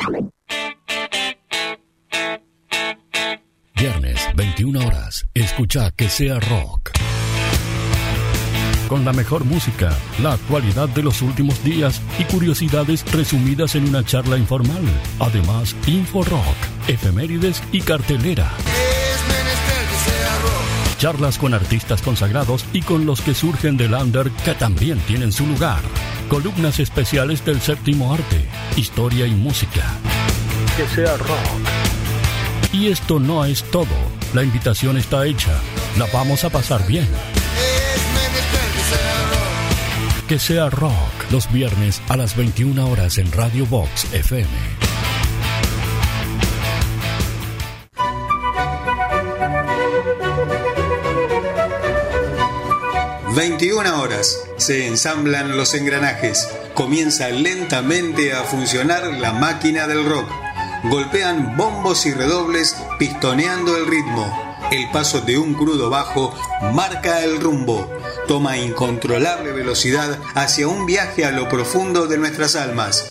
Viernes, 21 horas. Escucha Que Sea Rock. Con la mejor música, la actualidad de los últimos días y curiosidades resumidas en una charla informal. Además, Info Rock, efemérides y cartelera. Charlas con artistas consagrados y con los que surgen del under que también tienen su lugar. Columnas especiales del séptimo arte, historia y música. Que sea rock. Y esto no es todo. La invitación está hecha. La vamos a pasar bien. Que sea rock. Los viernes a las 21 horas en Radio Vox FM. 21 horas. Se ensamblan los engranajes. Comienza lentamente a funcionar la máquina del rock. Golpean bombos y redobles pistoneando el ritmo. El paso de un crudo bajo marca el rumbo. Toma incontrolable velocidad hacia un viaje a lo profundo de nuestras almas.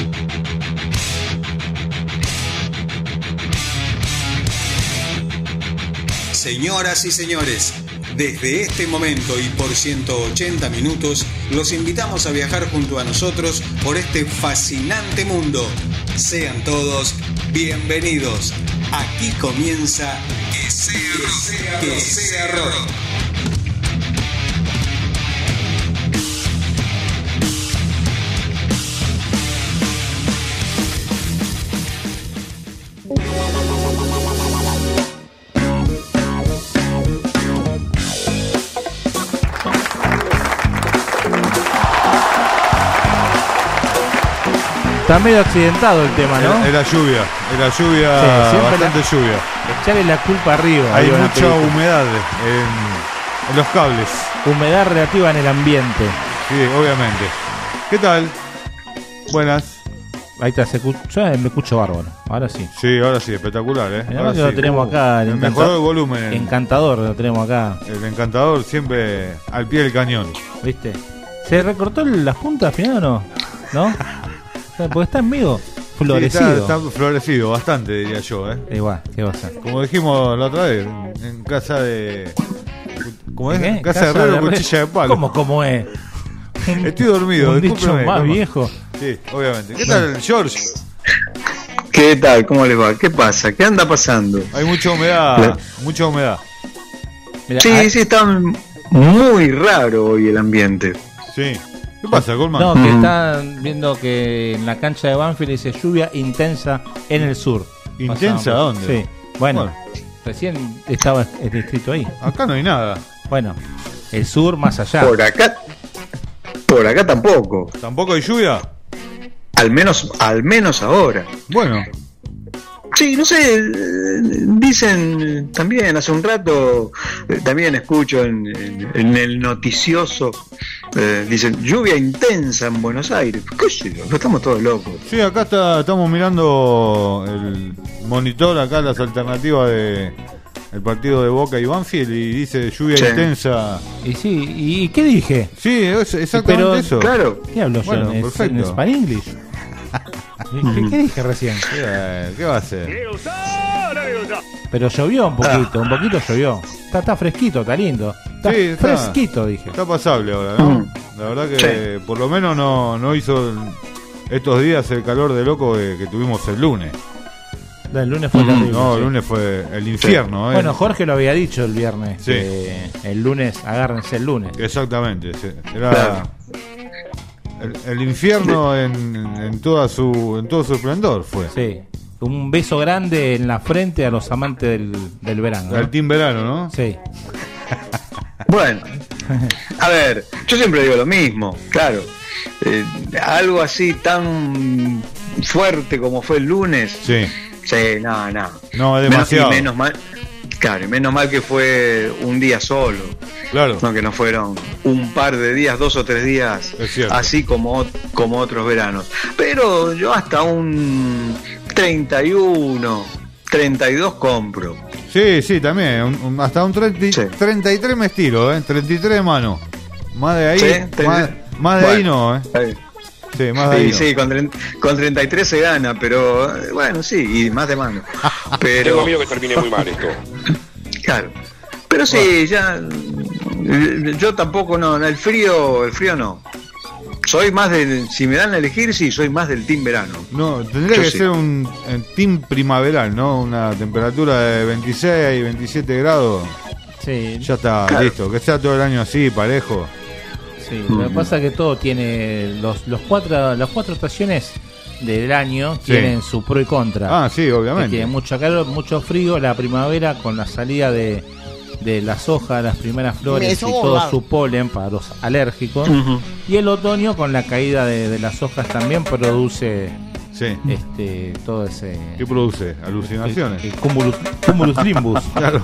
Señoras y señores, desde este momento y por 180 minutos, los invitamos a viajar junto a nosotros por este fascinante mundo. Sean todos bienvenidos. Aquí comienza Que Sea Rock. Está medio accidentado el tema, ¿no? Era lluvia, sí, bastante lluvia. Echarle la culpa arriba. Hay mucha humedad en los cables. Humedad relativa en el ambiente. Sí, obviamente. ¿Qué tal? Buenas. Ahí está, yo me escucho bárbaro. Ahora sí. Sí, ahora sí, espectacular, Ahora sí. Lo tenemos acá. Mejoró el volumen. Encantador lo tenemos acá. El encantador siempre al pie del cañón. ¿Viste? ¿Se recortó las puntas al final o no? ¿No? Porque está en medio florecido. Sí, está florecido, bastante, diría yo, Igual, ¿qué va a hacer? Como dijimos la otra vez, en casa de... ¿Cómo es? ¿Qué? Casa de herrero, cuchilla de palo. ¿Cómo es? Estoy dormido, un dicho más viejo. Sí, obviamente. ¿Qué tal, George? ¿Qué tal? ¿Cómo les va? ¿Qué pasa? ¿Qué anda pasando? Hay mucha humedad, mucha humedad. Mirá, sí, está muy raro hoy el ambiente. Sí. ¿Qué pasa, Goldman? No, que están viendo que en la cancha de Banfield dice lluvia intensa en el sur. ¿Intensa dónde? Sí. Bueno, recién estaba escrito ahí. Acá no hay nada. Bueno, el sur más allá. Por acá tampoco. ¿Tampoco hay lluvia? Al menos ahora. Bueno. Sí, no sé, dicen también hace un rato, también escucho en el noticioso, dicen lluvia intensa en Buenos Aires. ¿Qué sé yo? No estamos todos locos. Sí, acá estamos mirando el monitor, acá las alternativas de el partido de Boca y Banfield y dice lluvia intensa. Y sí, ¿y qué dije? Sí, es exactamente eso. Claro. ¿Qué hablo yo? ¿En Spanglish? ¿Qué dije recién? ¿Qué va a hacer? Pero llovió un poquito llovió. Está fresquito, está lindo. Está fresquito, dije. Está pasable ahora, ¿no? La verdad que por lo menos no hizo estos días el calor de loco que tuvimos el lunes. El lunes fue terrible. No, el lunes fue el infierno. Bueno, Jorge lo había dicho el viernes. Sí. Que el lunes, agárrense el lunes. Exactamente. Era el infierno en todo su esplendor fue. Sí. Un beso grande en la frente a los amantes del verano, ¿no? Al team verano, ¿no? Sí. Bueno, a ver, yo siempre digo lo mismo, claro. Algo así tan fuerte como fue el lunes. Sí. Sí, no. No, es demasiado. Menos mal. Claro, y menos mal que fue un día solo. Claro. No, que no fueron un par de días, 2 o 3 días, así como otros veranos. Pero yo hasta un 31, 32 compro. Sí, también. Hasta un 33 me estiro, 33 de mano. Más de ahí, ¿Sí? más de ahí no, Sí, más de ahí. Sí, con 33 se gana, pero bueno, sí, y más de mano. Pero tengo miedo que termine muy mal esto. Claro. Pero sí, ya yo tampoco el frío no. Soy más si me dan a elegir, sí, soy más del team verano. No, tendría que ser un team primaveral, ¿no? Una temperatura de 26 y 27 grados. Sí. Ya está, listo. Que sea todo el año así, parejo. Sí, lo que pasa es que todo tiene las cuatro estaciones del año tienen su pro y contra. Ah, sí, obviamente. Tiene mucho calor, mucho frío, la primavera con la salida de las hojas, las primeras flores y todo su polen para los alérgicos. Y el otoño con la caída de las hojas también produce todo ese... ¿Qué produce? Alucinaciones. El cumulus limbus. Claro.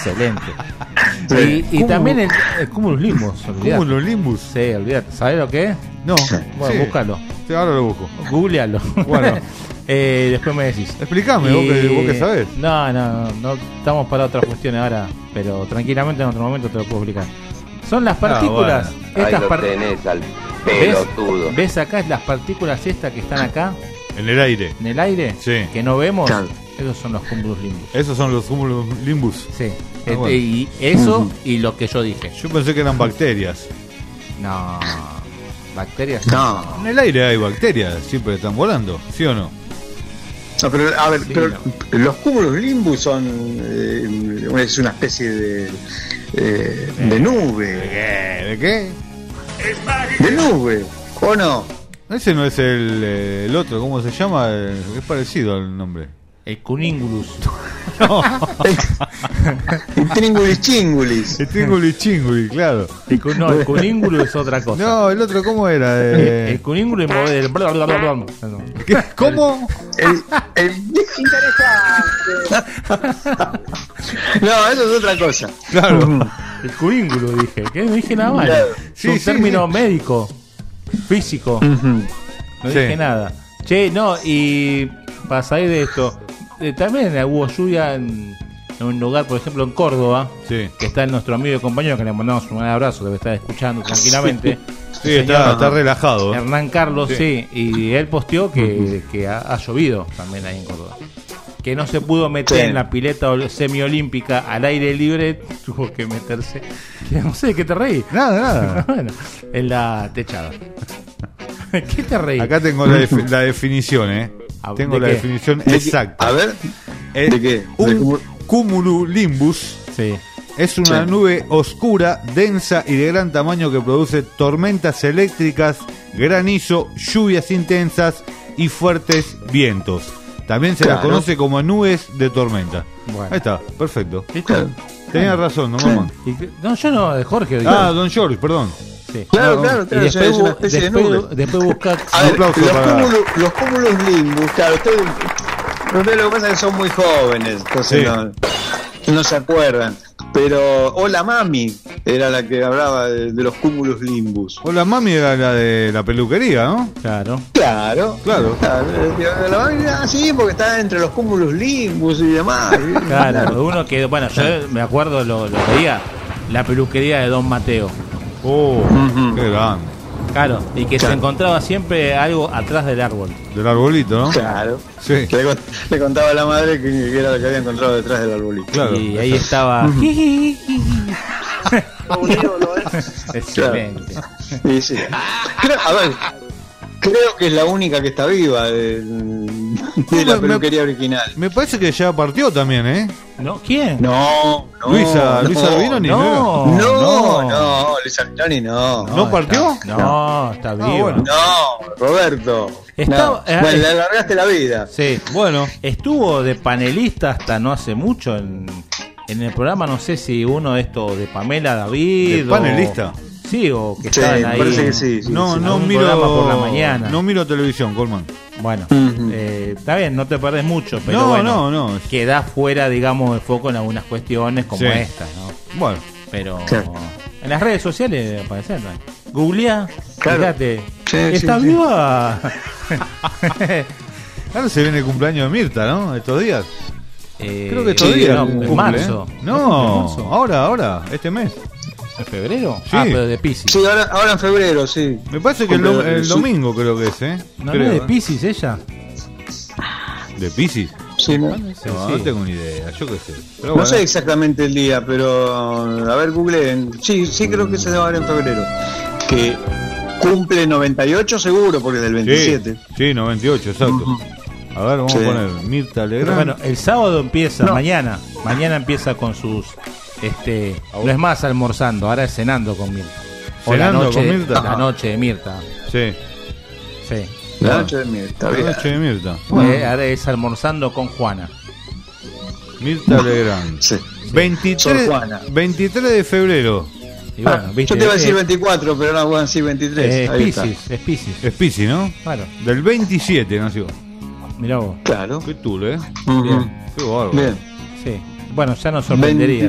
Excelente. Y también el cumulus limbus. ¿Cumulus limbus? Sí, olvídate. ¿Sabés lo que es? No. Bueno, búscalo. Sí, ahora lo busco. Googlealo. Bueno. Después me decís. Explícame, vos que sabés. No, estamos para otras cuestiones ahora, pero tranquilamente en otro momento te lo puedo explicar. Son las partículas. Bueno. Ahí lo tenés al pelotudo. ¿Ves acá las partículas estas que están acá? En el aire. ¿En el aire? Sí. Que no vemos. Claro. Esos son los cumulus limbus. Esos son los cumulus limbus. Sí. Bueno. Y eso y lo que yo dije. Yo pensé que eran bacterias. No. ¿Bacterias? No. En el aire hay bacterias, siempre están volando, ¿sí o no? No, pero a ver, sí, pero no. Los cúmulos limbus son es una especie de nube. ¿De qué? De nube, ¿o no? Ese no es el otro, ¿cómo se llama? Es parecido al nombre. El cuningulus. No. El tringulis chingulis. El tringulis chinguli, claro. El cuningulus es otra cosa. No, el otro, ¿cómo era? El cuningulus es bla bla bla bla. ¿Cómo? Interesante. No, eso es otra cosa. Claro. El cuningulus dije. ¿Qué? No dije nada mal. Claro. Es un término médico, físico. No dije nada. Che, no, y para salir de esto, también hubo lluvia en un lugar, por ejemplo, en Córdoba, que está nuestro amigo y compañero, que le mandamos un abrazo, debe estar escuchando tranquilamente. Sí, está relajado. Hernán Carlos, sí, y él posteó que ha llovido también ahí en Córdoba. Que no se pudo meter en la pileta semiolímpica al aire libre, tuvo que meterse. No sé, ¿qué te reí? Nada. Bueno, en la techada. ¿Qué te reí? Acá tengo la definición, Tengo la definición exacta. A ver, ¿de qué? Un cumulonimbus es una nube oscura, densa y de gran tamaño que produce tormentas eléctricas, granizo, lluvias intensas y fuertes vientos. También se la conoce como nubes de tormenta. Bueno. Ahí está, perfecto. Tenía razón, ¿no, mamá? No, yo no, de Jorge. Don George, perdón. Sí. Claro, y después, es una especie de nube. Después buscar los cúmulos limbus, claro, ustedes lo que pasa es que son muy jóvenes, entonces no se acuerdan. Pero Hola Mami era la que hablaba de los cúmulos limbus. Hola Mami era la de la peluquería, ¿no? Claro. Sí, porque está entre los cúmulos limbus y demás. Claro, uno que, bueno, yo me acuerdo, lo veía, la peluquería de Don Mateo. Qué grande. Claro, y que se encontraba siempre algo atrás del árbol. Del arbolito, ¿no? Claro. Sí. Le contaba a la madre que era lo que había encontrado detrás del arbolito. Claro. Y ahí estaba. Excelente. Sí. Creo que es la única que está viva de la peluquería original. Me parece que ya partió también, ¿eh? ¿No? ¿Quién? No. Luisa Albinoni. No, Luisa Albinoni no. ¿No partió? No, está vivo. Bueno. No, Roberto. Bueno, le alargaste la vida. Sí. Bueno. Estuvo de panelista hasta no hace mucho en el programa, no sé si uno de estos de Pamela David. ¿De panelista? Sí, o que estaban ahí. Parece que sí. No miro por la mañana. No miro televisión, Colman. Bueno, está bien, no te perdés mucho, pero no. Quedás fuera, digamos, de foco en algunas cuestiones como estas, ¿no? Bueno. Pero en las redes sociales aparecen, ¿no? Googleá, fíjate. ¿Está viva? Ahora se viene el cumpleaños de Mirta, ¿no? Estos días. Creo que estos días. No, en marzo. No, ahora, este mes. ¿En febrero? Sí. Pero de Piscis. Sí, ahora en febrero, sí. Me parece que el domingo creo que es, ¿No creo, es de Piscis ella? ¿De Piscis? Sí, ¿no? No tengo ni idea, yo qué sé. Pero No bueno. sé exactamente el día, pero a ver, googleen. Sí, creo que se va a dar en febrero. Que cumple 98 seguro, porque es del 27. Sí, 98, exacto. A ver, vamos a poner Mirta Legrand. Bueno, el sábado empieza, mañana empieza con sus no es más almorzando, ahora es cenando con Mirta. O ¿Cenando la noche, con Mirta? La noche de Mirta. Sí. La noche de Mirta, bien. La noche de Mirta. Ahora es almorzando con Juana. Mirta Legrand. Sí. 23 de febrero. Y bueno, ¿viste? Yo te iba a decir 24, pero no, bueno, sí, 23. Ahí está. Es Piscis. Es Piscis, ¿no? Claro. Del 27 nació. Mirá vos. Claro. Qué tulo, Bien. Qué bárbaro. Bien. Sí. Bueno, ya nos sorprendería.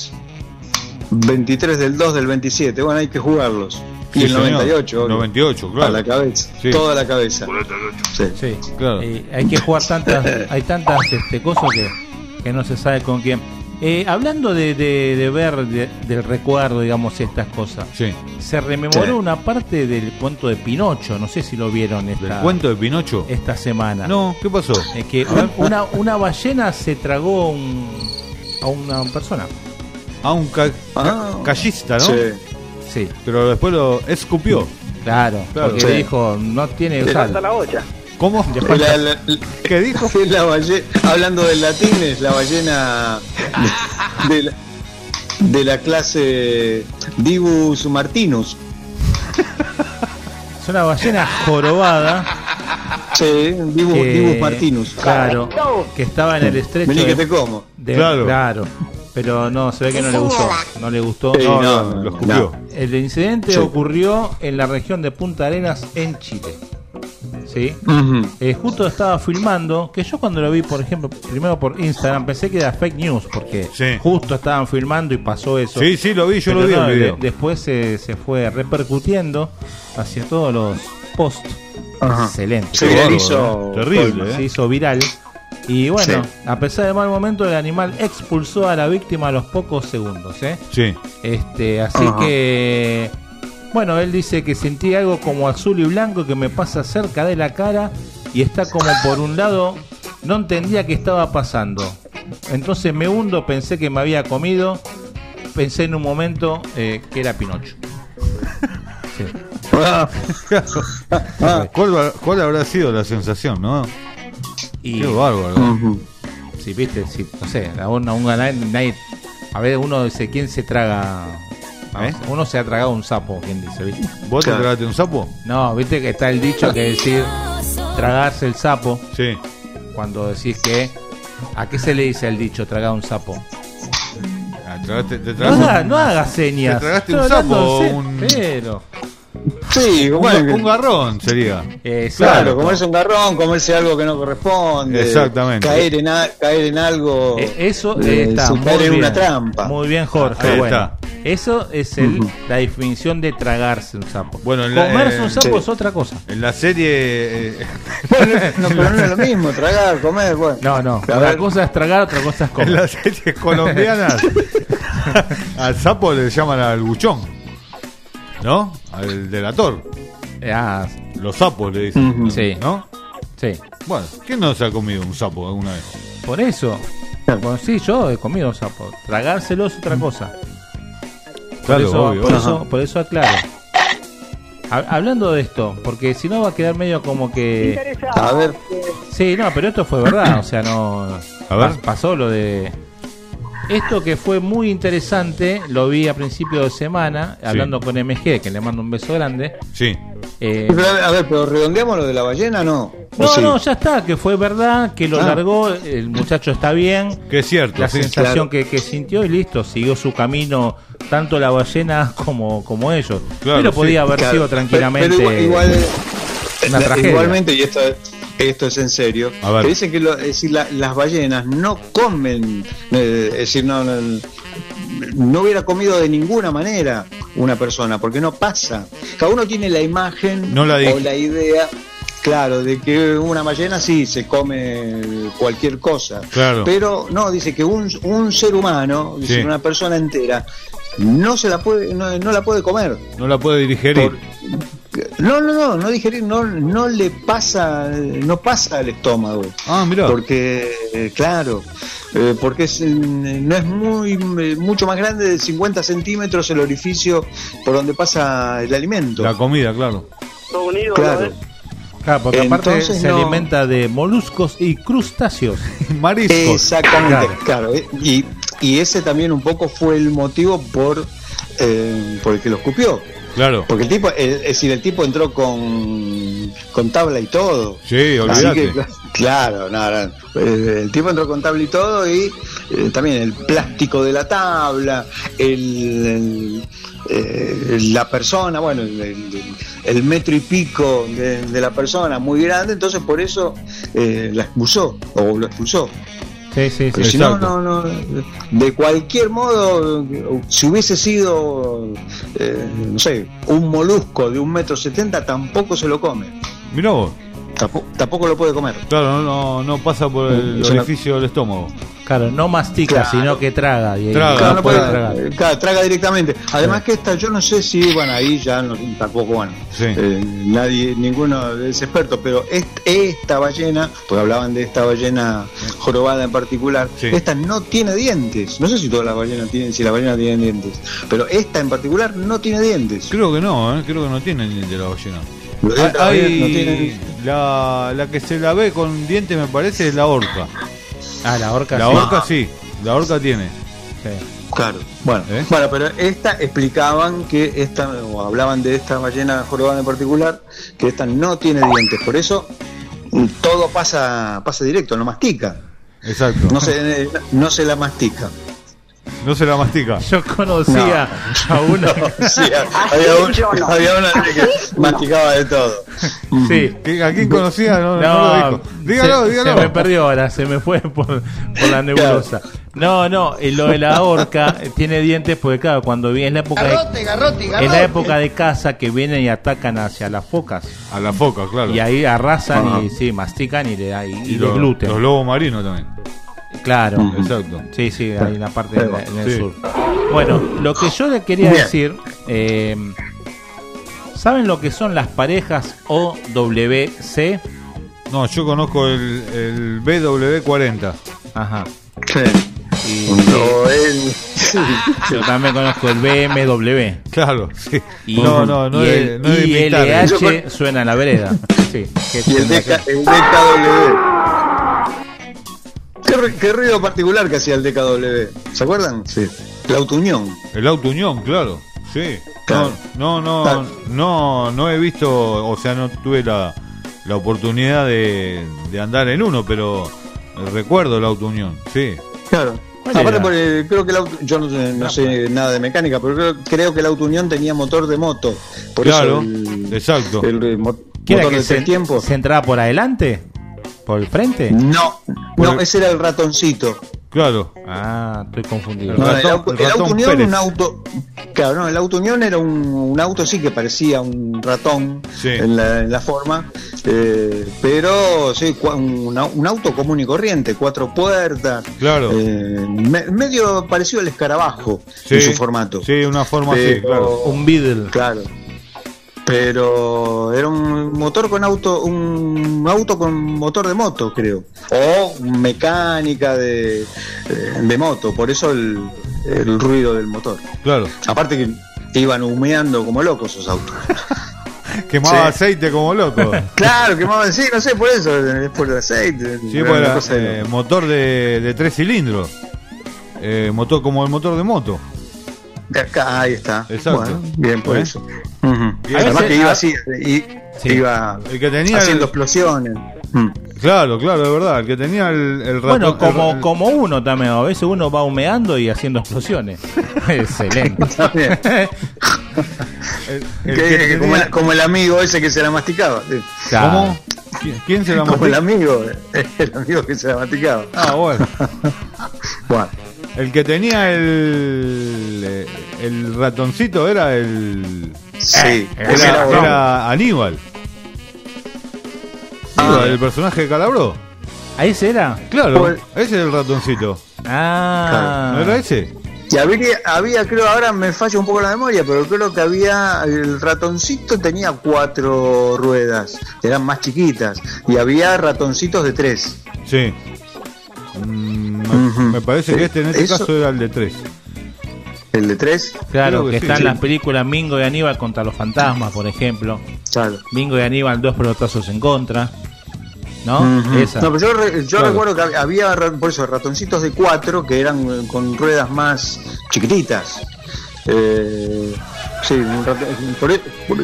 23 del 2 del 27. Bueno, hay que jugarlos. Y Sí, el 98, señor. obvio. 98, claro. A la cabeza. Sí. Toda la cabeza. Sí. Sí. Claro. Hay que jugar hay tantas cosas que no se sabe con quién. Hablando de ver del recuerdo, digamos, estas cosas. Sí. Se rememoró Sí. una parte del cuento de Pinocho, no sé si lo vieron ¿Del cuento de Pinocho? esta semana. No, ¿qué pasó? Es que una ballena se tragó a una persona. A un callista, ¿no? Sí. Sí, Pero después lo escupió. claro, Claro. porque Sí. le dijo, no tiene sal. ¿Cómo? ¿Qué dijo? La ballena, hablando del latín, es la ballena de la clase Divus Martinus. Es una ballena jorobada. Sí, Divus Martinus. Claro, que estaba en el estrecho Vení que te como. Claro. Pero no, se ve que no le gustó. No le gustó. Sí, No, lo escupió. El incidente Sí. ocurrió en la región de Punta Arenas, en Chile. ¿Sí? Ujú. Justo estaba filmando, que yo cuando lo vi, por ejemplo, primero por Instagram, pensé que era fake news, porque Sí. justo estaban filmando y pasó eso. Sí, lo vi, yo Pero lo vi no, el video. después se fue repercutiendo hacia todos los posts. Ajá. Excelente. Se viralizó. Terrible, Se hizo viral. Y bueno, Sí. a pesar del mal momento, el animal expulsó a la víctima a los pocos segundos. Sí. Así Ajá. que, bueno, él dice que sentí algo como azul y blanco que me pasa cerca de la cara y está como por un lado, no entendía qué estaba pasando. Entonces me hundo, pensé que me había comido, pensé en un momento que era Pinocho. Sí. Ah, ¿Cuál habrá sido la sensación, no? Y Qué bárbaro. ujú. si viste, si, no sé, nadie, a ver, uno dice, ¿quién se traga? Uno se ha tragado un sapo, ¿quién dice? ¿Viste? ¿Vos te Claro. tragaste un sapo? No, viste que está el dicho que decir tragarse el sapo, Sí. cuando decís que, ¿a qué se le dice el dicho tragar un sapo? No hagas señas. ¿Te tragaste Estoy un hablando sapo en o un- serio. Sí, bueno, Un garrón sería. claro, comerse un garrón, comerse algo que no corresponde. Exactamente. Caer en algo. Eso eh, está sin muy caer en bien. una trampa. Muy bien, Jorge. Ahí Bueno, está. eso es la definición de tragarse un sapo. Bueno, Comerse un sapo sí. es otra cosa. En la serie. No, pero no es lo mismo, tragar, comer, bueno. No. A Una ver. cosa es tragar, otra cosa es En comer. las series colombianas al sapo le llaman al buchón, ¿no? Al delator. Ah, Los sapos le dicen, Ujú. Sí. ¿no? sí. Bueno, ¿quién no se ha comido un sapo alguna vez? Por eso. Bueno, sí, yo he comido sapo. Tragárselo es otra cosa. Claro, por eso, obvio. por eso aclaro. Hablando de esto, porque si no va a quedar medio como que... A ver, Sí, no, pero esto fue verdad, o sea, no... A ver. Pasó lo de... Esto que fue muy interesante, lo vi a principio de semana, hablando con MG, que le mando un beso grande. Sí. a ver, pero redondeamos lo de la ballena, ¿no? No, ¿O sí? no, ya está, que fue verdad, que lo largó, el muchacho está bien, Que es cierto. la sí. sensación que sintió y listo, siguió su camino, tanto la ballena como ellos. Claro, pero sí. podía haber Claro, sido tranquilamente pero una tragedia. igualmente, y esto es en serio, A ver. que dicen que es decir, las ballenas no comen, es decir, no hubiera comido de ninguna manera una persona, porque no pasa. Cada uno tiene la imagen No la dije. o la idea, claro, de que una ballena sí se come cualquier cosa. Claro. Pero no, dice que un ser humano, dice Sí. una persona entera, no se la puede, no la puede comer. No la puede digerir. No digerir, no le pasa, no pasa al estómago. Ah, mirá. Porque, claro, porque no es mucho más grande de 50 centímetros el orificio por donde pasa el alimento. La comida, claro. Todo unido, Claro. Claro, porque aparte Entonces se no- alimenta de moluscos y crustáceos. Mariscos. Exactamente, claro. Y ese también un poco fue el motivo por el que lo escupió. Claro. Porque el tipo, es decir, el tipo entró con tabla y todo. Sí, Así olvídate. que, claro, el tipo entró con tabla y todo y también el plástico de la tabla, la persona, bueno, el metro y pico de la persona muy grande, entonces por eso la expulsó o lo expulsó. Sí, sí, Pero sí. si no, de cualquier modo, si hubiese sido, no sé, un molusco de 1,70 m, tampoco se lo come. Mirá vos. Tampoco lo puede comer. Claro, no pasa por el Es una- orificio del estómago. Claro, no mastica, Claro. sino que traga. Y ahí Traga. Claro, no no puede puede- tragar. claro, traga directamente. Además que esta, yo no sé si, bueno, ahí ya tampoco, bueno, Sí. ninguno es experto, pero esta ballena, porque hablaban de esta ballena jorobada en particular, Sí. esta no tiene dientes. No sé si todas las ballenas tienen, si las ballenas tienen dientes, pero esta en particular no tiene dientes. Creo que no, creo que no tienen dientes la ballena. Los dientes de la ballena no tienen- La que se la ve con dientes me parece es la orca. Ah, la orca La sí. orca sí, la orca tiene. Sí. Claro, bueno, ¿Eh? bueno, pero esta explicaban que o hablaban de esta ballena jorobada en particular, que esta no tiene dientes, por eso todo pasa directo, no mastica, Exacto. no se la mastica. No se la mastica. Yo conocía a una. Sí, había una que masticaba de todo. Sí. ¿A quién conocía? No lo dijo. Dígalo, dígalo. Se me perdió ahora, se me fue por la nebulosa. No, lo de la orca tiene dientes porque claro, cuando viene es la época es la época de caza que vienen y atacan hacia las focas A la foca, claro. y ahí arrasan Ajá. y sí, mastican y le da y los degluten. Los lobos marinos también. Claro. Exacto. Sí, hay una parte en el Sí. sur. Bueno, lo que yo le quería Bien. decir, ¿saben lo que son las parejas OWC? No, yo conozco el BW40. Ajá. Sí. Y, No, yo también conozco el BMW. Claro, sí. Y, no y es el de imitar. ILH suena a la vereda. Sí, que Y el DKW. ¿Qué ruido particular que hacía el DKW? ¿Se acuerdan? Sí. La Autounión. El Auto Unión, claro. Sí. Claro. No he visto, o sea, no tuve la oportunidad de andar en uno, pero recuerdo el Auto Unión, sí. Claro. ¿Cuál Aparte, era? porque creo que yo no sé nada de mecánica, pero creo que la Autounión tenía motor de moto. Por Claro, eso exacto. el ¿Qué era motor que de 3 tiempos. se entraba por adelante? ¿Por el frente? No, Por- ese era el ratoncito. Claro. Ah, estoy confundido. No, ratón- el ratón Auto Unión, Pérez. un auto. Claro, no, el Auto Unión era un auto sí que parecía un ratón Sí. en la forma, pero sí, un auto común y corriente, 4 puertas, Claro. medio parecido al escarabajo Sí, en su formato. Sí, una forma así, Pero- claro. Un Beetle. Claro. Pero era un motor con un auto con motor de moto, creo. O mecánica de moto, por eso el ruido del motor. Claro. Aparte que iban humeando como locos esos autos. Quemaba Sí. aceite como loco. Claro, quemaban, sí, no sé, por eso, es por el aceite. Sí, era pues una era cosa de- motor de 3 cilindros. Motor como el motor de moto. Acá, ahí está. Exacto. Bueno, bien por ¿Eh? eso. Ujú. Bien. Además A veces- que iba así, Sí. iba El que tenía haciendo el- explosiones. Claro, de verdad. El que tenía el ratón. Bueno, el- como uno también, a veces uno va humeando y haciendo explosiones. Excelente. También. el Que- que que tenía- como el amigo ese que se la masticaba. Sí. ¿Cómo? ¿Quién se la Como el masticó? amigo que se la masticaba. Ah, bueno. Bueno, El que tenía el ratoncito era el. sí, ese Era, bueno. era Aníbal. Aníbal, el personaje de Calabró. ¿Ahí ese era? Claro, Pues- ese es el ratoncito. Ah. ¿No era ese? Y había, creo, ahora me falla un poco la memoria, pero creo que el ratoncito tenía 4 ruedas, eran más chiquitas, y había ratoncitos de 3. Sí. Me parece que en este caso era el de 3. ¿El de 3? Claro, que están las películas Mingo y Aníbal contra los fantasmas, por ejemplo. Claro. Mingo y Aníbal, 2 pelotazos en contra. ¿No? Esa. No, pero yo recuerdo que había, por eso, ratoncitos de 4 que eran con ruedas más chiquititas. Sí, un ratón.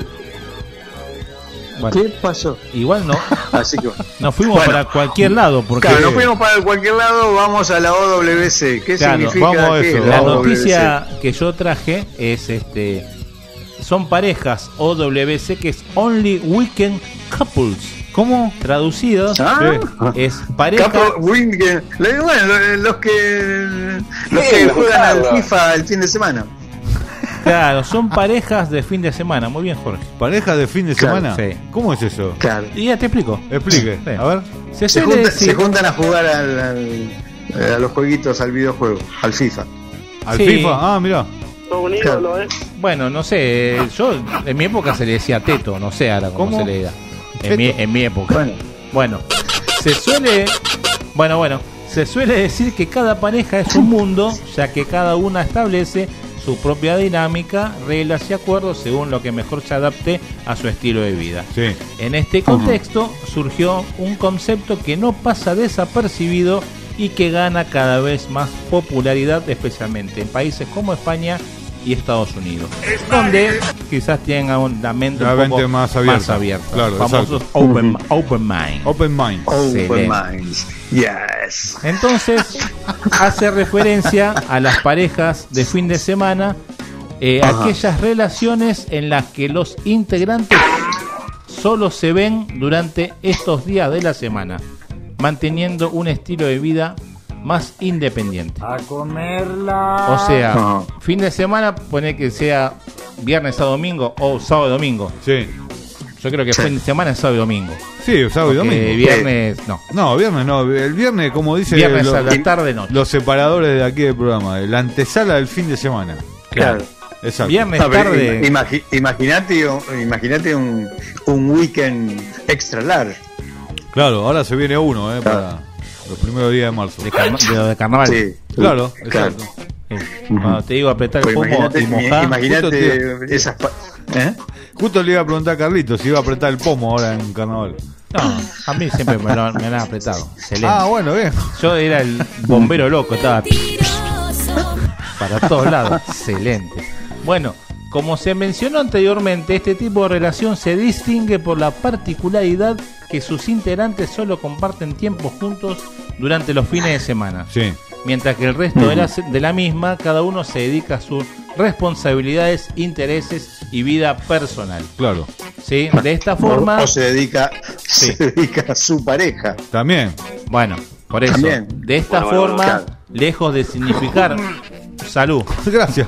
Bueno, ¿qué pasó? Igual no. Así que nos fuimos para cualquier lado. Porque... Claro, nos fuimos para cualquier lado, vamos a la OWC. ¿Qué significa? Vamos a eso. La noticia que yo traje es son parejas OWC, que es Only Weekend Couples. ¿Cómo? Traducido es pareja. Bueno, los que juegan al FIFA el fin de semana. Claro, son parejas de fin de semana. Muy bien, Jorge. ¿Parejas de fin de semana? Sí. ¿Cómo es eso? Claro. Y ya te explico. Explique. Sí. A ver. Se juntan a jugar a los jueguitos, al videojuego, al FIFA. ¿Al FIFA? Ah, mirá. Claro. Bueno, no sé. Yo en mi época se le decía teto. No sé ahora cómo se le diga. En mi época. Bueno, se suele decir que cada pareja es un mundo, ya que cada una establece su propia dinámica, reglas y acuerdos según lo que mejor se adapte a su estilo de vida. Sí. En este contexto surgió un concepto que no pasa desapercibido y que gana cada vez más popularidad, especialmente en países como España y Estados Unidos, donde quizás tengan la mente un poco más abierta. Claro, famosos open mind. Open minds. Yes. Entonces hace referencia a las parejas de fin de semana, aquellas relaciones en las que los integrantes solo se ven durante estos días de la semana, manteniendo un estilo de vida más independiente. A comerla. O sea, fin de semana pone que sea viernes a domingo o sábado y domingo. Sí. Yo creo que fin de semana es sábado y domingo. Sí, sábado y domingo. Viernes no. No, viernes no. El viernes, como dice viernes a la tarde noche. Los separadores de aquí del programa, la antesala del fin de semana. Claro. Exacto. Viernes tarde. Imagínate un weekend extra large. Claro, ahora se viene uno, para los primeros días de marzo. De carnaval. Sí. Claro, exacto. Cuando te digo apretar el pomo y mojar. Imagínate esas. Justo le iba a preguntar a Carlitos si iba a apretar el pomo ahora en carnaval. No, a mí siempre me lo han apretado. Excelente. Ah, bueno, bien. Yo era el bombero loco, estaba para todos lados. Excelente. Bueno, como se mencionó anteriormente, este tipo de relación se distingue por la particularidad que sus integrantes solo comparten tiempo juntos durante los fines de semana. Sí. Mientras que el resto de la misma, cada uno se dedica a sus responsabilidades, intereses y vida personal. Claro. ¿Sí? De esta forma... O se dedica a su pareja. También. Bueno, por eso. También. De esta forma, claro, lejos de significar... Salud. Gracias.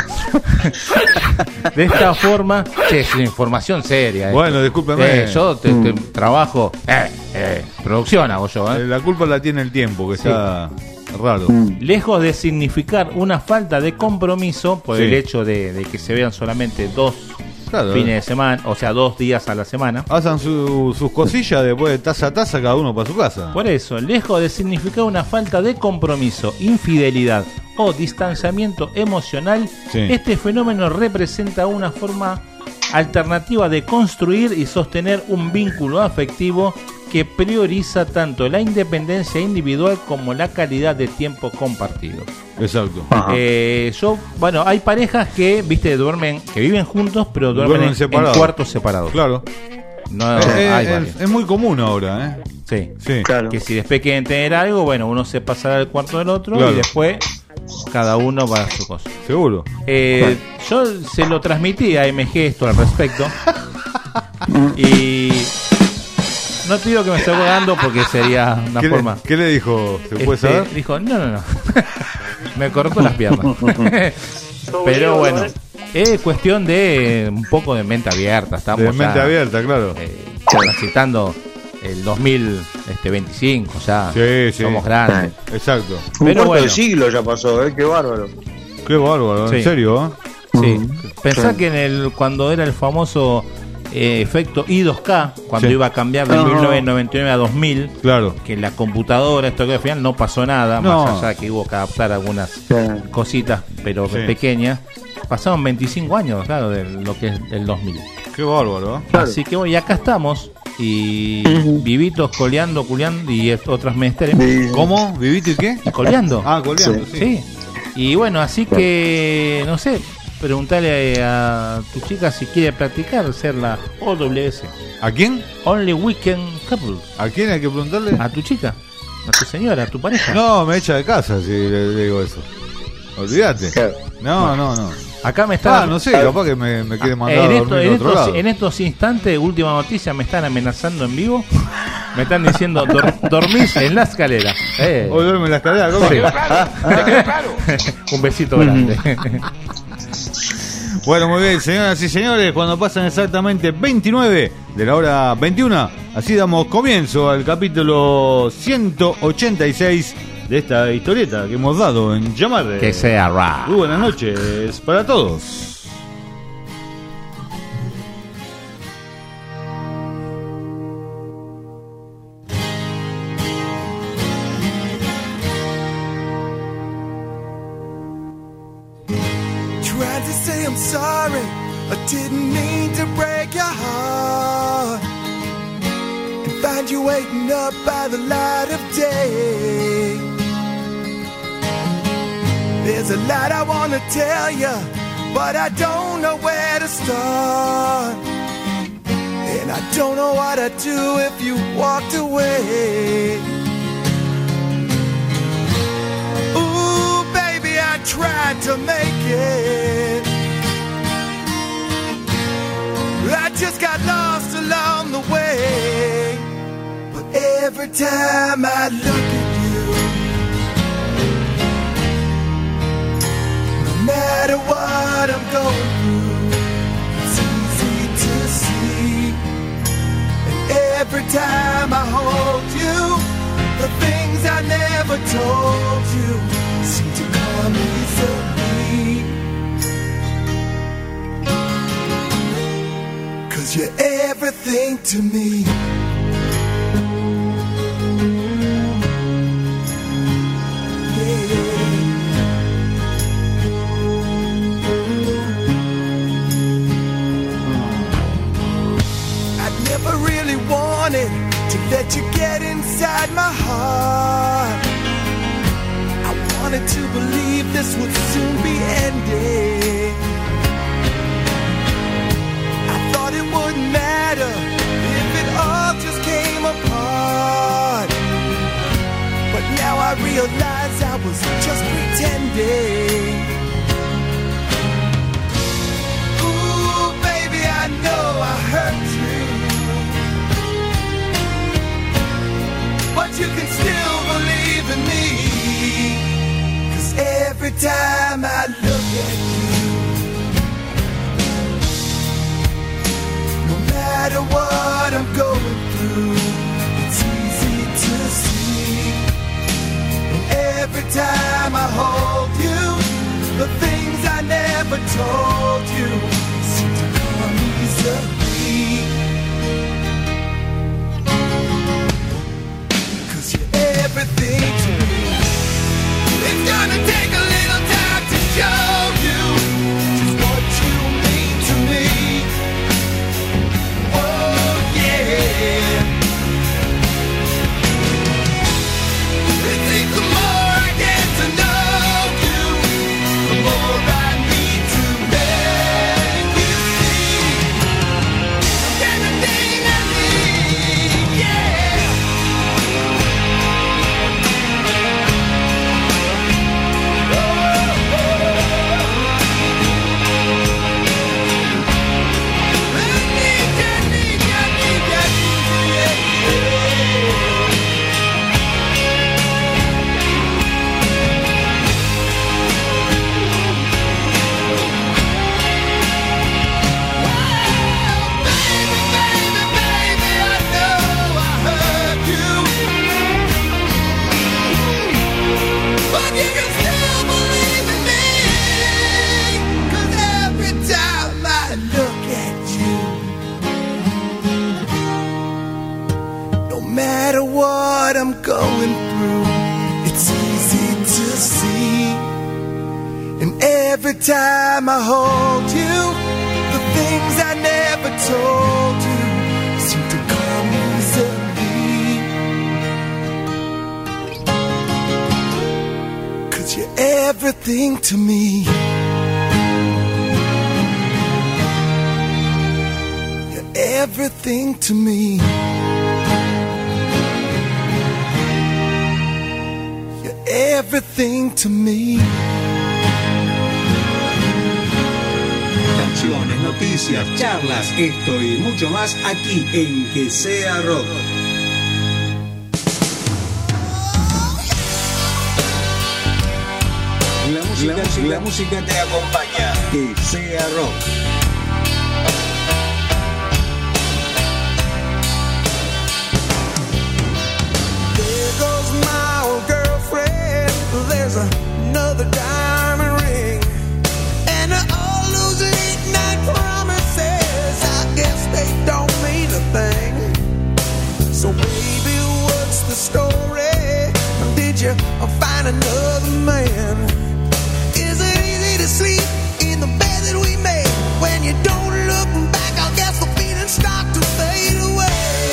De esta forma, es una información seria. Bueno, discúlpeme. Yo trabajo, producción hago yo. La culpa la tiene el tiempo, que está raro. Lejos de significar una falta de compromiso por el hecho de que se vean solamente dos fines de semana, o sea, 2 días a la semana. Hacen sus cosillas después de taza a taza, cada uno para su casa. Por eso, lejos de significar una falta de compromiso, infidelidad o distanciamiento emocional, este fenómeno representa una forma alternativa de construir y sostener un vínculo afectivo que prioriza tanto la independencia individual como la calidad de tiempo compartido. Exacto. Hay parejas que, duermen, que viven juntos, pero duermen en cuartos separados. Claro. No, es muy común ahora, Sí. Claro. Que si después quieren tener algo, uno se pasará del cuarto del otro y después cada uno va a su cosa. Seguro. Yo se lo transmití a MG esto al respecto. Y no te digo que me esté dando porque sería una forma. ¿Qué le dijo? ¿Se puede saber? Dijo, no. Me cortó las piernas. Pero bueno, es cuestión de un poco de mente abierta. Estamos de mente abierta, claro. Transitando el 2025 ya. Sí. Somos grandes. Exacto. Un cuarto de siglo ya pasó, qué bárbaro. Qué bárbaro, en serio, Sí. Pensá que cuando era el famoso efecto I2K, cuando iba a cambiar de 1999 a 2000, claro, que la computadora, esto que al final no pasó nada, más allá que hubo que adaptar algunas cositas, pero pequeñas, pasaron 25 años, claro, de lo que es el 2000. Qué bárbaro. Así que y acá estamos, y vivitos coleando, culeando y otras menesteres. ¿Cómo? ¿Vivito y qué? Coleando. Coleando, sí. Y bueno, así que, no sé, preguntarle a tu chica si quiere practicar ser la OWS. ¿A quién? Only Weekend Couple. ¿A quién hay que preguntarle? A tu chica, a tu señora, a tu pareja. No, me echa de casa si le digo eso. Olvídate. No. Acá me está. No sé, capaz que me quiere mandar a dormir en otro lado. En estos instantes, última noticia, me están amenazando en vivo. Me están diciendo, dormís en la escalera. Hoy duerme en la escalera, ¿cómo? Claro. Un besito grande. Bueno, muy bien, señoras y señores, cuando pasan exactamente 29 de la hora 21, así damos comienzo al capítulo 186 de esta historieta que hemos dado en llamar. Que sea rap. Muy buenas noches para todos. Tried to say I'm sorry, I didn't mean to break your heart and find you waiting up by the light of day. There's a lot I want to tell you, but I don't know where to start. And I don't know what I'd do if you walked away. Ooh, baby, I tried to make it. I just got lost along the way. But every time I look at you, no matter what I'm going through, it's easy to see. And every time I hold you, the things I never told you seem to come easily. 'Cause you're everything to me. Never really wanted to let you get inside my heart. I wanted to believe this would soon be ending. I thought it wouldn't matter if it all just came apart. But now I realize I was just pretending. Ooh, baby, I know I hurt you, but you can still believe in me. 'Cause every time I look at you, no matter what I'm going through, it's easy to see. And every time I hold you, the things I never told you seem to come easily. Everything to me. It's gonna take a little time to show you just what you mean to me. Oh yeah. It seems the more I get to know you, the more I need to make you see everything I need. Yeah. time I hold you, the things I never told you seem to come easily. 'Cause you're everything to me. You're everything to me. You're everything to me. Canciones, noticias, charlas, esto y mucho más aquí en Que Sea Rock. La música te acompaña. Que Sea Rock. There goes my old girlfriend. There's another diamond ring. And all those late night promises, I guess they don't mean a thing. So baby, what's the story? Did you find another man? Is it easy to sleep in the bed that we made? When you don't look back, I guess the feelings start to fade away.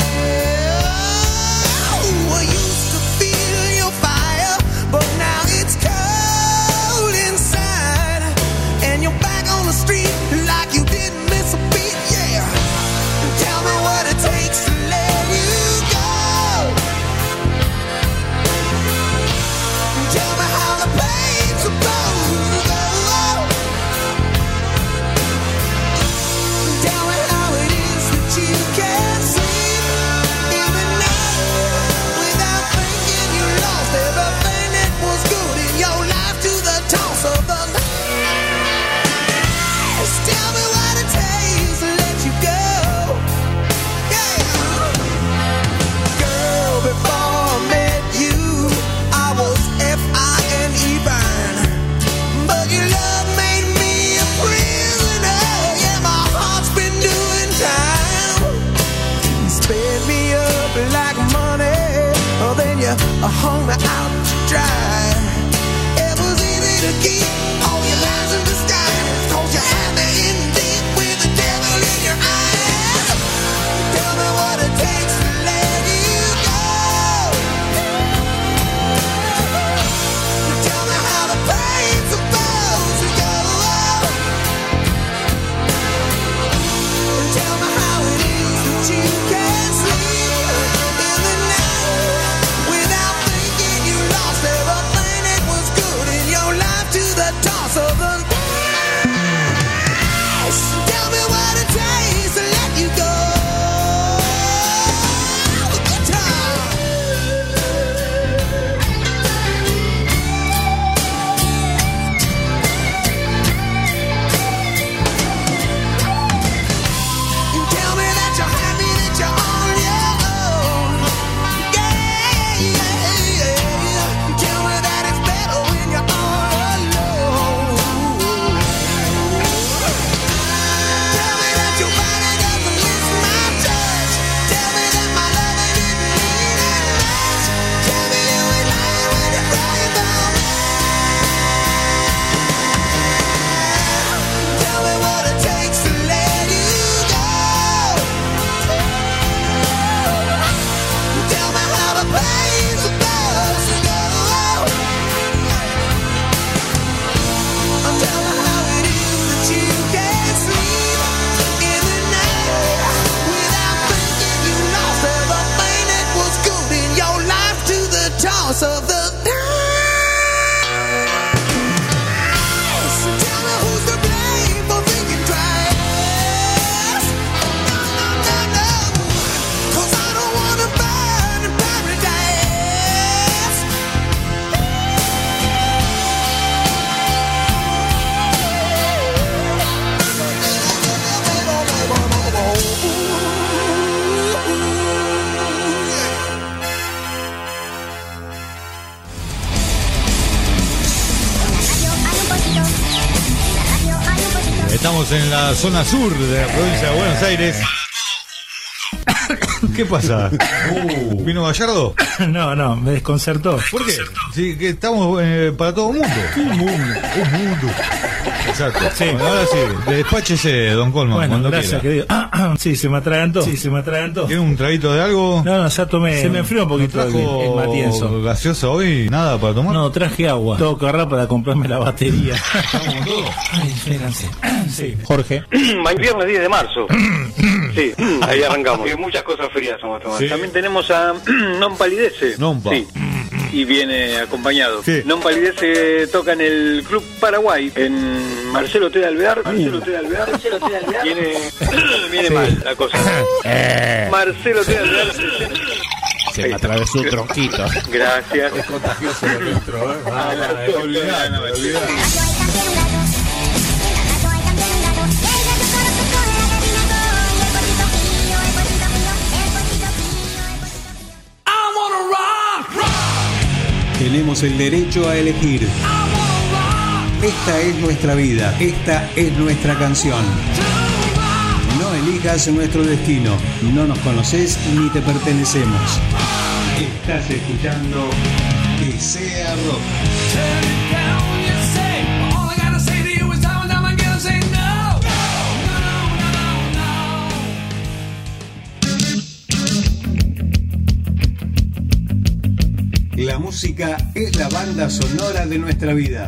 Oh, I used to feel your fire, but now it's cold inside. And you're back on the street like you didn't miss a beat, yeah. Tell me what it takes to let you go. Tell me how the pain's supposed to go. Tell me how it is that you can't sleep in the night without thinking you lost everything that was good in your life to the toss of the night. Tell me what it takes to let you go. Yeah. Girl, before I met you, I was F-I-N-E fine. But your love made me a prisoner. Yeah, my heart's been doing time. You sped me up like money, then you hung me out to dry. It was easy to keep all your lies in disguise, 'cause you had me in deep with the devil in your eyes. Tell me what it takes to let you go. Tell me how the pain's supposed to go. Tell me how it is that you can't sleep in the night without thinking you lost everything that was good in your life to the toss of the ice. Tell me what it takes to let you go. Good time. Tell me that you're happy, that you're on your own. Yeah, yeah, yeah. Tell me that it's better when you're all alone. Tell me that your body doesn't miss my touch. Tell me that my loving didn't mean that much. Tell me you ain't lying when you're crying about me. Tell me what it takes to let you go. Tell me how the pain's supposed to go. Tell me how it is that you can't sleep in the night without thinking you lost everything that was good in your life to the toss of the dice. Tell me who's to blame for thinking twice. No, 'cause I don't wanna burn in paradise. Estamos en la zona sur de la provincia de Buenos Aires. ¿Qué pasa? ¿Vino Gallardo? No, me desconcertó. ¿Por qué? Sí, que estamos para todo el mundo. Un mundo. Exacto. Sí. Bueno, ahora sí, despáchese, don Colman, bueno, cuando gracias, quiera. Querido. Sí, se me atragantó. ¿Tiene un traguito de algo? No, ya tomé. Se me enfrió un poquito el matienzo. ¿Gaseosa hoy? ¿Nada para tomar? No, traje agua. Tengo que agarrar para comprarme la batería. ¿Estamos todos? Ay, espérense. Sí. Jorge. Viernes 10 de marzo. Sí, ahí arrancamos. Y muchas cosas frías vamos a tomar. Sí. También tenemos a Non Palidece. Nonpa. Sí. Y viene acompañado. Sí. Non Palidece toca en el Club Paraguay, en Marcelo T. de Alvear. Viene mal la cosa. Marcelo T. de Alvear. Se me atravesó un tronquito. Gracias. Es contagioso lo nuestro, ¿eh? Olvidá. Tenemos el derecho a elegir. Esta es nuestra vida, esta es nuestra canción. No elijas nuestro destino, no nos conoces ni te pertenecemos. Estás escuchando Que Sea Rock. La música es la banda sonora de nuestra vida.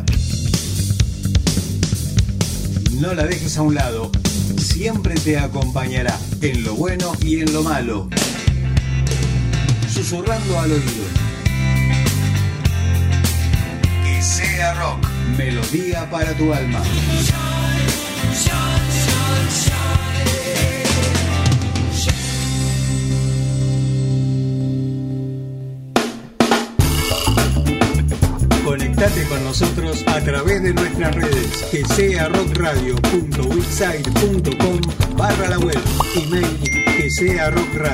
No la dejes a un lado, siempre te acompañará en lo bueno y en lo malo, susurrando al oído. Que sea rock, melodía para tu alma. Conectate con nosotros a través de nuestras redes, que sea rockradio.wixsite.com/la web, email que sea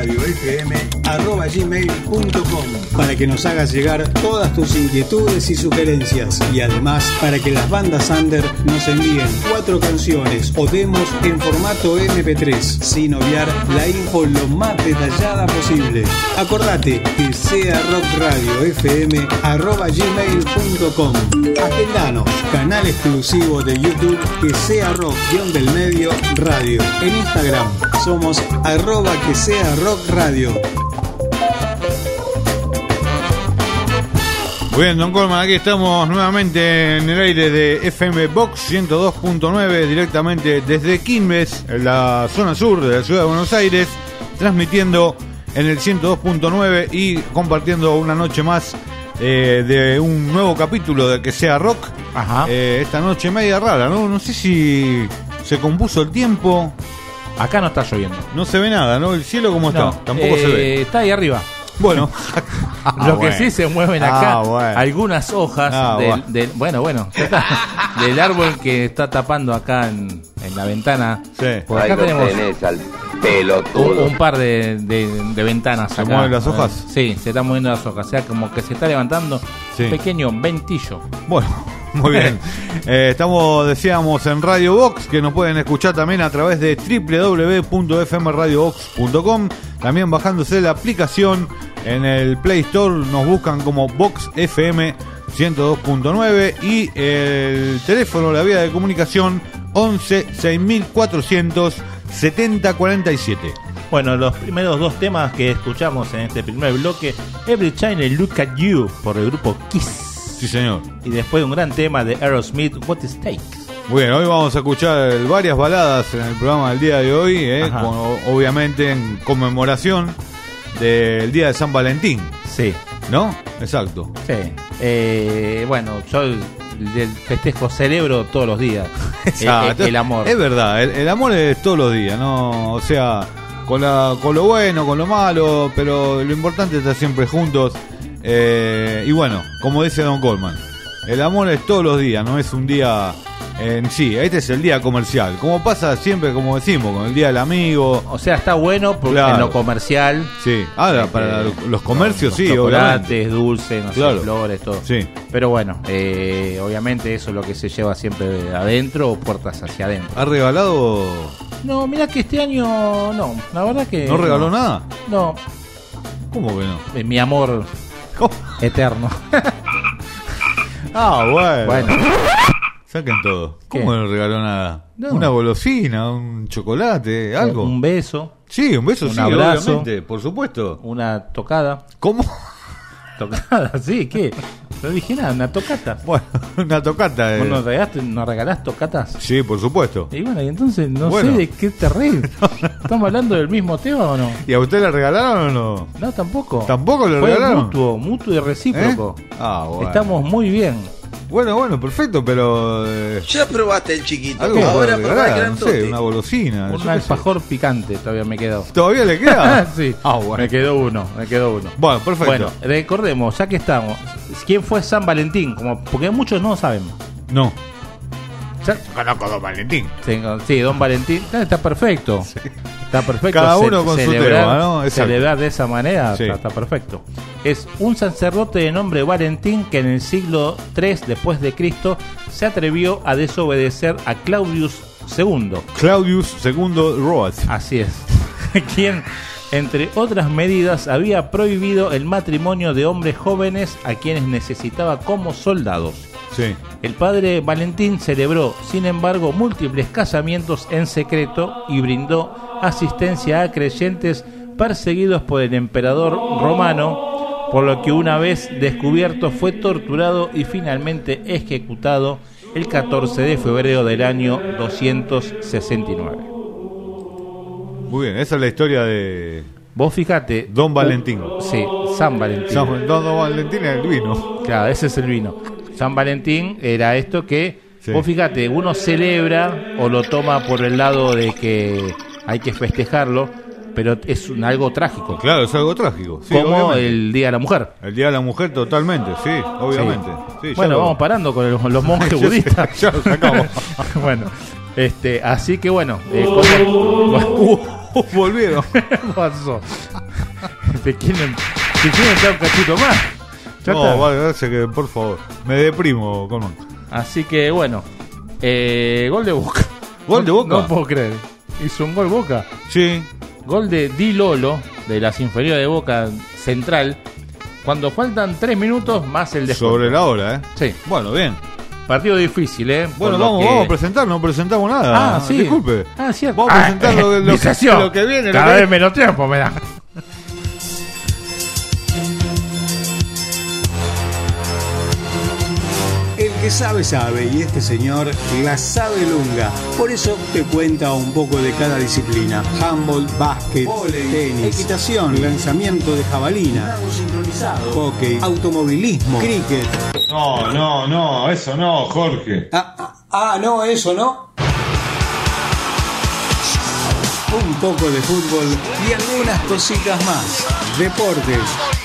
rockradiofm@gmail.com, para que nos hagas llegar todas tus inquietudes y sugerencias, y además para que las bandas under nos envíen 4 canciones o demos en formato MP3, sin obviar la info lo más detallada posible. Acordate, que sea rockradiofm@gmail.com. Agendanos, canal exclusivo de YouTube, que sea rock_del_medio radio. En Instagram somos @que sea rock radio. Muy bien, don Colman, aquí estamos nuevamente en el aire de FM Box 102.9, directamente desde Quilmes, en la zona sur de la ciudad de Buenos Aires, transmitiendo en el 102.9 y compartiendo una noche más de un nuevo capítulo de Que Sea Rock. Ajá. Esta noche media rara, ¿no? No sé si se compuso el tiempo. Acá no está lloviendo. No se ve nada, ¿no? El cielo, ¿cómo está? Tampoco se ve. Está ahí arriba. Bueno. Lo que sí se mueven acá, bueno. algunas hojas del árbol que está tapando acá en la ventana. Sí. Por acá tenemos al pelotudo. un par de ventanas acá. ¿Se mueven las hojas? Sí, se están moviendo las hojas. O sea, como que se está levantando un pequeño ventillo. Bueno, muy bien. Decíamos en Radio Box, que nos pueden escuchar también a través de www.fmradiobox.com. También bajándose la aplicación en el Play Store, nos buscan como Box FM 102.9 y el teléfono, la vía de comunicación 11 6400 7047. Bueno, los primeros 2 temas que escuchamos en este primer bloque, Every Time I Look at You, por el grupo Kiss. Sí, señor. Y después un gran tema de Aerosmith, What It Takes. Muy bien, hoy vamos a escuchar varias baladas en el programa del día de hoy, obviamente en conmemoración del día de San Valentín. Sí. ¿No? Exacto. Sí. Bueno, yo el festejo celebro todos los días el amor. Es verdad, el amor es todos los días, ¿no? O sea, con lo bueno, con lo malo, pero lo importante es estar siempre juntos. Y bueno, como dice don Colman, el amor es todos los días, no es un día en sí. Este es el día comercial, como pasa siempre, como decimos, con el día del amigo. O sea, está bueno porque en lo comercial. Sí, para los comercios, sí, chocolates, obviamente. dulces, flores, todo. Sí. Pero bueno, obviamente eso es lo que se lleva siempre adentro o puertas hacia adentro. ¿Ha regalado No, mirá que este año no, la verdad que... ¿No regaló nada? No. ¿Cómo que no? Mi amor eterno. Bueno. Saquen todo. ¿Cómo no regaló nada? No. Una golosina, un chocolate, algo. Un beso. Sí, un beso, un sí, abrazo, obviamente, por supuesto. Una tocada. ¿Cómo? Tocada, sí, ¿qué? No dije nada, una tocata. Bueno, una tocata. ¿Vos nos regalás tocatas? Sí, por supuesto. Y bueno, y entonces no sé de qué te reís. ¿Estamos hablando del mismo tema o no? ¿Y a usted le regalaron o no? No, tampoco. ¿Tampoco le Fue regalaron? mutuo y recíproco. Bueno. Estamos muy bien. Bueno, perfecto, pero... Ya probaste el chiquito. Algo Ahora probá el no grandote. sé, una golosina. Un alfajor picante todavía me quedó. ¿Todavía le queda? Sí, bueno. me quedó uno. Bueno, perfecto. Bueno, recordemos, ya que estamos, ¿quién fue San Valentín? Porque muchos no saben. No. ¿Ya? Conozco a Don Valentín. Sí, Don Valentín. Está perfecto. Sí. Está perfecto. Cada uno con su tema, ¿no? Celebrar de esa manera sí. está perfecto. Es un sacerdote de nombre Valentín que en el siglo III después de Cristo se atrevió a desobedecer a Claudius II. Claudius II Roth. Así es. Quien, entre otras medidas, había prohibido el matrimonio de hombres jóvenes a quienes necesitaba como soldados. Sí. El padre Valentín celebró, sin embargo, múltiples casamientos en secreto y brindó asistencia a creyentes perseguidos por el emperador romano, por lo que una vez descubierto fue torturado y finalmente ejecutado el 14 de febrero del año 269. Muy bien, esa es la historia de... Vos fíjate... Don Valentín. Sí, San Valentín. Don Valentín es el vino. Claro, ese es el vino. San Valentín era esto que, sí. Vos fíjate, uno celebra o lo toma por el lado de que hay que festejarlo, pero es algo trágico. Claro, es algo trágico. Sí, como obviamente. el Día de la Mujer. El Día de la Mujer totalmente, sí, obviamente. Sí. Sí, bueno, vamos parando con los monjes budistas. Ya lo sacamos. Bueno, así que bueno. Volvieron. ¿Qué pasó? ¿Te quieren dar un cachito más? No, vale, gracias que por favor. Me deprimo, Colman. Así que bueno, gol de Boca. ¿Gol de Boca? No puedo creer. Hizo un gol Boca. Sí. Gol de Di Lolo, de las inferiores de Boca Central, cuando faltan 3 minutos más el descuento. Sobre la hora, Sí. Bueno, bien. Partido difícil, Bueno, vamos a presentar, no presentamos nada. Sí. Disculpe. Cierto. Vamos a presentar lo que viene. Cada vez menos tiempo me da. El que sabe, sabe, y este señor la sabe lunga. Por eso te cuenta un poco de cada disciplina: handball, básquet, tenis, equitación, lanzamiento de jabalina, sincronizado, hockey, automovilismo, cricket. No, eso no, Jorge. No, eso no. Un poco de fútbol y algunas cositas más. Deportes.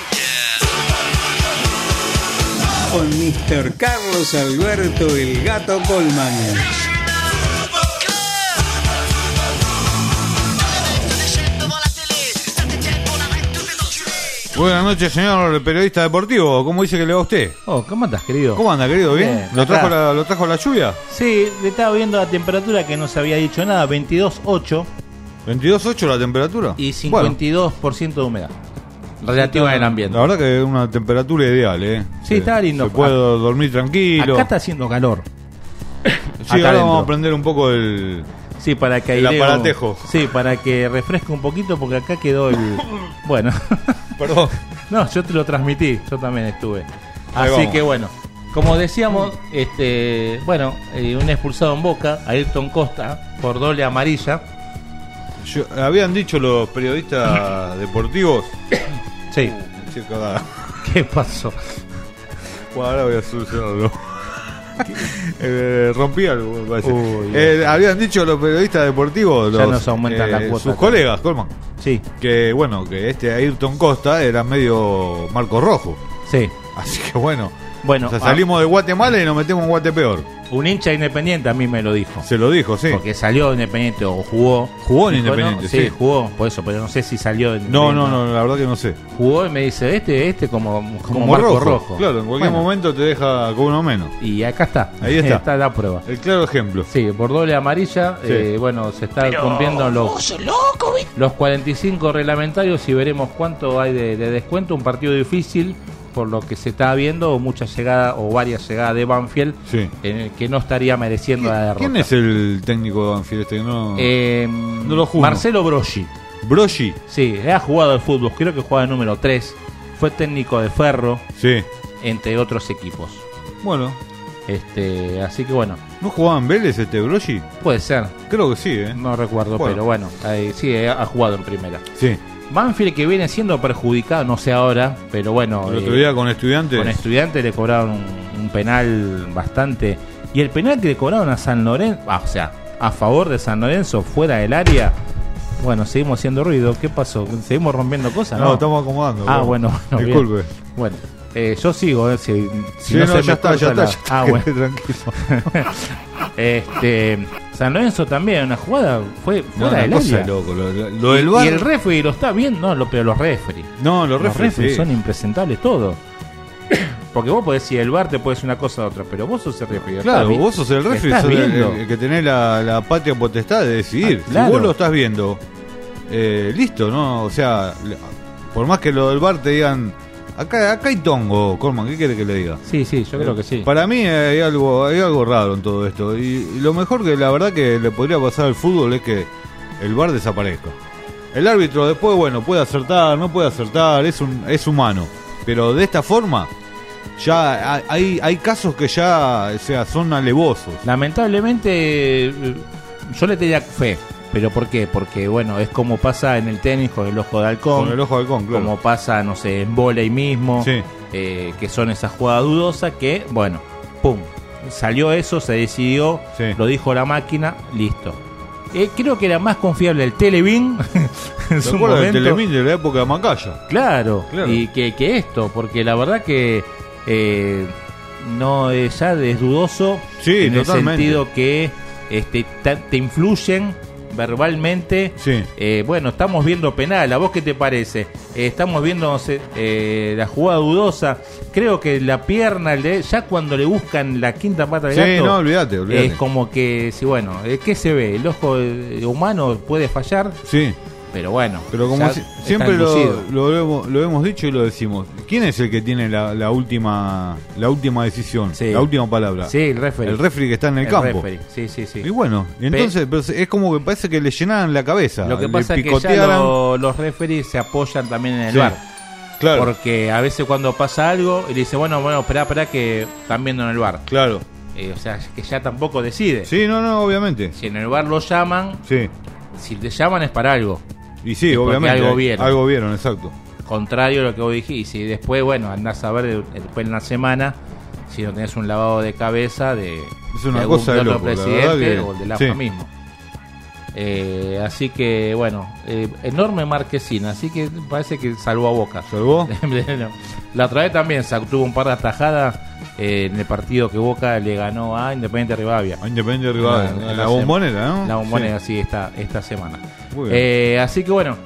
Con Mr. Carlos Alberto el Gato Colman. Buenas noches, señor periodista deportivo. ¿Cómo dice que le va a usted? ¿Cómo andas, querido? ¿Cómo anda, querido? ¿Bien? Bien. ¿Lo trajo la lluvia? Sí, le estaba viendo la temperatura que no se había dicho nada, 22.8. 22.8 la temperatura. Y 52% de humedad relativa al ambiente. La verdad que es una temperatura ideal, Sí, está lindo. Se puede dormir tranquilo. Acá está haciendo calor. Sí, ahora vamos a prender un poco el... Sí, para que el aparatejo. Sí, para que refresque un poquito, porque acá quedó el... Bueno. Perdón. No, yo te lo transmití, yo también estuve. Ahí Así vamos. que bueno, como decíamos, un expulsado en Boca, Ayrton Costa, por doble amarilla. Habían dicho los periodistas deportivos. Sí. ¿Qué pasó? Bueno, ahora voy a solucionarlo. Rompí algo, me parece. Habían dicho los periodistas deportivos, ya nos aumentan la cuota. sus colegas, Colman. Sí. Que que Ayrton Costa era medio marco rojo. Sí. Así que bueno. Bueno, o sea, salimos de Guatemala y nos metemos en Guatepeor. Un hincha Independiente a mí me lo dijo. Se lo dijo, sí. Porque salió Independiente o jugó. Jugó en Dijo, Independiente, ¿no? sí. Jugó, por eso, pero no sé si salió en No, la verdad que no sé. Jugó y me dice, este como marco rojo. Claro, en cualquier momento te deja con uno menos. Y acá está. Ahí está. Está la prueba. El claro ejemplo. Sí, por doble amarilla. Sí. Bueno, se está cumpliendo los 45 reglamentarios y veremos cuánto hay de descuento. Un partido difícil, por lo que se está viendo, muchas llegadas o varias llegadas de Banfield, Sí. que no estaría mereciendo la derrota. ¿Quién es el técnico de Banfield este? No lo juro. Marcelo Broggi. Broggi. Sí, ha jugado al fútbol, creo que juega el número 3. Fue técnico de Ferro, Sí. entre otros equipos. Bueno, Así que bueno, ¿no jugaba en Vélez Broggi? puede ser. Creo que sí, No recuerdo, Bueno. pero bueno, sí, ha jugado en primera. Sí. Banfield, que viene siendo perjudicado, no sé ahora, pero bueno, El otro día con Estudiantes. con Estudiantes le cobraron un penal bastante. Y el penal que le cobraron a San Lorenzo, o sea, a favor de San Lorenzo, fuera del área. Bueno, seguimos haciendo ruido. ¿Qué pasó? ¿Seguimos rompiendo cosas? No, estamos acomodando. Bueno, Disculpe. bien. Bueno, yo sigo, si Sí, no no, se ya me está, corta ya la- está. bueno. Tranquilo. San Lorenzo también, una jugada fue fuera Una del cosa área. loco. Lo del VAR. Y el referee lo está viendo, pero los referees. No, los referees, sí. son impresentables todos. Porque vos podés decir, el VAR te puede decir una cosa u otra, pero vos sos el referee. Claro, vos sos el referee, estás sos viendo. el que tenés la patria potestad de decidir. Ah, claro. Si vos lo estás viendo, listo, ¿no? O sea, por más que lo del VAR te digan, acá hay tongo, Colman, ¿qué quiere que le diga? Sí, yo creo que sí. Para mí hay algo raro en todo esto. Y lo mejor que la verdad que le podría pasar al fútbol es que el VAR desaparezca. El árbitro después, bueno, puede acertar, no puede acertar, es humano. Pero de esta forma, ya hay casos que ya, o sea, son alevosos. Lamentablemente, yo le tenía fe. ¿Pero por qué? Porque, bueno, es como pasa en el tenis con el ojo de halcón. Con el ojo de halcón, claro. Como pasa, no sé, en vóley mismo. Sí. Que son esas jugadas dudosas que, bueno, pum, salió eso, se decidió, Sí. lo dijo la máquina, listo. Creo que era más confiable el Televín en ¿Te su acuerdas del momento. Telemín de la época de Macaya? Claro, Claro. y que esto, porque la verdad que no ya es dudoso Sí, en totalmente. el sentido que te influyen verbalmente. Sí. Bueno, estamos viendo penal, ¿a vos qué te parece? Estamos viendo, no sé, la jugada dudosa. Creo que la pierna, ya cuando le buscan la quinta pata del Sí, gato, no, olvídate. es como que, sí, bueno, ¿qué se ve? El ojo humano puede fallar, Sí. pero bueno. Pero como ya siempre está inducido. lo hemos dicho y lo decimos. ¿Quién es el que tiene la última decisión? Sí. La última palabra. Sí, el referee. El referee que está en el campo. referee, sí. Y bueno, y entonces pero es como que parece que le llenaran la cabeza. Lo que le pasa es que ya picotearan. los referees se apoyan también en el Sí. VAR. Claro, Porque a veces cuando pasa algo, y le dice, bueno, esperá que están viendo en el VAR. claro. O sea, que ya tampoco decide. Sí, no, obviamente. Si en el VAR lo llaman, Sí. si te llaman es para algo. Y sí, Es porque obviamente. algo vieron. Algo vieron, exacto. Contrario a lo que vos dijiste. Y si después, bueno, andás a ver después en la semana, si no tenés un lavado de cabeza de, Es una de algún cosa de otro loco, la presidente verdad que- o el del AFA sí. mismo. Así que, bueno, enorme Marquesina. Así que parece que salvó a Boca. ¿Salvó? La otra vez también tuvo un par de atajadas en el partido que Boca le ganó a Independiente Rivadavia. A Independiente Rivadavia. En La la Bombonera, ¿no? La Bombonera, sí, esta semana. Muy bien. Así que bueno,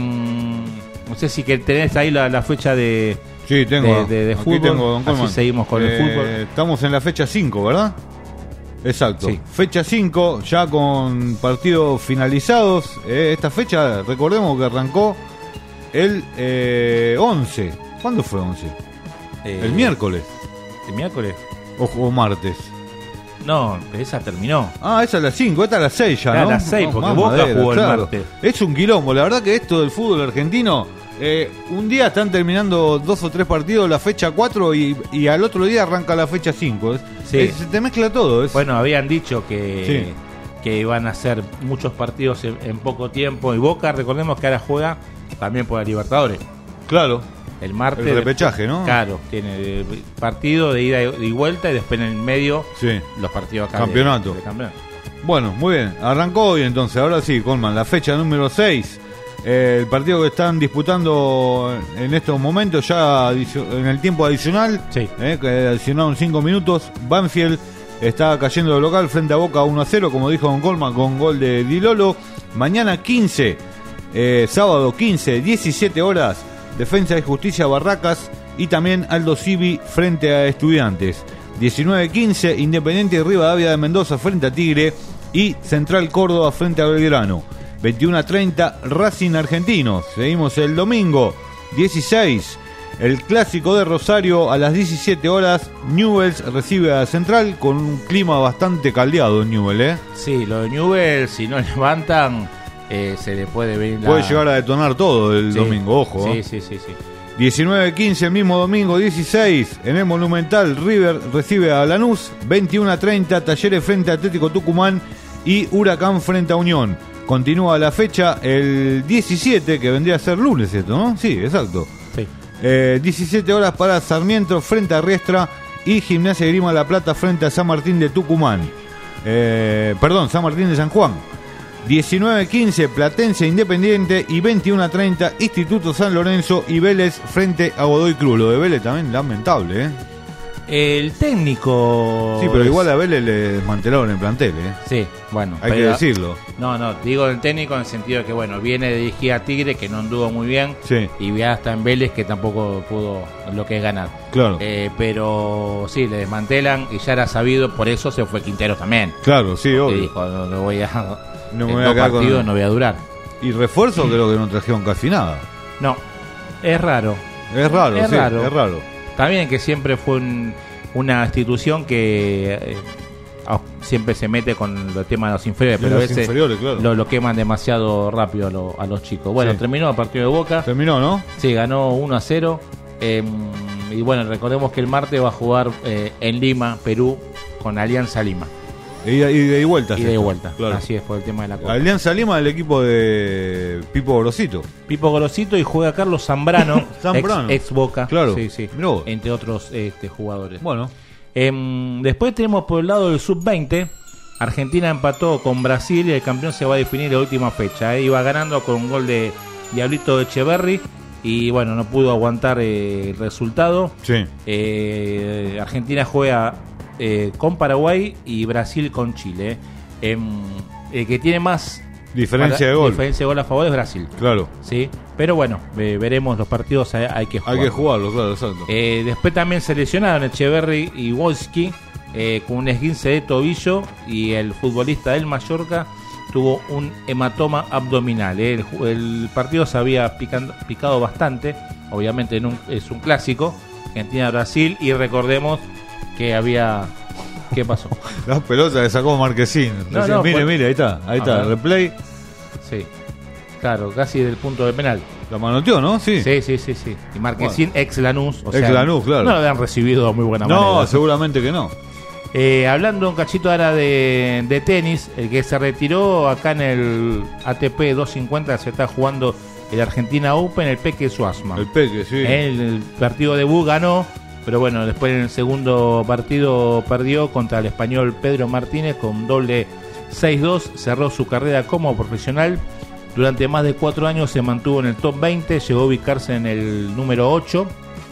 no sé si que tenés ahí la fecha de Sí, tengo. de Aquí fútbol. tengo, don Así Colman. seguimos con el fútbol. Estamos en la fecha 5, ¿verdad? Exacto. Sí. Fecha 5, ya con partidos finalizados. Esta fecha, recordemos que arrancó el 11. ¿Cuándo fue 11? El miércoles. ¿El miércoles? O martes. No, esa terminó. Ah, esa es la 5, esta es la 6 ya, Era ¿no? la 6, porque más Boca madera, jugó el claro. martes. Es un quilombo, la verdad que esto del fútbol argentino, un día están terminando 2 o 3 partidos, la fecha 4 y al otro día arranca la fecha 5. Sí. Se te mezcla todo. Bueno, habían dicho que iban a hacer muchos partidos en poco tiempo. Y Boca, recordemos que ahora juega también por la Libertadores. Claro. El martes. El repechaje, ¿no? Claro, tiene partido de ida y vuelta y después en el medio Sí. los partidos acá. Campeonato. de campeonato. Bueno, muy bien. Arrancó hoy entonces. Ahora sí, Colman, la fecha número 6. El partido que están disputando en estos momentos, ya en el tiempo adicional, Sí. que adicionaron 5 minutos. Banfield está cayendo de local frente a Boca 1-0, como dijo Don Colman, con gol de Di Lolo. Mañana 15, sábado 15, 17 horas, Defensa y Justicia Barracas y también Aldo Civi frente a Estudiantes. 19-15, Independiente y Rivadavia de Mendoza frente a Tigre y Central Córdoba frente a Belgrano. 21-30, Racing Argentinos. Seguimos el domingo 16, el Clásico de Rosario a las 17 horas. Newell's recibe a Central con un clima bastante caldeado en Newell's, Sí, lo de Newell's, si no levantan, se le puede venir puede llegar a detonar todo el domingo, ojo. Sí. 19-15, el mismo domingo 16, en el Monumental, River recibe a Lanús. 21-30, Talleres frente a Atlético Tucumán y Huracán frente a Unión. Continúa la fecha el 17, que vendría a ser lunes esto, ¿no? Sí, exacto. Sí. 17 horas para Sarmiento frente a Riestra y Gimnasia de Grima La Plata frente a San Martín de Tucumán. San Martín de San Juan. 19-15, Platense Independiente y 21-30, Instituto San Lorenzo y Vélez frente a Godoy Cruz. Lo de Vélez también lamentable, El técnico... Sí, pero igual a Vélez le desmantelaron el plantel, Sí, bueno. Hay que decirlo. No, digo el técnico en el sentido de que, bueno, viene de dirigir a Tigre, que no anduvo muy bien, sí. Y ya está en Vélez, que tampoco pudo lo que es ganar. Claro. Pero sí, le desmantelan y ya era sabido, por eso se fue Quintero también. Claro, sí, obvio. Y dijo, no voy a... No me voy a quedar partidos no voy a durar. Y refuerzo creo que no trajeron casi nada. No, es raro. Es raro. También que siempre fue una institución que siempre se mete con el tema de los inferiores, pero a veces claro. lo queman demasiado rápido a los chicos. Bueno, terminó el partido de Boca. Terminó, ¿no? Sí, ganó 1-0. Y bueno, recordemos que el martes va a jugar en Lima, Perú, con Alianza Lima. Ida y vuelta. Ida y vuelta, claro. Así es por el tema de la Copa. Alianza Lima, el equipo de Pipo Grosito. Y juega Carlos Zambrano, ex Boca, claro. Sí. Entre otros jugadores. Bueno. Después tenemos por el lado del Sub-20, Argentina empató con Brasil y el campeón se va a definir la última fecha. Iba ganando con un gol de Diablito Echeverri y bueno, no pudo aguantar el resultado. Sí. Argentina juega con Paraguay y Brasil con Chile. El que tiene más diferencia de gol a favor es Brasil. Claro. Sí, pero bueno, veremos los partidos, hay que jugarlos. Hay que jugarlos, claro, exacto. Después también se lesionaron Echeverri y Wolski con un esguince de tobillo y el futbolista del Mallorca tuvo un hematoma abdominal. El partido se había picado bastante, obviamente es un clásico, Argentina-Brasil, y recordemos que había... ¿Qué pasó? Las pelotas que sacó Marquesín. Mire, ahí está, el replay. Sí, claro, casi del punto de penal. La manoteó, ¿no? Sí. Y Marquesín, ex Lanús, Lanús, claro. No lo habían recibido de muy buena manera. No, seguramente que no. Hablando un cachito ahora de tenis, el que se retiró acá en el ATP 250 se está jugando el Argentina Open, el Peque Schwarzman. El Peque, sí. El partido debut ganó, pero bueno, después en el segundo partido perdió contra el español Pedro Martínez con doble 6-2, cerró su carrera como profesional. Durante más de 4 años se mantuvo en el top 20, llegó a ubicarse en el número 8,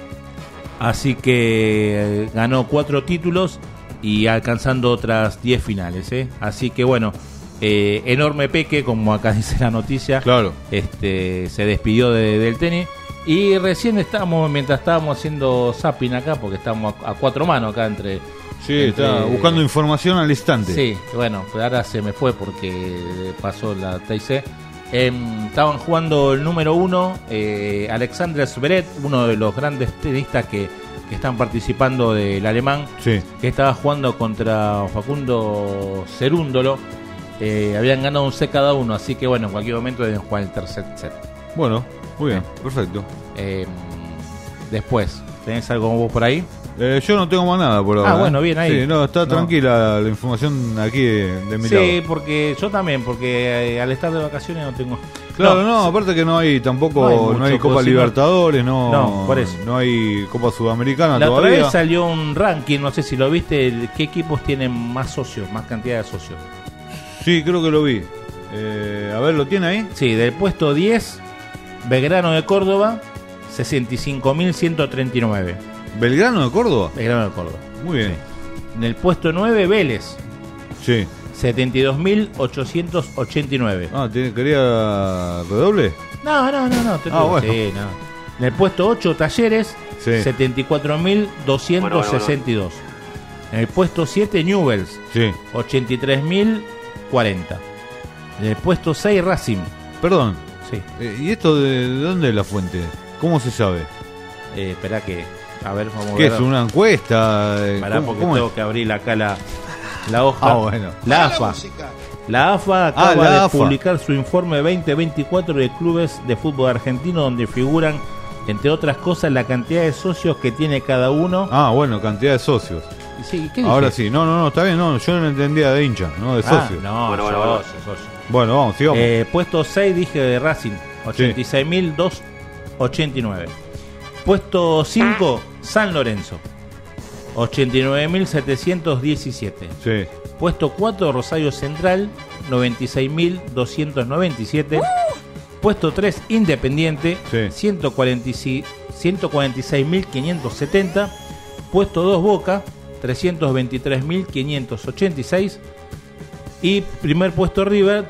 así que ganó 4 títulos y alcanzando otras 10 finales, Así que bueno, enorme Peque, como acá dice la noticia. Claro. Se despidió del tenis. Y recién mientras estábamos haciendo zapping acá, porque estábamos a 4 manos acá entre... Sí, está buscando información al instante. Sí, bueno, pero ahora se me fue porque pasó la TIC. Estaban jugando el número 1, Alexander Zverev, uno de los grandes tenistas que están participando del alemán, sí, que estaba jugando contra Facundo Cerúndolo. Habían ganado un set cada uno, así que bueno, en cualquier momento deben jugar el tercer set. Bueno, muy bien, perfecto. Después, ¿tenés algo vos por ahí? Yo no tengo más nada por ahora. Bueno, bien ahí. Sí, no, está tranquila la información aquí de mi lado. Sí, porque yo también, porque al estar de vacaciones no tengo... Claro, no, aparte que no hay tampoco, no hay Copa Libertadores, no, por eso. No hay Copa Sudamericana la todavía. Otra vez salió un ranking, no sé si lo viste, qué equipos tienen más socios, más cantidad de socios. Sí, creo que lo vi. A ver, ¿lo tiene ahí? Sí, del puesto 10, Belgrano de Córdoba, 65.139. ¿Belgrano de Córdoba? Belgrano de Córdoba. Muy bien. En el puesto 9, Vélez. Sí. 72.889. ¿Quería redoble? No. Bueno. Sí, no. En el puesto 8, Talleres. Sí. 74.262. En el puesto 7, Newell's. Sí. 83.040. En el puesto 6, Racing. Perdón. Sí. ¿Y esto de dónde es la fuente? ¿Cómo se sabe? Espera que... A ver, vamos a ¿Qué ver. es una encuesta? Pará, porque ¿Cómo tengo es? que abrir acá la hoja. Bueno. La AFA. La AFA acaba la de AFA. publicar su informe 2024 de clubes de fútbol argentino, donde figuran, entre otras cosas, la cantidad de socios que tiene cada uno. Bueno, cantidad de socios. Sí, ¿qué dije? Ahora sí. No, está bien. No, yo no entendía de hincha, no de socios. No, Bueno. socio. Bueno, vamos, sigamos. Puesto 6 dije de Racing, 86.289. Puesto 5, San Lorenzo, 89.717. Sí. Puesto 4, Rosario Central, 96.297. Puesto 3, Independiente, Sí. 146.570. Puesto 2, Boca, 323.586. Y primer puesto, River,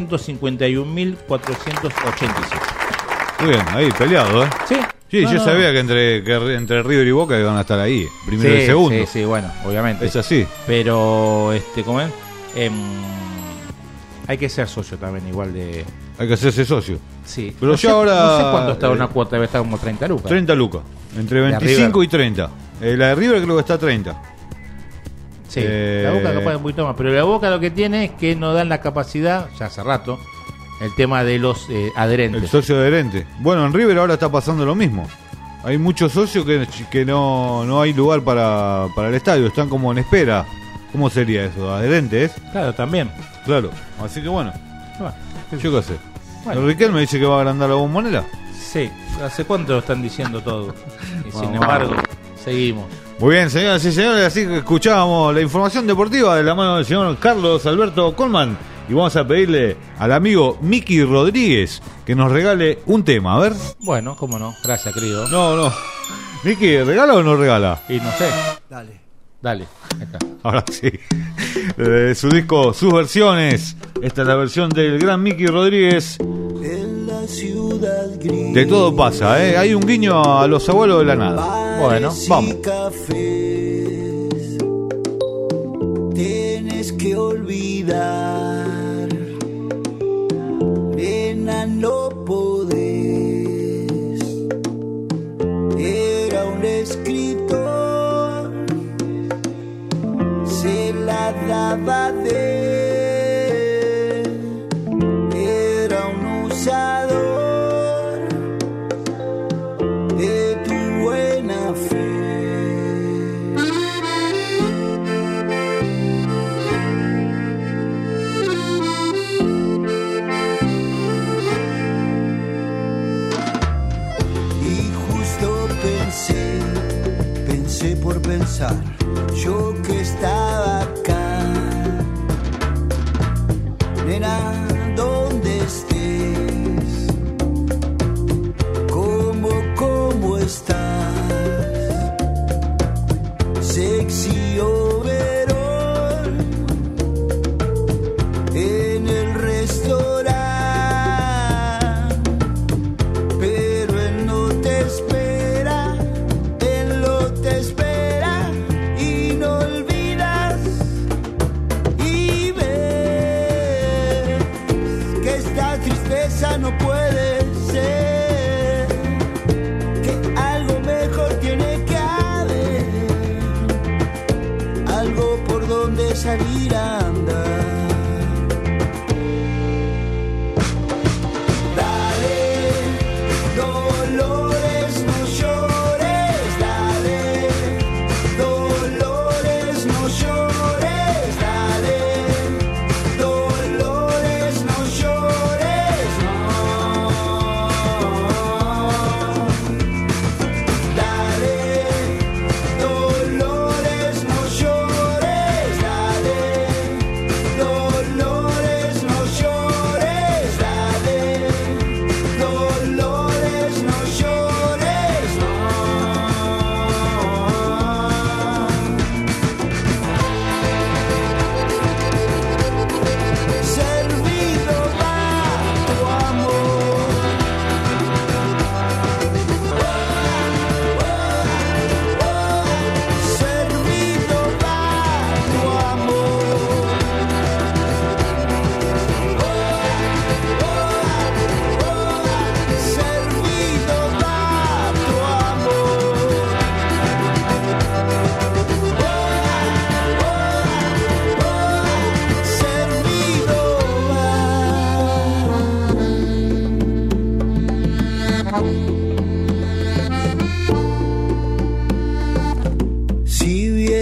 351.487. Muy bien, ahí peleado, ¿eh? Sí. Sí, No, yo no. sabía que entre River y Boca iban a estar ahí, primero y segundo. Sí, bueno, obviamente. Es así. Pero, ¿cómo es? Hay que ser socio también, igual de... Hay que hacerse socio. Sí. Pero no ya sé, ahora... No sé cuánto está una cuota, debe estar como 30 lucas. 30 lucas. Entre La 25 River. y 30. La de River creo que está a 30. Sí, la Boca capaz es un poquito más. Pero la Boca lo que tiene es que no dan la capacidad, ya hace rato, el tema de los adherentes. El socio adherente. Bueno, en River ahora está pasando lo mismo. Hay muchos socios que no hay lugar para el estadio. Están como en espera. ¿Cómo sería eso? ¿Adherentes? Claro, también. Claro. Así que bueno, Bueno, yo qué sé. Bueno. El Riquelme dice que va a agrandar la bombonera. sí, ¿hace cuánto lo están diciendo todo? Y sin Vamos. embargo, seguimos. Muy bien, señoras y señores, así que escuchábamos la información deportiva de la mano del señor Carlos Alberto Colman. Y vamos a pedirle al amigo Miki Rodríguez que nos regale un tema, a ver. Bueno, cómo no. Gracias, querido. No. Miki, ¿regala o no regala? Y no sé. Dale. Dale, ahí está. Ahora sí. Su disco, sus versiones. Esta es la versión del gran Miki Rodríguez. En la ciudad gris, De todo pasa, ¿eh? Hay un guiño a los abuelos de la nada. Bueno, vamos. cafés, tienes que olvidar, nena, no podés. Era un escritor, se la daba era un usador de tu buena fe. Y justo pensé por pensar, yo que estaba acá, nena, ¿dónde estés? ¿Cómo estás? Sexy overall en el restaurante, pero él no te espera, él no te espera y no olvidas y ves que esta tristeza no puede ser, que algo mejor tiene que haber, algo por donde salir a andar. Dale, Dolores, no llores, dale, Dolores, no llores, dale, Dolores, no llores, no. Dale, Dolores, no llores, dale, Dolores,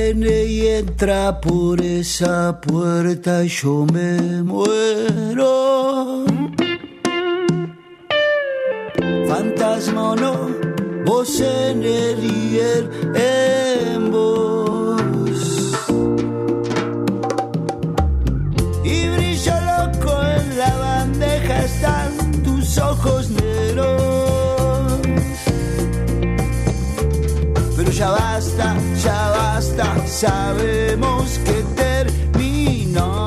viene y entra por esa puerta y yo me muero. Fantasma o no, vos en el y él en vos. Y brilla loco en la bandeja, están tus ojos negros. Pero ya basta, sabemos que terminó.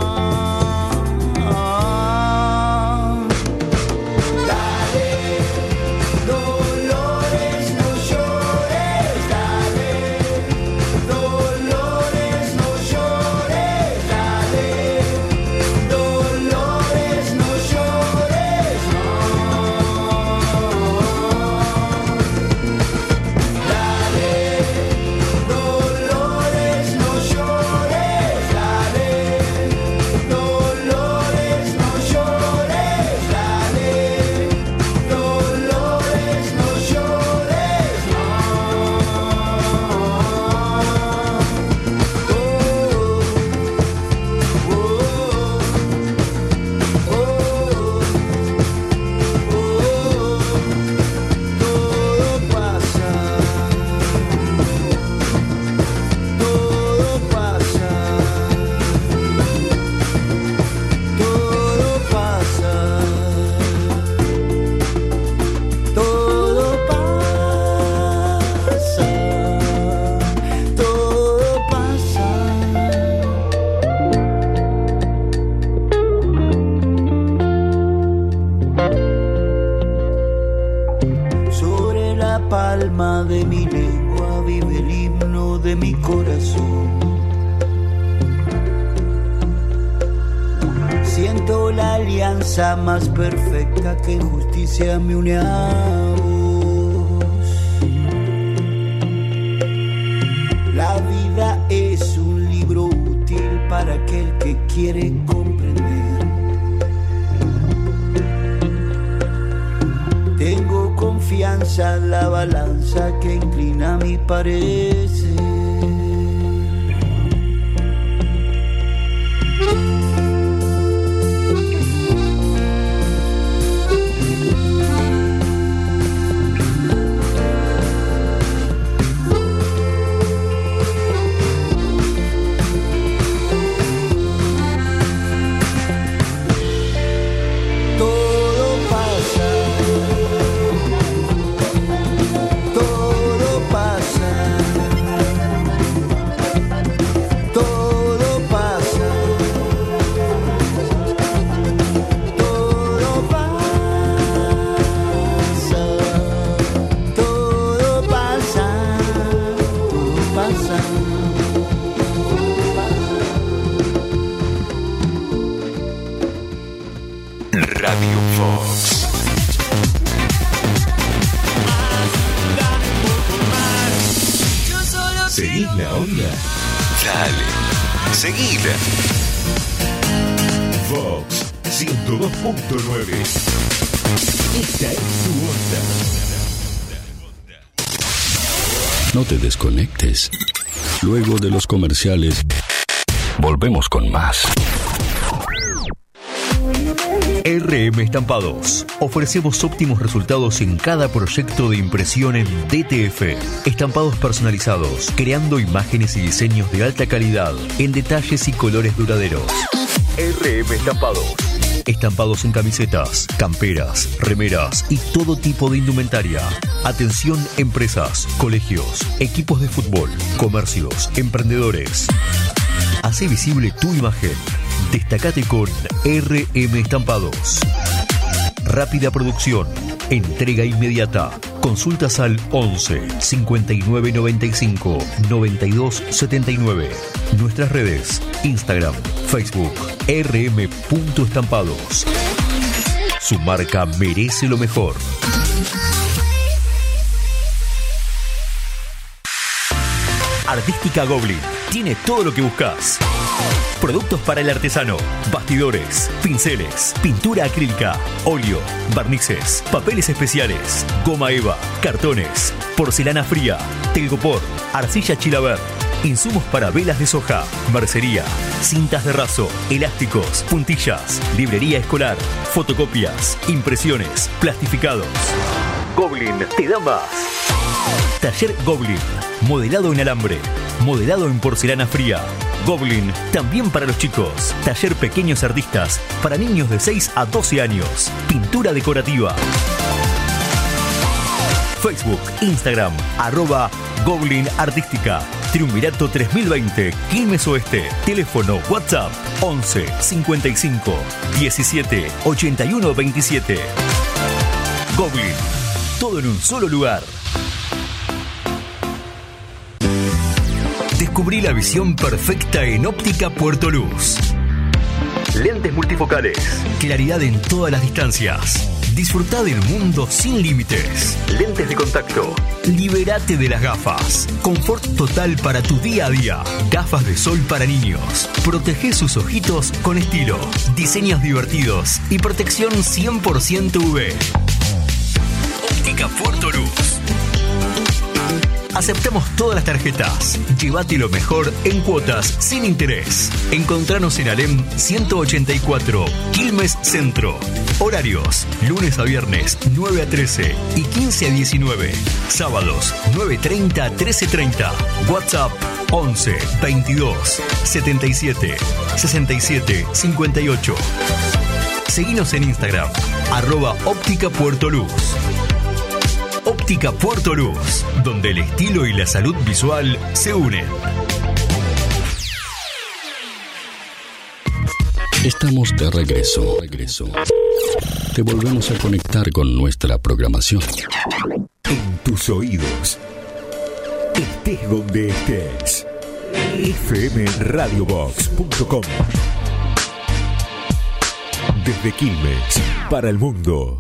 De mi lengua vive el himno de mi corazón. Siento la alianza más perfecta que en justicia me une a vos. La vida es un libro útil para aquel que quiere comprender. Tengo confianza en la balanza que inclina mi parecer. Radio Vox. ¿Seguís la onda? Dale, seguila. Vox 102.9. Esta es tu onda. No te desconectes. Luego de los comerciales, volvemos con más. RM Estampados. Ofrecemos óptimos resultados en cada proyecto de impresión en DTF. Estampados personalizados, creando imágenes y diseños de alta calidad en detalles y colores duraderos. RM Estampados. Estampados en camisetas, camperas, remeras y todo tipo de indumentaria. Atención empresas, colegios, equipos de fútbol, comercios, emprendedores. Hace visible tu imagen. Destacate con RM Estampados. Rápida producción. Entrega inmediata. Consultas al 11 59 95 92 79. Nuestras redes: Instagram, Facebook, rm.estampados. Su marca merece lo mejor. Artística Goblin tiene todo lo que buscas. Productos para el artesano, bastidores, pinceles, pintura acrílica, óleo, barnices, papeles especiales, goma eva, cartones, porcelana fría, telgopor, arcilla Chilaver, insumos para velas de soja, mercería, cintas de raso, elásticos, puntillas, librería escolar, fotocopias, impresiones, plastificados. Goblin te da más. Taller Goblin, modelado en alambre, modelado en porcelana fría. Goblin, también para los chicos. Taller Pequeños Artistas, para niños de 6 a 12 años. Pintura decorativa. Facebook, Instagram, @Goblin Artística. Triunvirato 3020, Quilmes Oeste. Teléfono WhatsApp 11 55 17 81 27. Goblin, todo en un solo lugar. Descubrí la visión perfecta en Óptica Puerto Luz. Lentes multifocales, claridad en todas las distancias. Disfrutá del mundo sin límites. Lentes de contacto. Libérate de las gafas. Confort total para tu día a día. Gafas de sol para niños. Protege sus ojitos con estilo. Diseños divertidos y protección 100% UV. Óptica Puerto Luz. Aceptamos todas las tarjetas. Llévate lo mejor en cuotas sin interés. Encontranos en Alem 184, Quilmes Centro. Horarios: lunes a viernes 9 a 13 y 15 a 19. Sábados 9:30 a 13:30. WhatsApp 11 22 77 67 58. Seguinos en Instagram @Óptica Puerto Luz. Óptica Puerto Luz, donde el estilo y la salud visual se unen. Estamos de regreso. Te volvemos a conectar con nuestra programación. En tus oídos. Estés donde estés. fmradiobox.com. Desde Quilmes, para el mundo.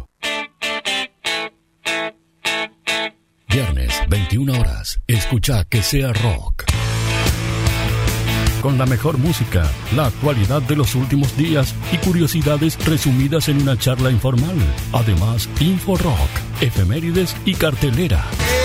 Viernes, 21 horas. Escucha Que Sea Rock. Con la mejor música, la actualidad de los últimos días y curiosidades resumidas en una charla informal. Además, Info Rock, efemérides y cartelera.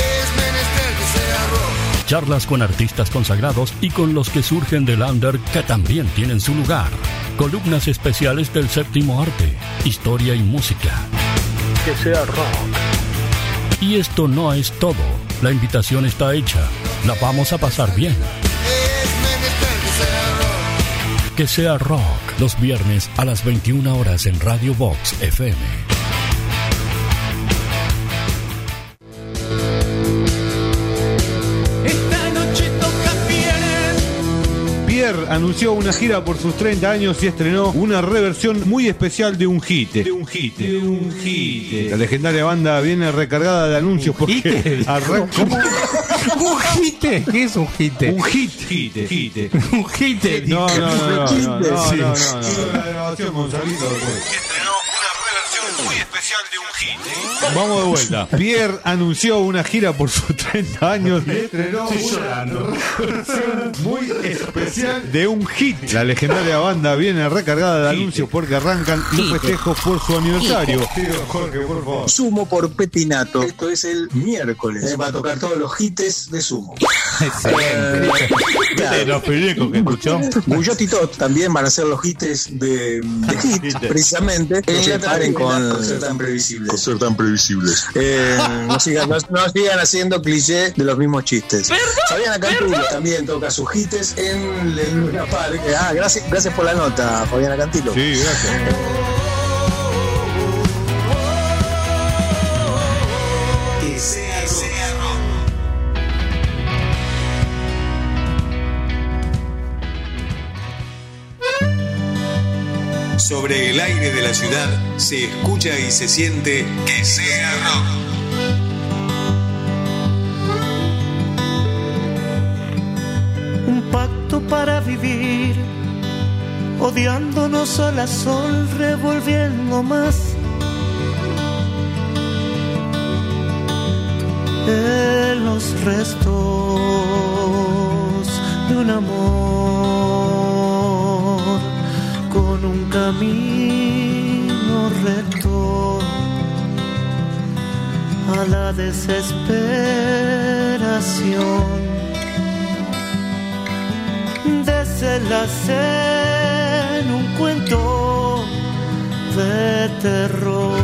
Charlas con artistas consagrados y con los que surgen del under que también tienen su lugar. Columnas especiales del séptimo arte, historia y música. Que Sea Rock. Y esto no es todo. La invitación está hecha. La vamos a pasar bien. Que Sea Rock. Los viernes a las 21 horas en Radio Vox FM. Pierre anunció una gira por sus 30 años y estrenó una reversión muy especial de un hit. La legendaria banda viene recargada de anuncios porque ¿Cómo? ¿Un hit? ¿Qué es un hit? Un hit. Un hit. No. La grabación, Gonzalito. Estrenó una reversión muy especial de un hit. Vamos de vuelta. Pierre anunció una gira por sus 30 años y estrenó una reversión muy especial de un hit. La legendaria banda viene recargada de anuncios porque arrancan los festejos por su aniversario. Jorge, por favor. Sumo por Petinato. Esto es el miércoles. Va a tocar todos los hits de Sumo. De los periódicos que escuchó. Guyot y Tot también van a ser los hits de hit, precisamente. No se paren con ser tan previsibles. No sigan haciendo cliché de los mismos chistes. Fabiana Cantulo también toca sus hits en Luna Park. Gracias por la nota, Fabiana Cantilo. Sí, gracias. Que sea rock. Sobre el aire de la ciudad se escucha y se siente Que Sea Rock. Un pacto para vivir, odiándonos sol a sol, revolviendo más en los restos de un amor con un camino recto a la desesperación. desenlace en un cuento de terror.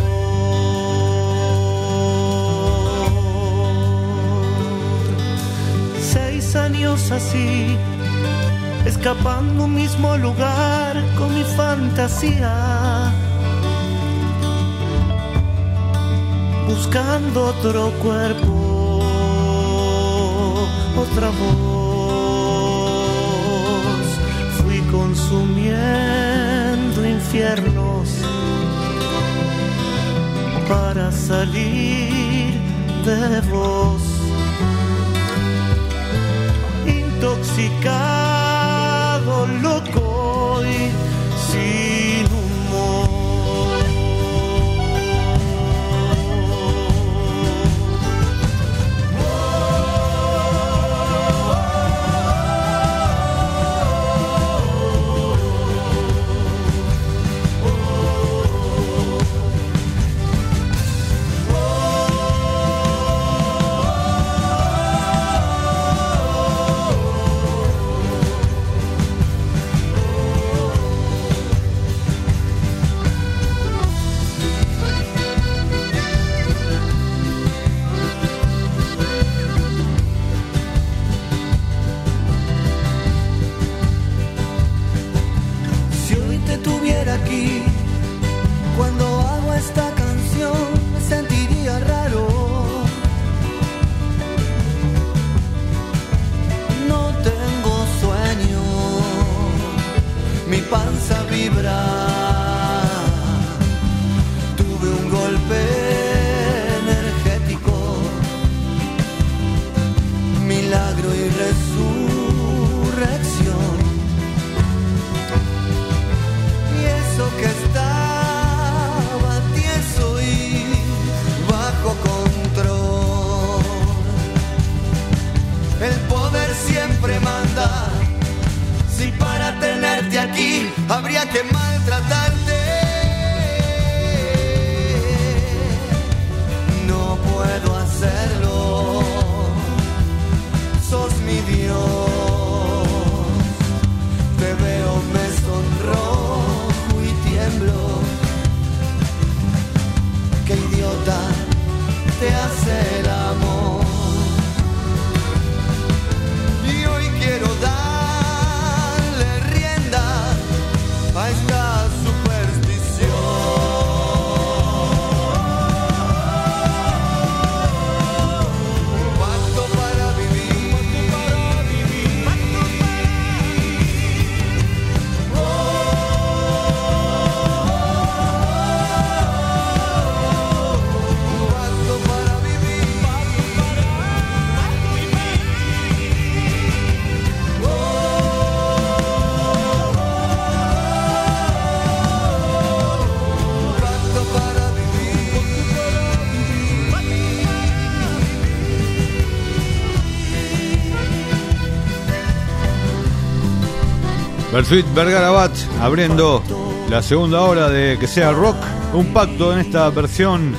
Años así, escapando un mismo lugar con mi fantasía, buscando otro cuerpo, otra voz. Fui consumiendo infiernos para salir de vos. Intoxicado, loco y sin humor. Aquí, cuando hago esta canción, me sentiría raro. No tengo sueño, mi panza vibra. Tuve un golpe energético, milagro y resurrección. Que estaba tieso y bajo control. El poder siempre manda. Si para tenerte aquí habría que maltratarte, no puedo hacerlo. Sos mi Dios. Te veo, me sonrojo. Qué idiota te hace el amor. Y hoy quiero darle rienda a esta superstición. Pacto para vivir. Bersuit Vergarabat abriendo la segunda hora de Que Sea Rock, un pacto en esta versión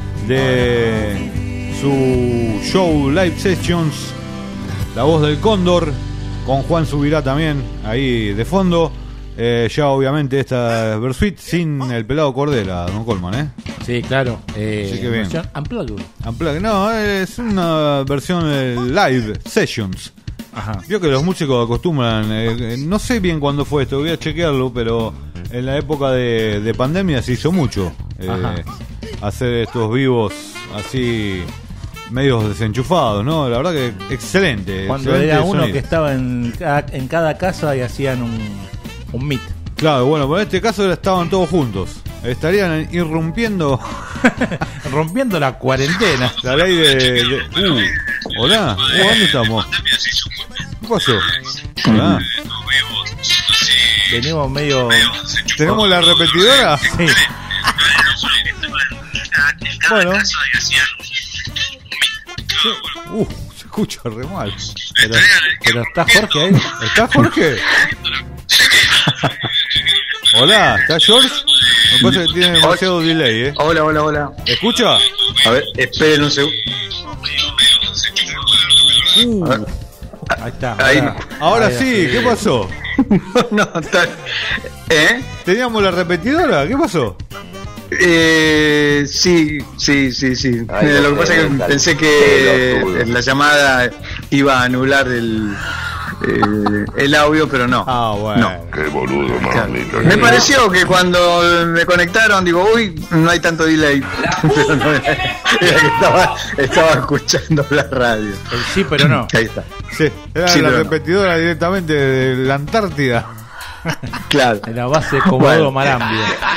de su show Live Sessions, La Voz del Cóndor, con Juan Subirá también ahí de fondo. Ya obviamente esta Bersuit sin el pelado Cordera, don Colman, Sí, claro. Así que bien. Versión Unplugged. No, es una versión Live Sessions. Ajá. Vio que los músicos acostumbran, no sé bien cuándo fue esto, voy a chequearlo, pero en la época de pandemia se hizo mucho hacer estos vivos así medios desenchufados, ¿no? La verdad que excelente. Cuando excelente era uno sonido. que estaba en cada casa y hacían un meet. Claro, bueno, pero en este caso estaban todos juntos. Estarían irrumpiendo rompiendo la cuarentena. La ley de hola, ¿dónde estamos? ¿Qué pasó? Hola. Tenemos medio. ¿Tenemos la repetidora? Sí. Bueno. Se escucha re mal. Pero está Jorge ahí. ¿Está Jorge? Hola, ¿está George? Me parece que tiene demasiado delay, Hola. ¿Escucha? A ver, esperen un segundo. Ahí está. Ahora sí, ¿qué pasó? No, está... ¿Teníamos la repetidora? ¿Qué pasó? Sí. Lo que pasa es que pensé que la llamada iba a anular el audio, pero no. Bueno. No. Qué boludo, mamito. Me pareció que cuando me conectaron, digo, uy, no hay tanto delay. Pero no, era que estaba escuchando la radio. Sí, pero no. Ahí está. Sí, era la repetidora directamente de la Antártida. Claro. En la base de Comodoro Marambio.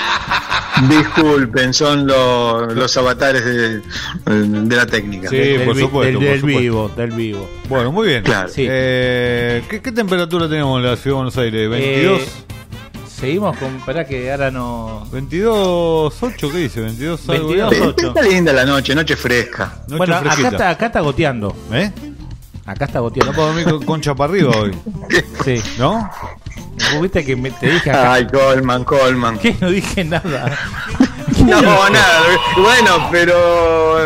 Disculpen, son los avatares de la técnica. Sí, por supuesto. Del vivo. Bueno, muy bien. Claro. Sí. ¿Qué temperatura tenemos en la ciudad de Buenos Aires? ¿22? Seguimos con... Esperá que ahora no... 22.8, ¿qué dice? 22.8. Está linda la noche fresca. Bueno, acá está goteando. Acá está goteando. No puedo dormir con chaparriba hoy. Sí. ¿No? Viste que te dije acá. Ay, Coleman. ¿Qué? No dije nada. No, nada. Bueno, pero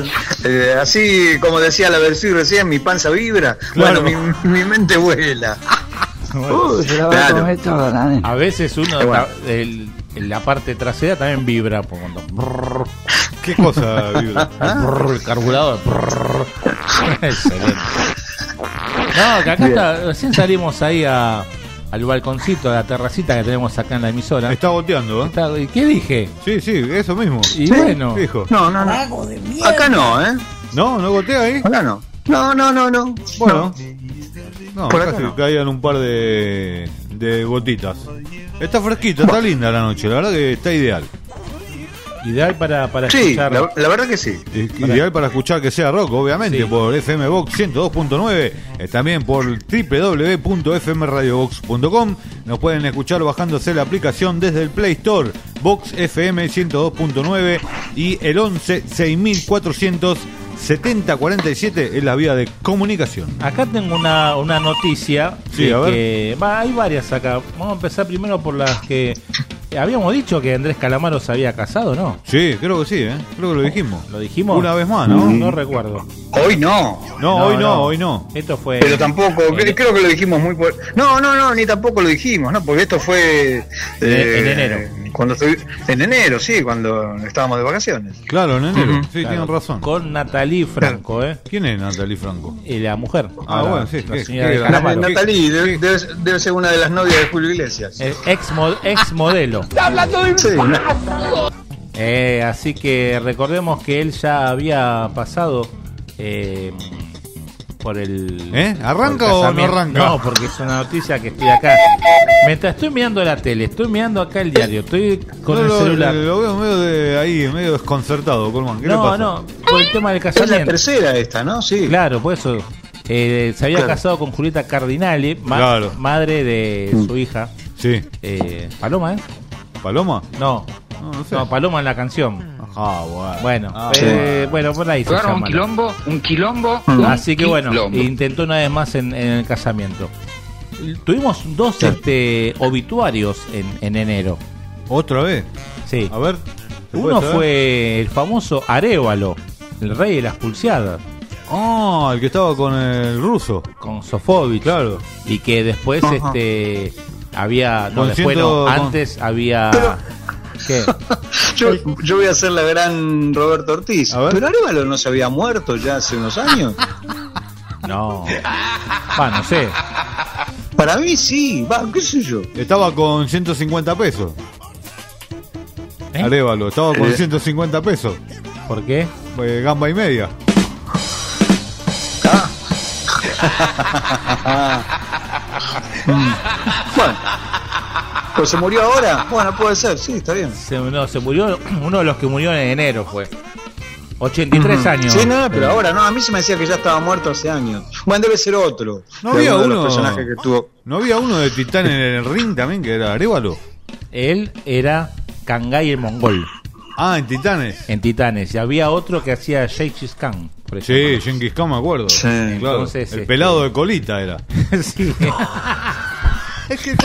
así como decía la versión recién, mi panza vibra. Claro. Bueno, mi mente vuela. Claro. A veces uno en la parte trasera también vibra. ¿Qué cosa vibra? El carburador. Excelente. No, que acá recién salimos ahí al balconcito, a la terracita que tenemos acá en la emisora. Está goteando, ¿eh? ¿Qué dije? Sí, eso mismo. Y bueno. Dijo. No. Acá no, ¿No gotea ahí? Acá no. No. Bueno. No, Por acá acá sí no. caían un par de gotitas. Está fresquito, está linda la noche, la verdad que está ideal. Ideal para Sí, escuchar. la verdad que sí. Ideal para escuchar que sea rock, obviamente, Sí. por FM Box 102.9, también por www.fmradiobox.com. Nos pueden escuchar bajándose la aplicación desde el Play Store, Box FM 102.9 y el 11 6400 7047 es la vía de comunicación. Acá tengo una noticia. Sí, a ver. Hay varias acá. Vamos a empezar primero por las que habíamos dicho que Andrés Calamaro se había casado, ¿no? Sí, creo que sí, creo que lo dijimos. ¿Lo dijimos? Una vez más, ¿no? No recuerdo. Hoy no. Hoy no. Esto fue... Pero tampoco, creo que lo dijimos muy... No, ni tampoco lo dijimos, ¿no? Porque esto fue... en enero. En enero, sí, cuando estábamos de vacaciones. Claro, en enero, sí, Claro. tienen razón. Con Natalie Franco, ¿Quién es Natalie Franco? La mujer. Bueno, sí. La señora de Calamaro. Natalie debe ser una de las novias de Julio Iglesias. Ex modelo. ¿Está hablando de Sí. Así que recordemos que él ya había pasado por el... ¿Arranca o no arranca? No, porque es una noticia que estoy acá. Mientras estoy mirando la tele, estoy mirando acá el diario, estoy con el celular. Lo veo medio desconcertado, Colman. ¿Qué le pasa? No, por el tema del Es casamiento. la tercera esta, ¿no? Sí. Claro, por eso. Se había Claro. casado con Julieta Cardinale, Claro. madre de su hija. Sí. Paloma, ¿Paloma? No, sé. no, Paloma en la canción. Bueno, bueno, por ahí se llama. Un quilombo. Así que bueno, intentó una vez más en el casamiento. Tuvimos dos obituarios en enero. ¿Otra vez? Sí. A ver. Uno fue el famoso Arévalo, el rey de las pulseadas. El que estaba con el ruso. Con Sofovich. Claro. Y que después Ajá. había... No, Con después ciento- no, con- antes había... ¿Qué? Yo voy a hacer la gran Roberto Ortiz. A ver. Pero Arévalo no se había muerto ya hace unos años. No. No sé. Para mí sí, qué sé yo. Estaba con 150 pesos. Arévalo, estaba con 150 pesos. ¿Por qué? Gamba y media. Bueno, pues se murió ahora. Bueno, puede ser, sí, está bien. Se murió, uno de los que murió en enero fue. 83 años. Sí, no, pero ahora no, a mí se me decía que ya estaba muerto hace años. Bueno, debe ser otro. No de había alguno de los uno. personajes que tuvo. ¿No había uno de Titán en el ring también que era Arévalo? Él era Kangay el mongol. En Titanes. En Titanes. Y había otro que hacía Gengis Khan, por ejemplo. Sí, Gengis Khan me acuerdo. Sí. Claro. Entonces, el pelado de colita era. Sí. Es que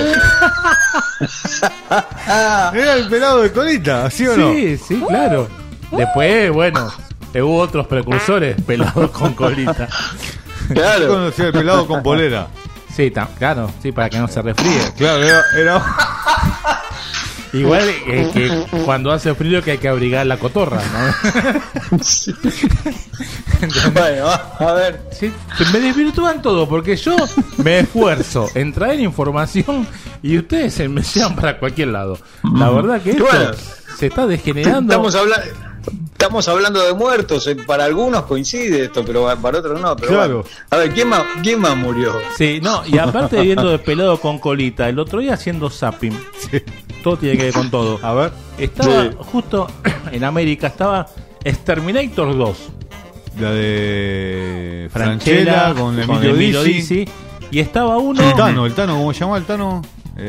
era el pelado de colita, ¿sí o no? Sí, claro. Después, bueno, hubo otros precursores pelados con colita. Claro. Yo conocía el pelado con polera. Sí, claro, sí, para que no se resfríe. Claro, era... Igual que cuando hace frío que hay que abrigar la cotorra, ¿no? Sí. Bueno, a ver. Sí, me desvirtúan todo porque yo me esfuerzo en traer información y ustedes se me llevan para cualquier lado. La verdad que esto se está degenerando. Estamos hablando de muertos, para algunos coincide esto, pero para otros no. Pero claro. Bueno. A ver, ¿quién más murió? Sí, no, y aparte viendo de pelado con colita, el otro día haciendo zapping. Sí. Todo tiene que ver con todo. A ver. Estaba justo en América, estaba Exterminator 2. La de Franchella con Emilio Dizzi. Y estaba uno... El Tano, ¿cómo se llama el Tano?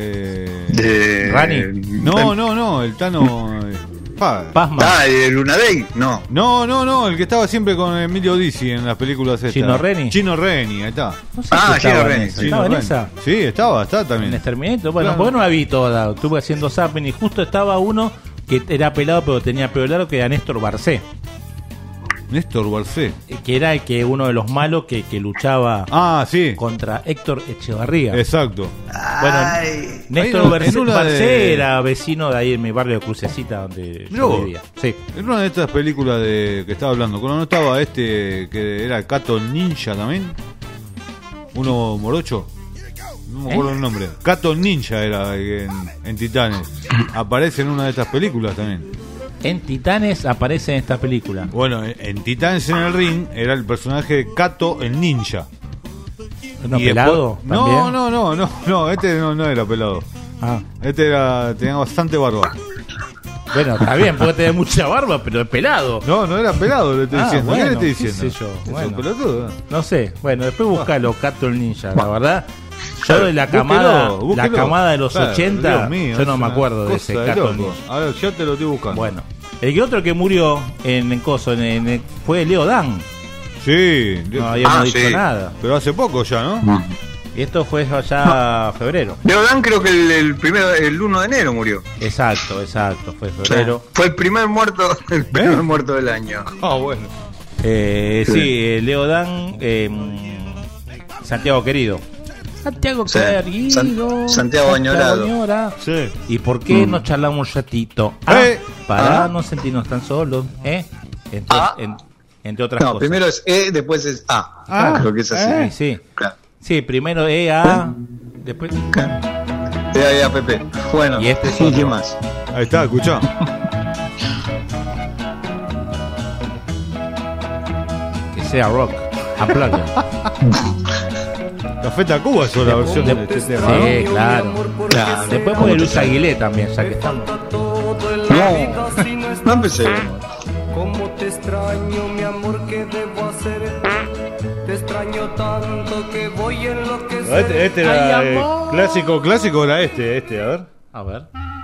Rani. No, el Tano... Pasma. ¿El Luna Day? No, el que estaba siempre con Emilio Dizzi en las películas estas. Chino Reni, ahí está. No sé Chino Reni. ¿Estaba en esa? Sí, está también. En Exterminator. Bueno, claro. porque no la vi toda. Estuve haciendo zapping y justo estaba uno que era pelado pero tenía pelo largo, que era Néstor Barcé. Néstor Barcé. Que era el que uno de los malos que luchaba contra Héctor Echevarría. Exacto. Bueno, Néstor Barcé era vecino de ahí en mi barrio de Crucecita donde yo vivía. Sí. En una de estas películas que estaba hablando, cuando no estaba que era Cato Ninja también. Uno morocho. No me acuerdo el nombre. Cato Ninja era en Titanes. Aparece en una de estas películas también. En Titanes aparece en esta película. Bueno, en Titanes en el Ring era el personaje de Kato el Ninja. ¿No pelado? No, este no era pelado. Este tenía bastante barba. Bueno, está bien, puede tener mucha barba, pero es pelado. No era pelado, le estoy diciendo. Bueno, ¿Qué le estoy diciendo? ¿Qué sé yo? Bueno, pelotudo. No sé, bueno, después buscalo, Kato el Ninja, la verdad. Yo de la camada de los 80, mío, yo no me acuerdo de ese Kato Ninja. A ver, ya te lo estoy buscando. Bueno, el otro que murió en fue Leo Dan. Sí. No habíamos dicho nada. Pero hace poco ya, ¿no? Y esto fue allá febrero. Leo Dan creo que el 1 de enero murió. Exacto, fue febrero. Fue el primer muerto del año. Bueno. Sí, Leo Dan, Santiago Querido. Santiago querido. Santiago añorado. Sí. ¿Y por qué no charlamos un ratito? Para no sentirnos tan solos, entre otras cosas. No, primero es después es A. Creo que es así. Sí. Claro. Sí, primero A, después Pepe. Bueno, y este es ¿qué más? Ahí está, escuchá. Que sea rock. Unplugged. Café Tacuba es la versión de este tema. Sí, claro. Después pone Luis Aguilé también, ya que estamos. No empecé. Cómo te extraño, mi amor, ¿qué debo hacer? Te extraño tanto que voy a enloquecer. Este era clásico era este, a ver.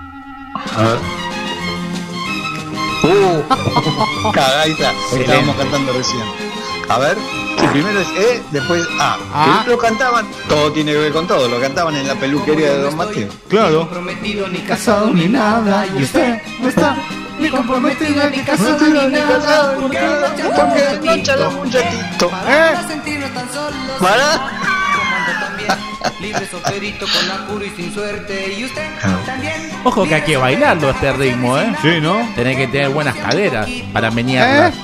Cagaita, estábamos cantando recién. A ver, primero es después A. Lo cantaban, todo tiene que ver con todo, lo cantaban en la peluquería de Don Martín. Claro. Ni comprometido, ni casado, ni nada. Y usted no está ni comprometido, ni casado, ni nada. Porque no charlamos un ratito. Para sentirnos tan solos. ¿Para? Libre, solterito, con apuro y sin suerte. Y usted también. Ojo que hay que bailarlo este ritmo, Sí, ¿no? Tenés que tener buenas caderas para menearlas.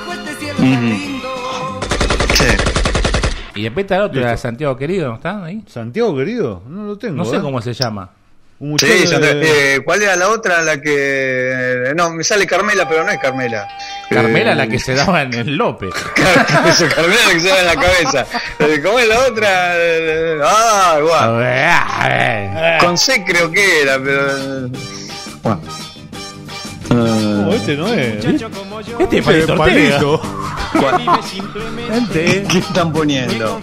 Y después está el otro, Santiago Querido, ¿no está ahí? ¿Santiago Querido? No lo tengo. No sé cómo se llama. Sí, ¿cuál era la otra? La que... No, me sale Carmela, pero no es Carmela. Carmela, la que se daba en el López. Carmela, la que se daba en la cabeza. ¿Cómo es la otra? Igual. Con C creo que era, pero... Bueno. Este no es. Este es Palito Ortega. ¿Qué están poniendo?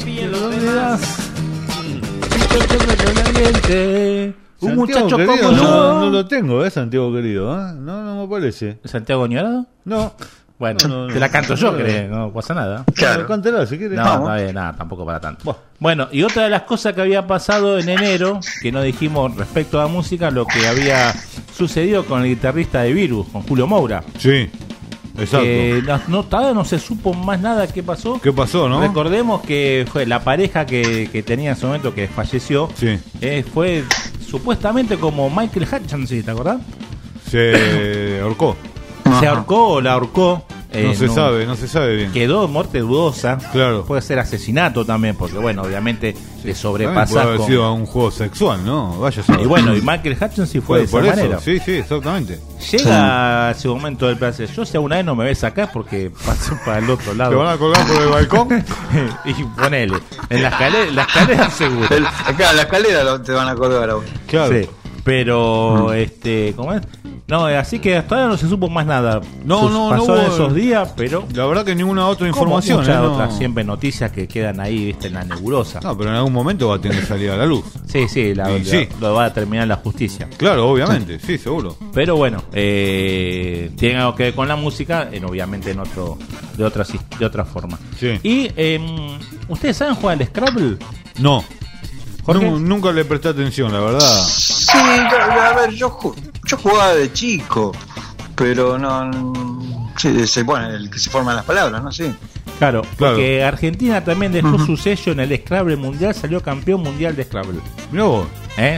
Un muchacho querido, como yo. No lo tengo, Santiago Querido. No me parece. ¿Santiago Añorado? No. Bueno, te la canto yo, creo. No pasa nada. Claro. Cántela si quieres. No, está bien, nada, tampoco para tanto. Bueno, y otra de las cosas que había pasado en enero, que no dijimos respecto a la música, lo que había sucedido con el guitarrista de Virus, con Julio Moura. Sí. Exacto. Todavía no se supo más nada qué pasó. ¿Qué pasó, no? Recordemos que fue la pareja que tenía en ese momento, que falleció, fue supuestamente como Michael Hutchins, ¿te acordás? Se ahorcó. Se ahorcó o la ahorcó. No se sabe bien. Quedó muerte dudosa. Claro. Puede ser asesinato también, porque bueno, obviamente le sobrepasa. Puede haber sido un juego sexual, ¿no? Vaya a saber. Y bueno, y Michael Hutchins sí fue de esa manera. Sí, exactamente. Llega ese momento del placer. Yo si alguna vez no me ves acá porque paso para el otro lado. ¿Te van a colgar por el balcón? Y ponele. En la escalera seguro. Acá en la escalera te van a colgar ahora. Claro. Sí. Pero, ¿cómo es? No, así que hasta ahora no se supo más nada. Pasó en esos días, pero la verdad que ninguna otra información. Muchas otras siempre noticias que quedan ahí, viste, en la nebulosa. No, pero en algún momento va a tener que salir a la luz. Sí, lo va a terminar la justicia. Claro, obviamente, sí, seguro. Pero bueno, tiene algo que ver con la música, obviamente de otra forma. Sí. Y ¿ustedes saben jugar al Scrabble? No. Nunca le presté atención, la verdad. Sí, a ver, yo jugaba de chico, pero no. Sí, bueno, el que se forman las palabras, ¿no? Sí. Claro, porque Argentina también dejó su sello en el Scrabble mundial, salió campeón mundial de Scrabble. Mirá vos.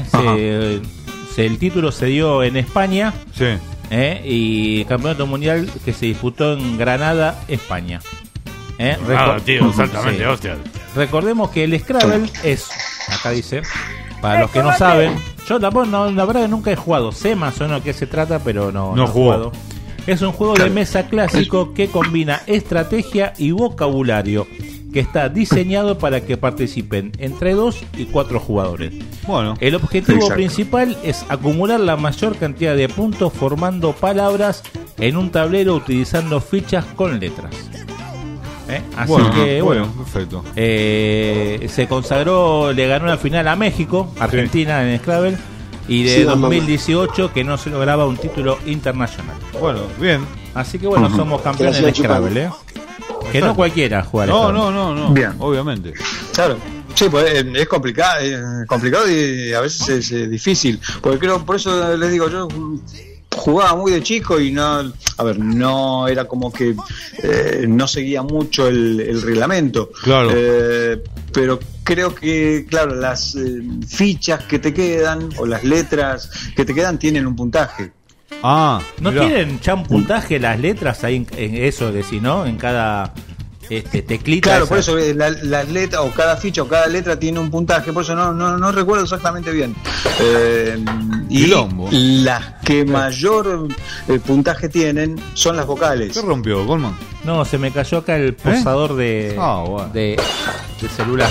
El título se dio en España. Sí. Y el campeonato mundial que se disputó en Granada, España. Tío, exactamente, hostia. Recordemos que el Scrabble es, acá dice, para los que no saben, yo tampoco, la verdad que nunca he jugado, sé más o menos de qué se trata, pero no he jugado. Es un juego de mesa clásico que combina estrategia y vocabulario, que está diseñado para que participen entre 2 y 4 jugadores. Bueno, el objetivo principal es acumular la mayor cantidad de puntos formando palabras en un tablero utilizando fichas con letras. Así que perfecto. Se consagró, le ganó la final a México, Argentina en Scrabble, y de 2018 que no se lograba un título internacional. Bueno, bien. Así que bueno, somos campeones de Scrabble, que no cualquiera juega. No. Bien, obviamente. Claro. Sí, pues es complicado y a veces es difícil, porque creo, por eso les digo, yo jugaba muy de chico y no era como que no seguía mucho el reglamento. Claro. Pero creo que, claro, las fichas que te quedan o las letras que te quedan tienen un puntaje. ¿No tienen ya un puntaje las letras ahí en eso de si no? En cada teclita. Claro, por eso las letras o cada ficha o cada letra tiene un puntaje, por eso no recuerdo exactamente bien. Y las que mayor puntaje tienen son las vocales. ¿Qué rompió, Goldman? No, se me cayó acá el posador de celular.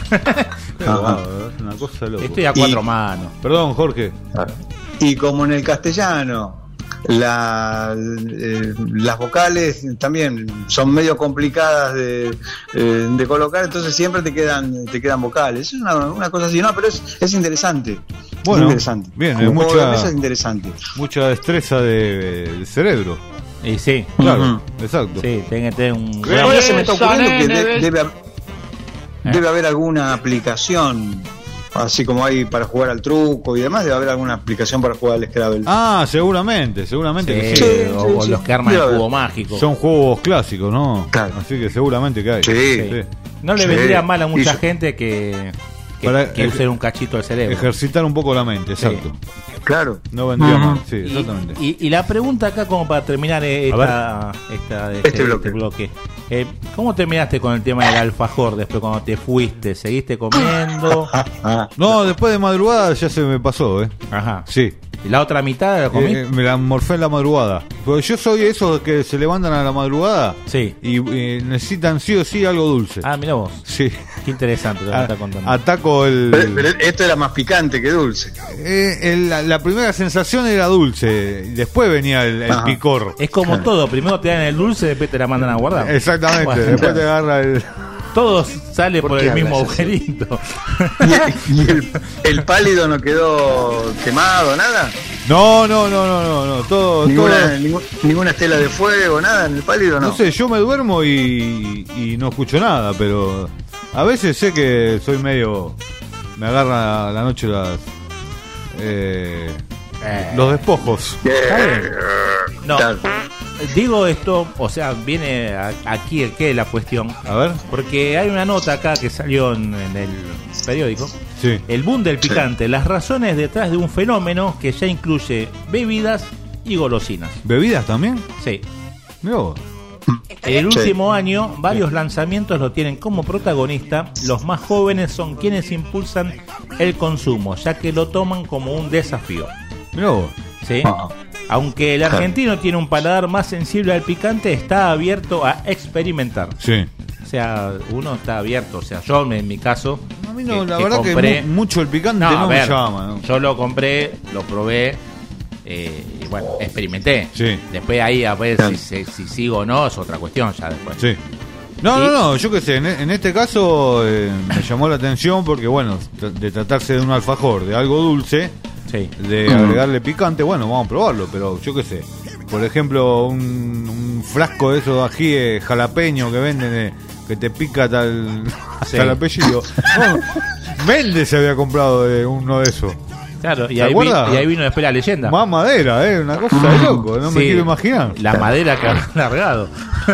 Una cosa loca. Estoy a 4 manos. Perdón, Jorge. Y como en el castellano las vocales también son medio complicadas de colocar, entonces siempre te quedan vocales. Es una cosa así, pero es interesante. Bueno, es interesante. Bien, es interesante. Mucha destreza de cerebro. Y sí, claro, exacto. Sí, tiene que tener un. Ahora se me está ocurriendo que debe haber alguna aplicación. Así como hay para jugar al truco y demás, debe haber alguna aplicación para jugar al Scrabble. Seguramente que sí. O los que arman el cubo mágico. Son juegos clásicos, ¿no? Claro. Así que seguramente que hay. Sí. No le vendría mal a mucha gente que use un cachito del cerebro. Ejercitar un poco la mente, exacto. Claro. No vendría mal, sí, exactamente. Y la pregunta acá, como para terminar este bloque. ¿Cómo terminaste con el tema del alfajor después cuando te fuiste? ¿Seguiste comiendo? No, después de madrugada ya se me pasó, Ajá. Sí. ¿Y la otra mitad la comí? Me la morfé en la madrugada. Porque yo soy esos que se levantan a la madrugada y necesitan sí o sí algo dulce. Mira vos. Sí. Qué interesante lo que está contando. Ataco Pero esto era más picante que dulce. La primera sensación era dulce. Después venía el picor. Es como todo. Primero te dan el dulce, después te la mandan a guardar. Exactamente. Bueno, después te agarra el... Todo sale por el mismo agujerito. ¿Y el pálido no quedó quemado, nada? No. Todo, ninguna estela de fuego, nada en el pálido, no. No sé, yo me duermo y no escucho nada, pero a veces sé que soy medio... Me agarra a la noche los despojos. No. digo esto, o sea, viene aquí el qué de la cuestión. A ver. Porque hay una nota acá que salió en el periódico. Sí. El boom del picante, las razones detrás de un fenómeno que ya incluye bebidas y golosinas. ¿Bebidas también? Sí. Mirá vos. En el último año, varios lanzamientos lo tienen como protagonista. Los más jóvenes son quienes impulsan el consumo, ya que lo toman como un desafío. Mirá vos. ¿Sí? Aunque el argentino tiene un paladar más sensible al picante, está abierto a experimentar. Sí. O sea, uno está abierto. O sea, yo en mi caso... A mí no, la verdad compré, que mucho el picante no me llama. ¿No? Yo lo compré, lo probé... y bueno, experimenté. Sí. Después ahí a ver si sigo o no es otra cuestión ya después. Sí. No, yo qué sé, en este caso me llamó la atención porque bueno, de tratarse de un alfajor, de algo dulce, sí, de agregarle picante, bueno, vamos a probarlo, pero yo qué sé. Por ejemplo, un frasco de esos de ají jalapeño que venden, que te pica tal el apellido. No, Méndez se había comprado uno de esos. Claro, y ahí vino después la leyenda. Más madera, una cosa de loco, no me quiero imaginar. La madera que habrá largado.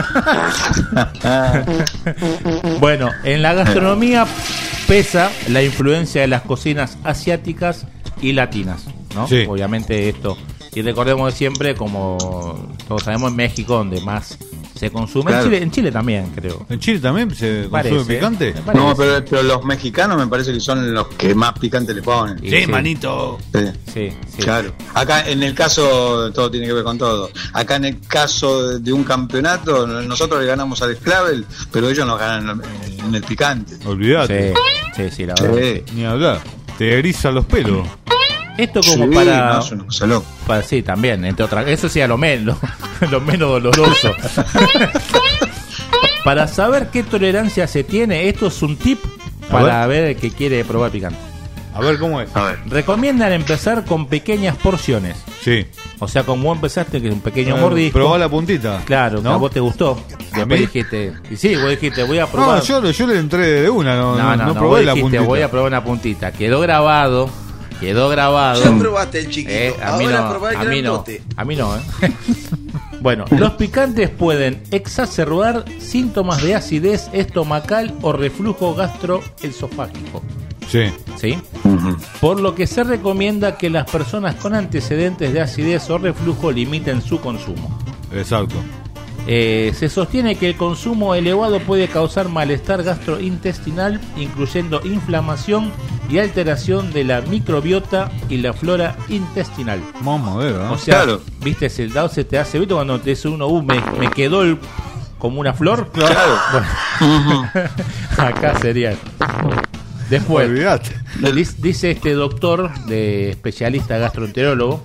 Bueno, en la gastronomía pesa la influencia de las cocinas asiáticas y latinas, ¿no? Sí. Obviamente esto. Y recordemos siempre, como todos sabemos, en México, donde más se consume. Claro. En Chile también, creo. ¿En Chile también se consume picante? No, pero los mexicanos me parece que son los que más picante le ponen. Sí, manito. Sí. Claro. Acá, en el caso, todo tiene que ver con todo. Acá, en el caso de un campeonato, nosotros le ganamos al Scrabble, pero ellos nos ganan en el picante. Olvídate. Sí, la verdad. Sí. Ni hablar. Te eriza los pelos. Esto como para sí, también, entre otras, eso sí, lo menos doloroso. Para saber qué tolerancia se tiene, esto es un tip para ver el que quiere probar picante. A ver cómo es. Recomiendan empezar con pequeñas porciones. Sí. O sea, como vos empezaste, que es un pequeño mordisco. Probá la puntita. Claro, ¿no? A vos te gustó. Después dijiste, y sí, vos dijiste, voy a probar. No, yo le entré de una, no probé la puntita. Voy a probar una puntita. Quedó grabado. Ya probaste el chiquito. A mí no. Bueno, los picantes pueden exacerbar síntomas de acidez estomacal o reflujo gastroesofágico. Sí. Por lo que se recomienda que las personas con antecedentes de acidez o reflujo limiten su consumo. Exacto. Se sostiene que el consumo elevado puede causar malestar gastrointestinal, incluyendo inflamación y alteración de la microbiota y la flora intestinal. Vamos a ver, ¿no? O sea, viste, el dado se te hace, ¿viste? Cuando te dice uno, me quedó como una flor. Claro. Bueno, acá sería. Después, dice este doctor, de especialista gastroenterólogo,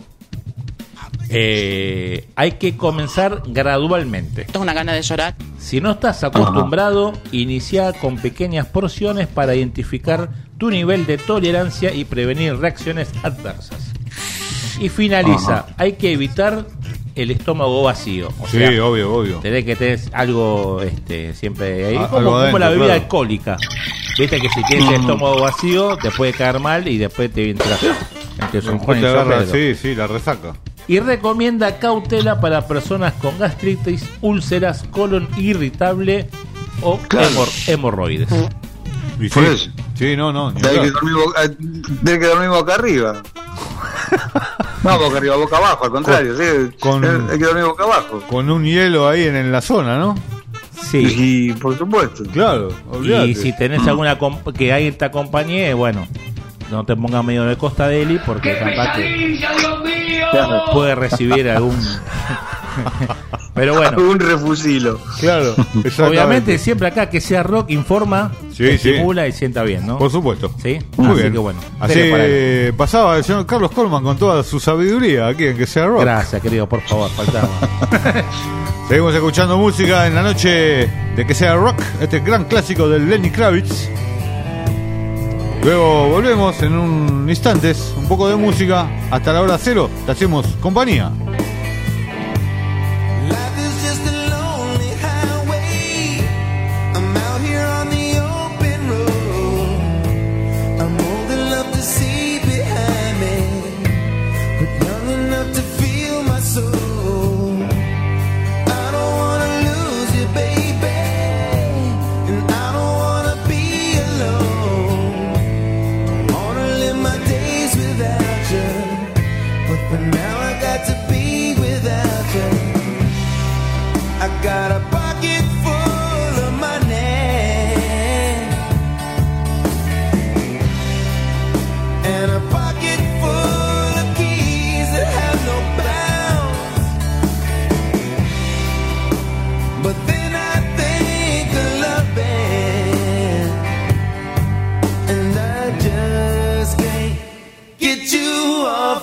hay que comenzar gradualmente. Tengo una gana de llorar. Si no estás acostumbrado, inicia con pequeñas porciones para identificar tu nivel de tolerancia y prevenir reacciones adversas. Y finaliza, hay que evitar el estómago vacío. O sea, obvio. Tenés que tener algo siempre ahí, como adentro, la bebida alcohólica. Viste que si tienes el estómago vacío te puede caer mal y después te entra la resaca. Y recomienda cautela para personas con gastritis, úlceras, colon irritable o hemorroides. Sí, no. Debe que dormir boca arriba. No, boca arriba, boca abajo, al contrario. Hay que dormir boca abajo. Con un hielo ahí en la zona, ¿no? Sí. Y por supuesto. Claro, olvidate. Y si tenés alguna que alguien te acompañe, bueno, no te pongas medio de Costa Deli porque capaz que puede recibir algún pero bueno, un refusilo. Claro, obviamente siempre acá que sea rock informa, estimula y sienta bien, ¿no? Por supuesto. Sí, muy así bien. Que bueno, así pasaba el señor Carlos Colman con toda su sabiduría aquí en Que Sea Rock. Gracias, querido, por favor, faltaba. Seguimos escuchando música en la noche de Que Sea Rock, este gran clásico del Lenny Kravitz. Luego volvemos en un instantes, un poco de música, hasta la hora cero, te hacemos compañía.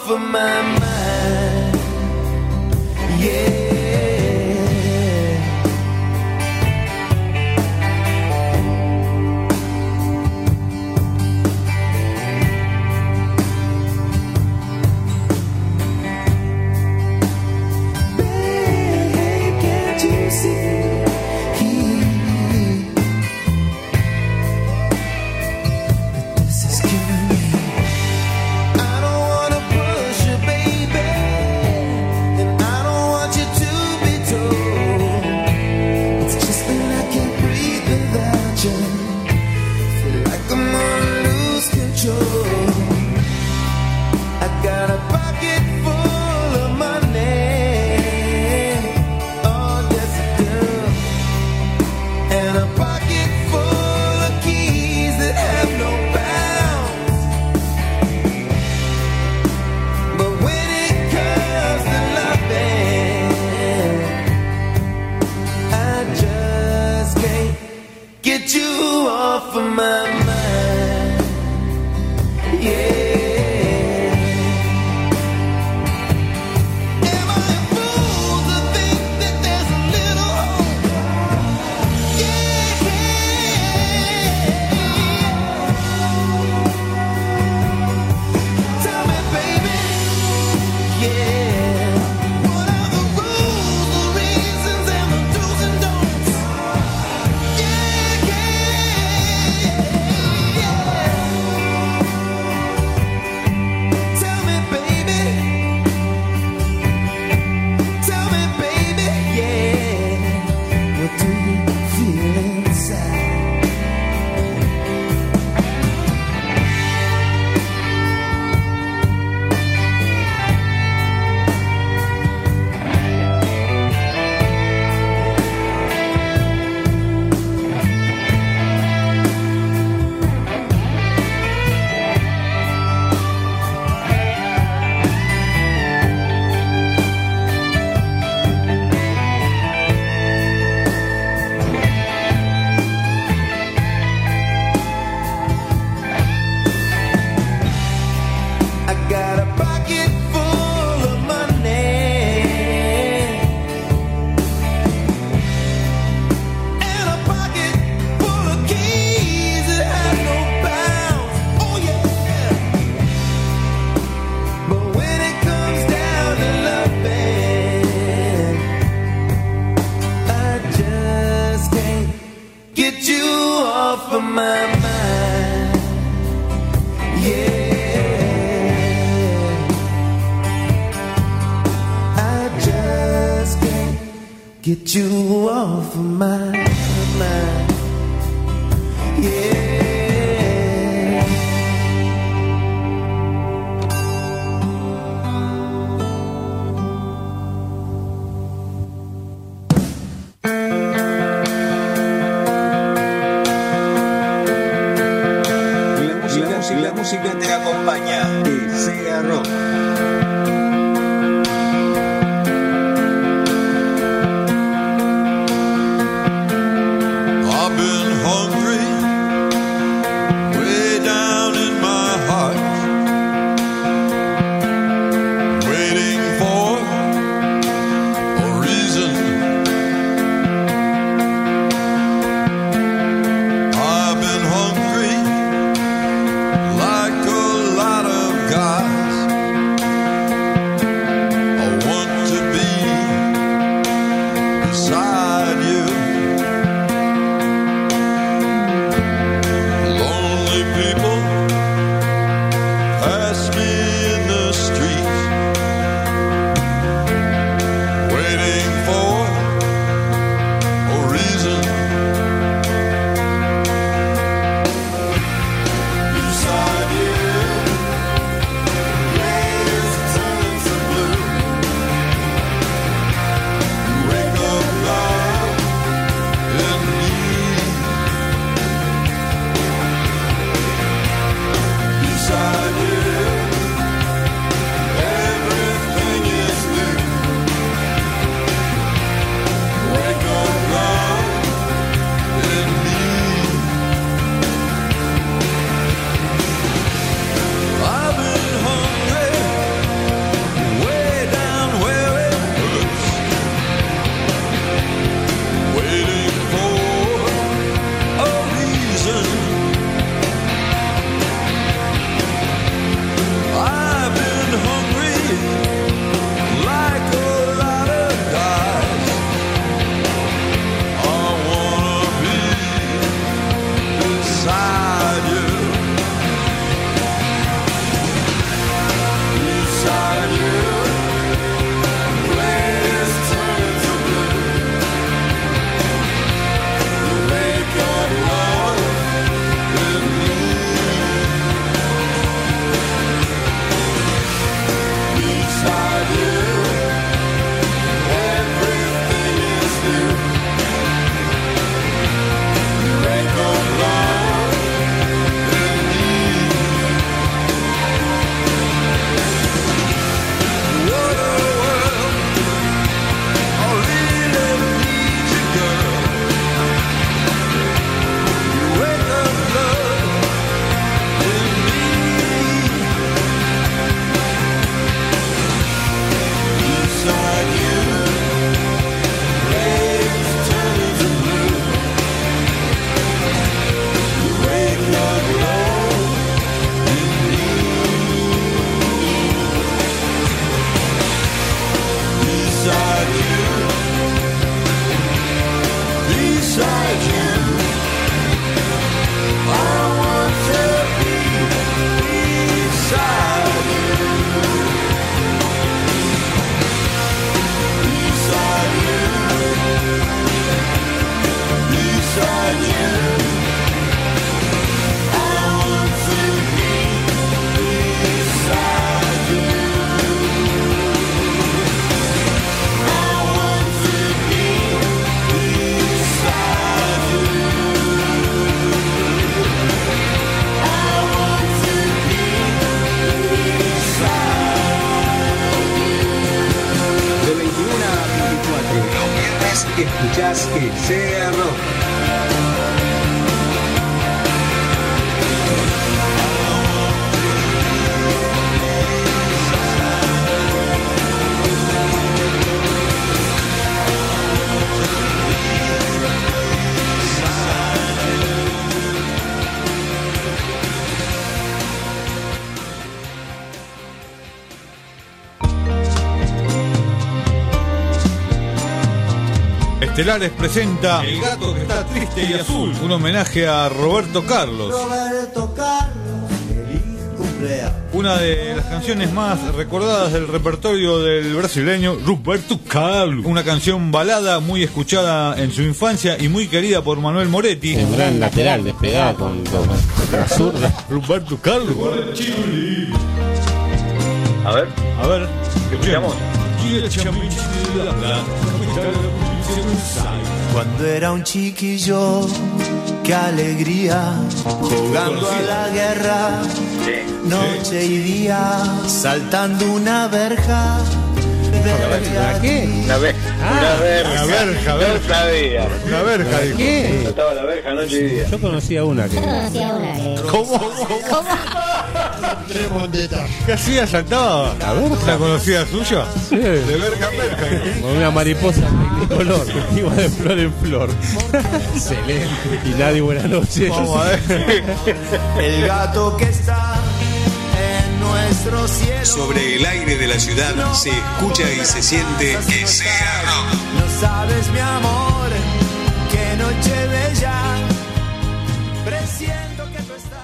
off of my mind. Yeah. Get you off of my mind. Yeah. La música te acompaña. Que sea rock. Like a lot of guys Escuchás Que Sea Rock. Estelares presenta El gato que está triste y azul, un homenaje a Roberto Carlos. Roberto Carlos, feliz cumpleaños. Una de las canciones más recordadas del repertorio del brasileño Roberto Carlos. Una canción balada muy escuchada en su infancia y muy querida por Manuel Moretti. Un gran lateral despegado con la zurda. Roberto Carlos. A ver, escuchamos. Cuando era un chiquillo, qué alegría, jugando a la guerra, noche y día, saltando una verja. ¿Una qué? Una verja. No sabía. Una verja, dijo. ¿Qué? Estaba la verja noche y día. Yo conocía una que... ¿Cómo? ¿Qué hacía? ¿Saltaba? ¿La verja? ¿La conocida suya? Sí. De verja a verja. Con una mariposa de color, que iba de flor en flor. Excelente. Y nadie, buenas noches. Vamos a ver. El gato que está en nuestro cielo. Sobre el aire de la ciudad se escucha y se siente Que Sea Rock. No sabes, mi amor, qué noche bella. Presiento que tú estás.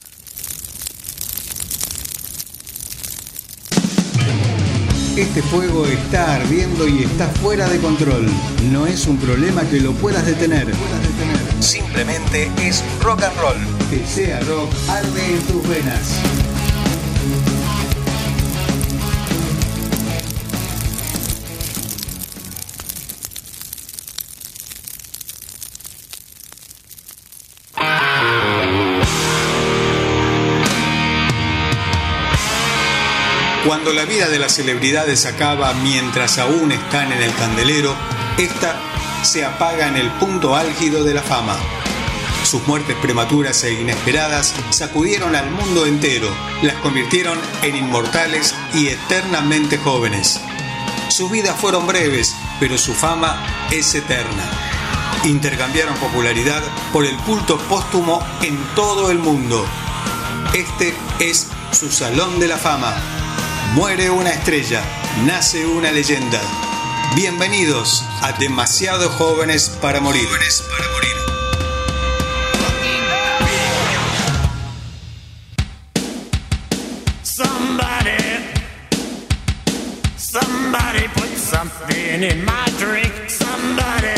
Este fuego está ardiendo y está fuera de control. No es un problema que lo puedas detener. Simplemente es rock and roll. Que Sea Rock arde en tus venas. Cuando la vida de las celebridades acaba mientras aún están en el candelero, esta se apaga en el punto álgido de la fama. Sus muertes prematuras e inesperadas sacudieron al mundo entero, las convirtieron en inmortales y eternamente jóvenes. Sus vidas fueron breves, pero su fama es eterna. Intercambiaron popularidad por el culto póstumo en todo el mundo. Este es su Salón de la Fama. Muere una estrella, nace una leyenda. Bienvenidos a Demasiado Jóvenes para Morir. Somebody put something in my drink. Somebody.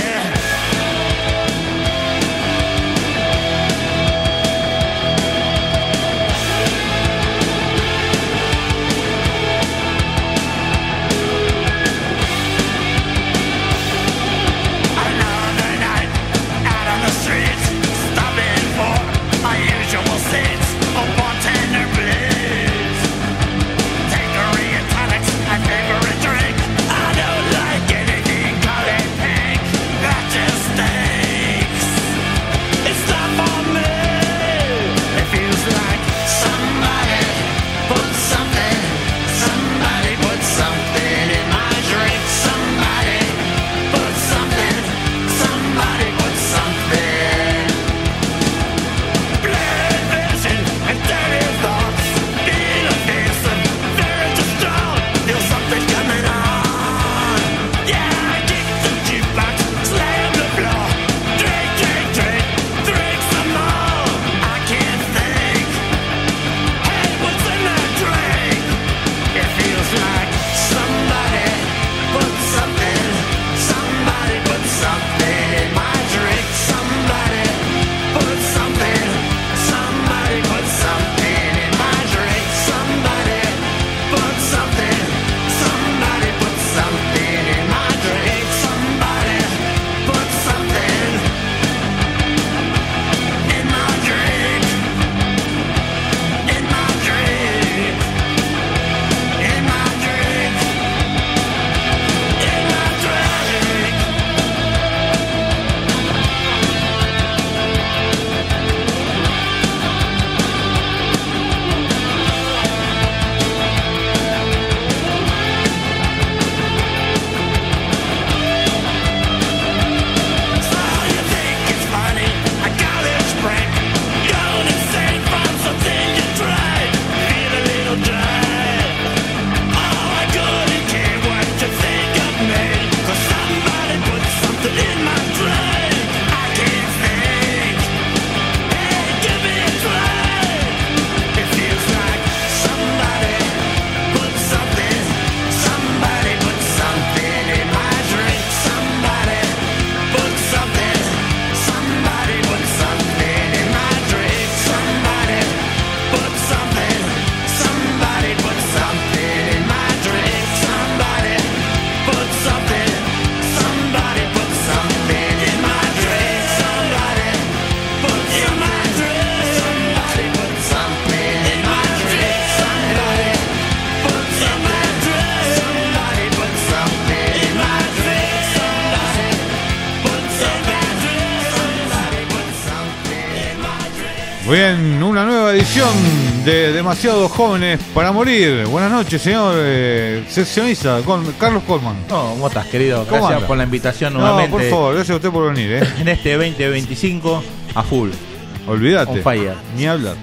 Bien, una nueva edición de Demasiados Jóvenes para Morir. Buenas noches, señor sesionista, con Carlos Colman. No, ¿cómo estás, querido? Gracias por la invitación nuevamente. No, por favor, gracias a usted por venir. En este 2025, a full. Olvídate. On fire. Ni hablar.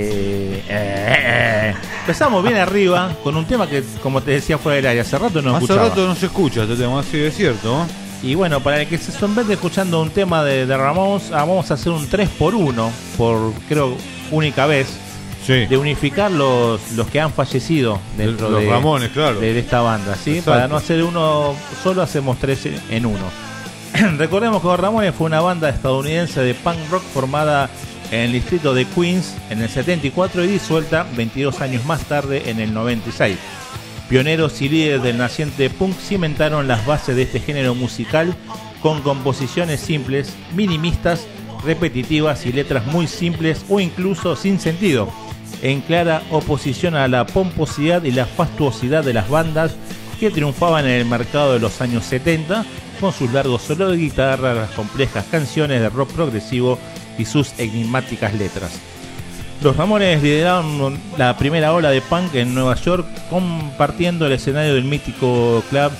Empezamos bien arriba con un tema que, como te decía, fuera del área. Hace rato no escuchaba. Hace rato no se escucha este tema, sí, es cierto. Y bueno, para el que se sorprende escuchando un tema de Ramones, vamos a hacer un 3x1, por creo única vez, sí, de unificar los que han fallecido dentro los Ramones, claro, de esta banda, ¿sí? Exacto. Para no hacer uno solo, hacemos 3 en uno. Recordemos que los Ramones fue una banda estadounidense de punk rock formada en el distrito de Queens en el 74 y disuelta 22 años más tarde en el 96. Pioneros y líderes del naciente punk cimentaron las bases de este género musical con composiciones simples, minimistas, repetitivas y letras muy simples o incluso sin sentido, en clara oposición a la pomposidad y la fastuosidad de las bandas que triunfaban en el mercado de los años 70 con sus largos solos de guitarra, las complejas canciones de rock progresivo y sus enigmáticas letras. Los Ramones lideraron la primera ola de punk en Nueva York, compartiendo el escenario del mítico club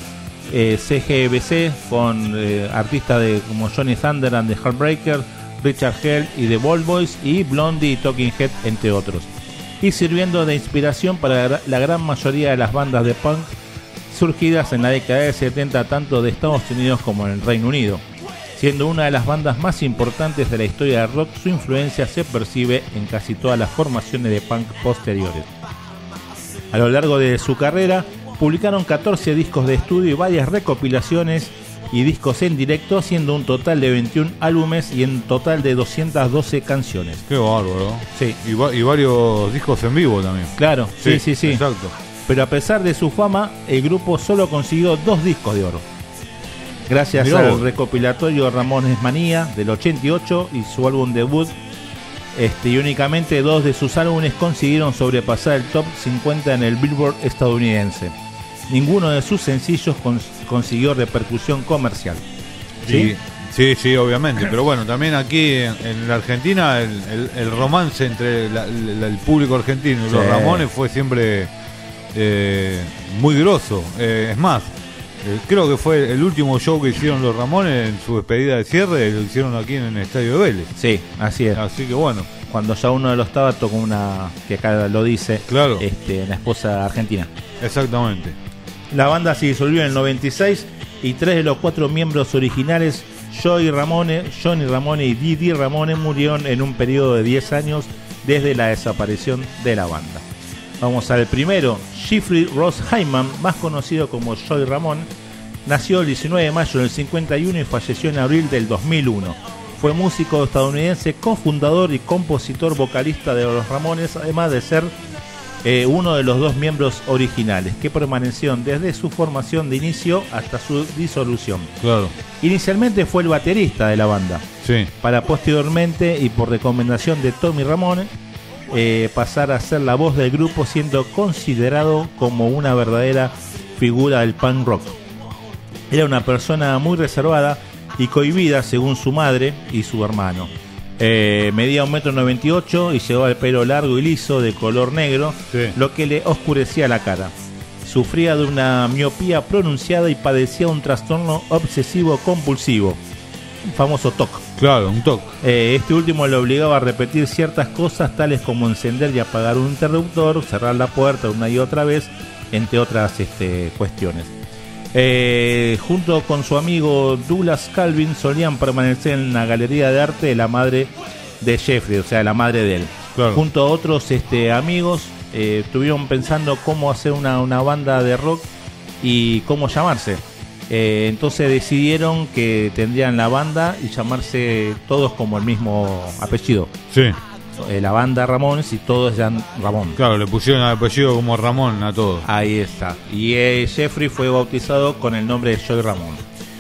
CGBC con artistas como Johnny Thunder and the Heartbreakers, Richard Hell y The Ball Boys y Blondie y Talking Head, entre otros, y sirviendo de inspiración para la gran mayoría de las bandas de punk surgidas en la década de 70 tanto de Estados Unidos como en el Reino Unido. Siendo una de las bandas más importantes de la historia del rock, su influencia se percibe en casi todas las formaciones de punk posteriores. A lo largo de su carrera, publicaron 14 discos de estudio y varias recopilaciones y discos en directo, haciendo un total de 21 álbumes y en total de 212 canciones. Qué bárbaro. Sí. Y varios discos en vivo también. Claro, sí. Exacto. Pero a pesar de su fama, el grupo solo consiguió 2 discos de oro. Gracias al recopilatorio Ramones Manía del 88 y su álbum debut, y únicamente 2 de sus álbumes consiguieron sobrepasar el top 50 en el Billboard estadounidense. Ninguno de sus sencillos consiguió repercusión comercial. ¿Sí? Sí, obviamente. Pero bueno, también aquí en la Argentina el romance entre el público argentino y los Ramones fue siempre muy grosso. Es más, creo que fue el último show que hicieron los Ramones en su despedida de cierre, lo hicieron aquí en el Estadio de Vélez. Sí, así es. Así que bueno. Cuando ya uno de los estaba, tocó una, que acá lo dice, claro, la esposa argentina. Exactamente. La banda se disolvió en el 96 y 3 de los 4 miembros originales, Johnny Ramone y Didi Ramone, murieron en un periodo de 10 años desde la desaparición de la banda. Vamos al primero. Jeffrey Ross Hyman, más conocido como Joey Ramone, nació el 19 de mayo del 51 y falleció en abril del 2001. Fue músico estadounidense, cofundador y compositor vocalista de los Ramones, además de ser uno de los 2 miembros originales, que permanecieron desde su formación de inicio hasta su disolución. Claro. Inicialmente fue el baterista de la banda, sí, para posteriormente y por recomendación de Tommy Ramone pasar a ser la voz del grupo, siendo considerado como una verdadera figura del punk rock. Era una persona muy reservada y cohibida, según su madre y su hermano. Medía 1,98 m y llevaba el pelo largo y liso de color negro, sí, lo que le oscurecía la cara. Sufría de una miopía pronunciada y padecía un trastorno obsesivo compulsivo, un famoso TOC. Claro, un TOC. Este último le obligaba a repetir ciertas cosas, tales como encender y apagar un interruptor, cerrar la puerta una y otra vez, entre otras cuestiones. Junto con su amigo Douglas Calvin solían permanecer en la galería de arte de la madre de Jeffrey, o sea, la madre de él. Claro. Junto a otros amigos, estuvieron pensando cómo hacer una banda de rock y cómo llamarse. Entonces decidieron que tendrían la banda y llamarse todos como el mismo apellido. Sí. La banda Ramones y todos eran Ramón. Claro, le pusieron el apellido como Ramón a todos. Ahí está. Y Jeffrey fue bautizado con el nombre de Joey Ramón.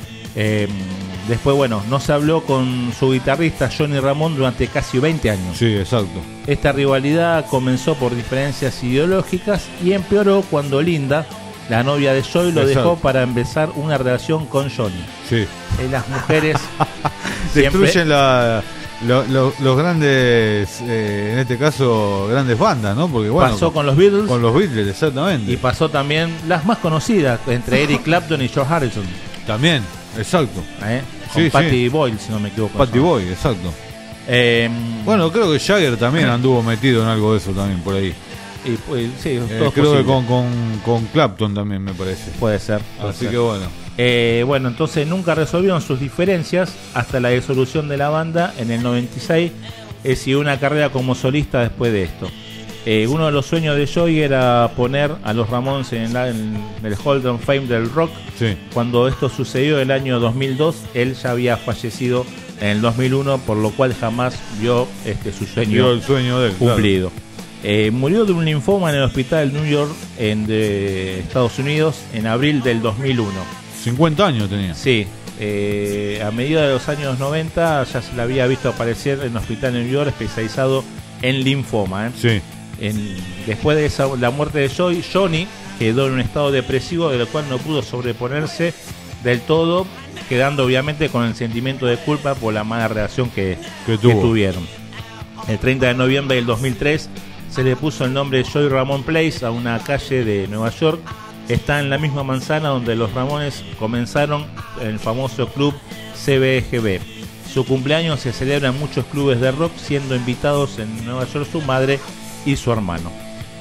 Después, bueno, no se habló con su guitarrista Johnny Ramone durante casi 20 años. Sí, exacto. Esta rivalidad comenzó por diferencias ideológicas y empeoró cuando Linda, la novia de Joey, lo dejó para empezar una relación con Johnny. Sí. Las mujeres destruyen los grandes, en este caso, grandes bandas, ¿no? Porque bueno, pasó con los Beatles. Con los Beatles, exactamente. Y pasó también las más conocidas, entre Eric Clapton y George Harrison. También, exacto. Con Patty Boyle, si no me equivoco. Patty Boyle, exacto. Bueno, creo que Jagger también anduvo metido en algo de eso también, por ahí. Y pues, sí, creo que con Clapton también, me parece. Puede ser. Así que bueno. Bueno, entonces nunca resolvieron sus diferencias hasta la disolución de la banda en el 96. Siguió una carrera como solista después de esto. Uno de los sueños de Joey era poner a los Ramones en el Hall of Fame del rock. Sí. Cuando esto sucedió en el año 2002, él ya había fallecido en el 2001, por lo cual jamás vio su sueño, el sueño de él, cumplido. Claro. Murió de un linfoma en el hospital de New York, de Estados Unidos, en abril del 2001. 50 años tenía. Sí. A medida de los años 90 ya se le había visto aparecer en un hospital de New York especializado en linfoma. Sí. Después de la muerte de Johnny quedó en un estado depresivo del cual no pudo sobreponerse del todo, quedando obviamente con el sentimiento de culpa por la mala relación que tuvieron. El 30 de noviembre del 2003 se le puso el nombre Joey Ramone Place a una calle de Nueva York. Está en la misma manzana donde los Ramones comenzaron, el famoso club CBGB. Su cumpleaños se celebra en muchos clubes de rock, siendo invitados en Nueva York su madre y su hermano.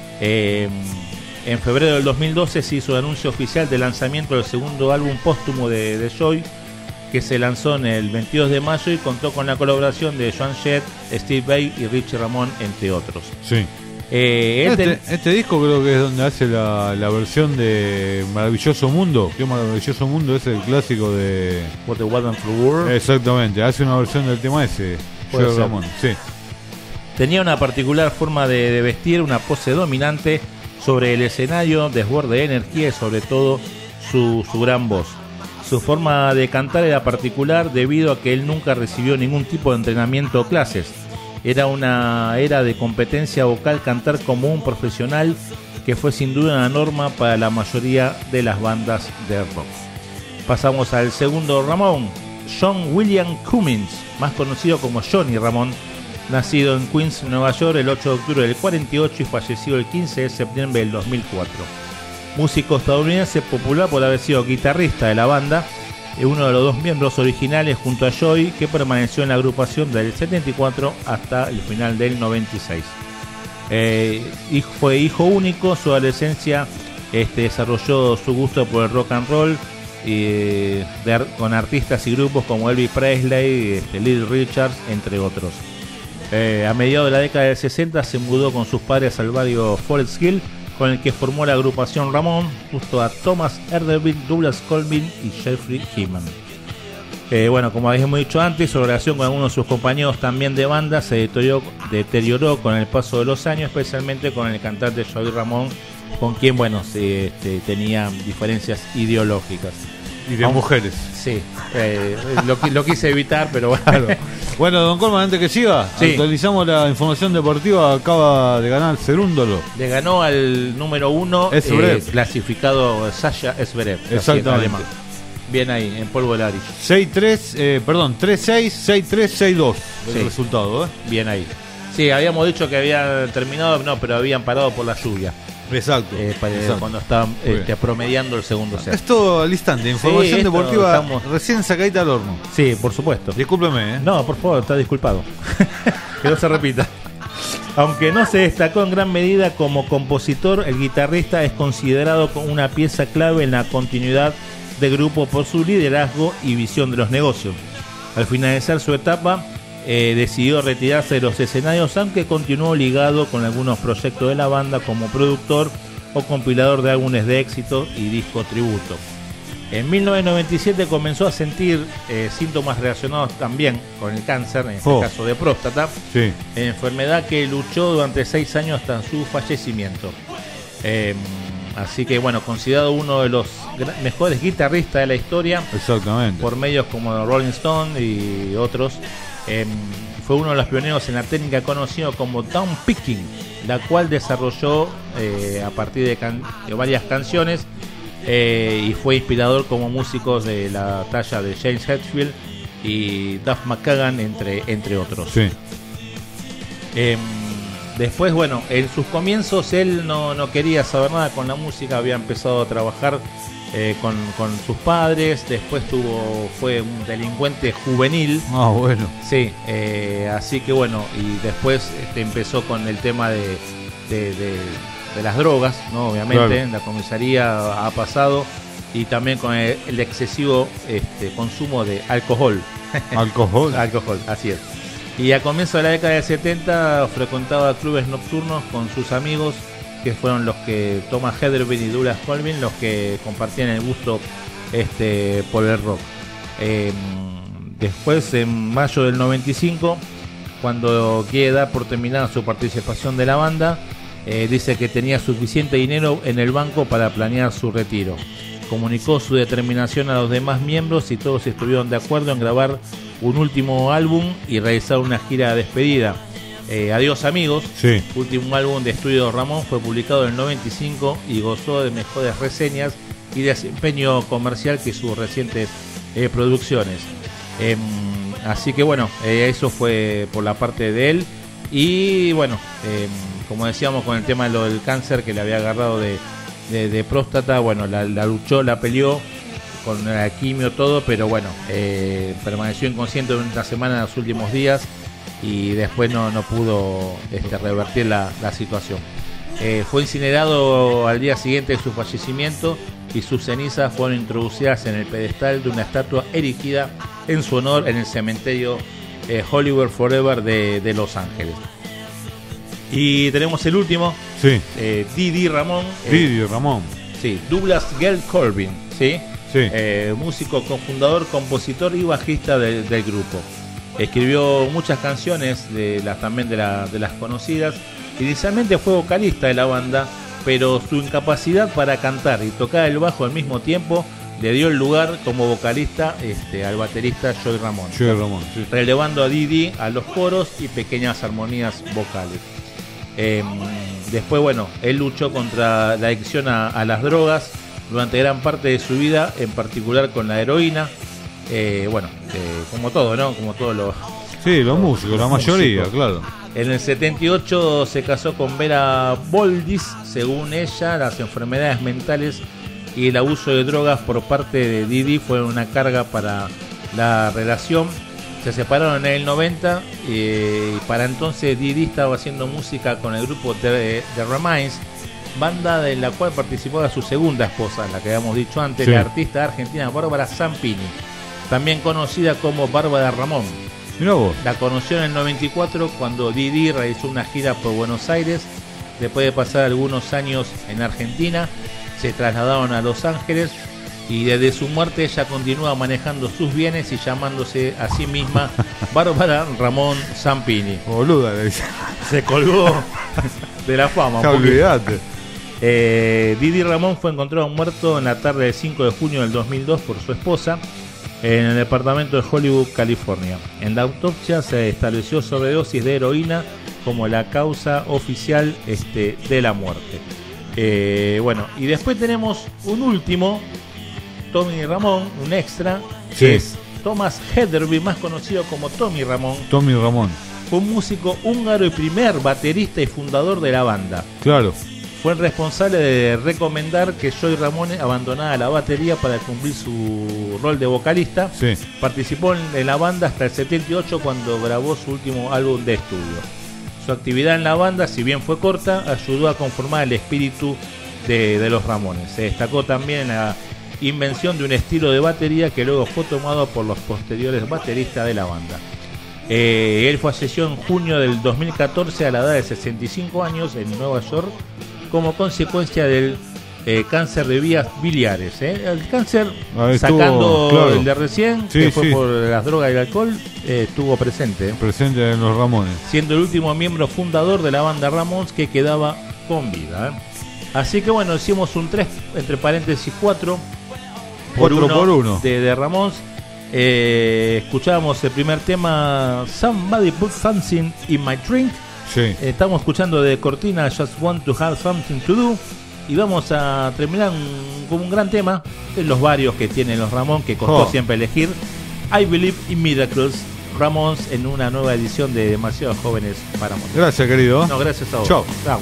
En febrero del 2012 se hizo el anuncio oficial del lanzamiento del segundo álbum póstumo de Joey, que se lanzó en el 22 de mayo y contó con la colaboración de Joan Jett, Steve Vai y Richie Ramone, entre otros. Sí. Este disco creo que es donde hace la versión de Maravilloso Mundo. ¿Qué Maravilloso Mundo? Es el clásico de What the Wonderful World. Exactamente, hace una versión del tema ese, Joey Ramone. Sí. Tenía una particular forma de vestir, una pose dominante sobre el escenario, desborde de energía y sobre todo su gran voz. Su forma de cantar era particular debido a que él nunca recibió ningún tipo de entrenamiento o clases. Era una era de competencia vocal cantar como un profesional, que fue sin duda una norma para la mayoría de las bandas de rock. Pasamos al segundo Ramone, John William Cummins, más conocido como Johnny Ramone, nacido en Queens, Nueva York, el 8 de octubre del 48 y fallecido el 15 de septiembre del 2004. Músico estadounidense popular por haber sido guitarrista de la banda, uno de los dos miembros originales junto a Joey, que permaneció en la agrupación del 74 hasta el final del 96. Fue hijo único, su adolescencia desarrolló su gusto por el rock and roll con artistas y grupos como Elvis Presley, Little Richard, entre otros. A mediados de la década del 60 se mudó con sus padres al barrio Forest Hill, con el que formó la agrupación Ramone, justo a Thomas Erderby, Douglas Colvin y Jeffrey Heeman. Bueno, como habíamos dicho antes, su relación con algunos de sus compañeros también de banda se deterioró con el paso de los años, especialmente con el cantante Joey Ramone, con quien tenía diferencias ideológicas. Y de mujeres. Sí, lo quise evitar, pero bueno. Claro. Bueno, don Colman, antes que siga, sí, actualizamos la información deportiva. Acaba de ganar Cerúndolo. Le ganó al número 1 clasificado Sasha Zverev. Exactamente. Bien ahí, en polvo de ladrillo. 3-6, 6-3, 6-2 el resultado. Bien ahí. Sí, habíamos dicho que había terminado, pero habían parado por la lluvia. Exacto. Cuando estaban promediando el segundo set. Es todo al instante, información deportiva recién sacadita al horno. Sí, por supuesto. Discúlpeme. No, por favor, está disculpado. Que no se repita. Aunque no se destacó en gran medida como compositor, el guitarrista es considerado como una pieza clave en la continuidad del grupo por su liderazgo y visión de los negocios. Al finalizar su etapa, decidió retirarse de los escenarios, aunque continuó ligado con algunos proyectos de la banda como productor o compilador de álbumes de éxito y disco tributo. En 1997 comenzó a sentir síntomas relacionados también con el cáncer, en este caso de próstata, enfermedad que luchó durante 6 años hasta su fallecimiento. Así que bueno, considerado uno de los mejores guitarristas de la historia. Exactamente. Por medios como Rolling Stone y otros. Fue uno de los pioneros en la técnica conocida como down picking, la cual desarrolló a partir de varias canciones y fue inspirador como músicos de la talla de James Hetfield y Duff McKagan, entre otros. Sí. Después, bueno, en sus comienzos él no quería saber nada con la música, había empezado a trabajar con sus padres, después fue un delincuente juvenil. Ah, bueno. Sí, así que bueno, y después empezó con el tema de las drogas, ¿no? Obviamente, claro. En la comisaría ha pasado, y también con el excesivo consumo de alcohol. ¿Alcohol? Alcohol, así es. Y a comienzos de la década del 70 frecuentaba clubes nocturnos con sus amigos, que fueron los que Thomas Heatherby y Douglas Colvin, los que compartían el gusto por el rock. Después, en mayo del 95, cuando quiere dar por terminada su participación de la banda, dice que tenía suficiente dinero en el banco para planear su retiro. Comunicó su determinación a los demás miembros y todos estuvieron de acuerdo en grabar un último álbum y realizar una gira de despedida. Adiós amigos, sí. Último álbum de estudio de Ramón, fue publicado en el 95 y gozó de mejores reseñas y desempeño comercial que sus recientes producciones. Así que bueno, eso fue por la parte de él. Y bueno, como decíamos, con el tema de lo del cáncer que le había agarrado de próstata, bueno, la luchó, la peleó con la quimio, todo, pero bueno, permaneció inconsciente durante una semana en los últimos días y después no pudo revertir la situación. Fue incinerado al día siguiente de su fallecimiento y sus cenizas fueron introducidas en el pedestal de una estatua erigida en su honor en el cementerio Hollywood Forever de Los Ángeles. Y tenemos el último, sí. Didi Ramón. Didi Ramón. Sí, Douglas Gale Colvin, ¿sí? Sí. Músico, cofundador, compositor y bajista del grupo. Escribió muchas canciones, también de las conocidas. Inicialmente fue vocalista de la banda, pero su incapacidad para cantar y tocar el bajo al mismo tiempo le dio el lugar como vocalista al baterista Joey Ramón. Joey Ramón, sí. Relevando a Didi a los coros y pequeñas armonías vocales. Después, bueno, él luchó contra la adicción a las drogas durante gran parte de su vida, en particular con la heroína. Como todo, ¿no? Como todos los... Sí, los músicos, la mayoría, claro. En el 78 se casó con Vera Boldis. Según ella, las enfermedades mentales y el abuso de drogas por parte de Didi fueron una carga para la relación. Se separaron en el 90 y para entonces Didi estaba haciendo música con el grupo The Remains, banda de la cual participaba su segunda esposa, la que habíamos dicho antes, sí. La artista argentina Bárbara Zampini, también conocida como Bárbara Ramón. Mirá vos. La conoció en el 94 cuando Didi realizó una gira por Buenos Aires. Después de pasar algunos años en Argentina, se trasladaron a Los Ángeles y desde su muerte ella continúa manejando sus bienes y llamándose a sí misma Bárbara Ramón Zampini. Boluda, se colgó de la fama. Olvídate. Didi Ramón fue encontrado muerto en la tarde del 5 de junio del 2002 por su esposa en el departamento de Hollywood, California. En la autopsia se estableció sobredosis de heroína como la causa oficial de la muerte. Y después tenemos un último, Tommy Ramón, un extra, sí. Que es Thomas Heatherby, más conocido como Tommy Ramón. Tommy Ramón. Fue un músico húngaro y primer baterista y fundador de la banda. Claro. Fue el responsable de recomendar que Joey Ramón abandonara la batería para cumplir su rol de vocalista. Sí. Participó en la banda hasta el 78 cuando grabó su último álbum de estudio. Su actividad en la banda, si bien fue corta, ayudó a conformar el espíritu de los Ramones. Se destacó también en la invención de un estilo de batería que luego fue tomado por los posteriores bateristas de la banda. Él falleció en junio del 2014 a la edad de 65 años en Nueva York como consecuencia del cáncer de vías biliares. El cáncer, sacando claro. El de recién, sí, que fue por las drogas y el alcohol, estuvo presente. Presente en los Ramones. Siendo el último miembro fundador de la banda Ramones que quedaba con vida. Así que bueno, hicimos un 3, entre paréntesis 4 por uno de Ramones. Escuchábamos el primer tema, Somebody Put Something in My Drink. Sí. Estamos escuchando de cortina Just Want to Have Something to Do. Y vamos a terminar con un gran tema, de los varios que tienen los Ramones, que costó siempre elegir. I Believe in Miracles, Ramones en una nueva edición de Demasiado Jóvenes para Morir. Gracias, querido. No, gracias a vos. Chao. Chao.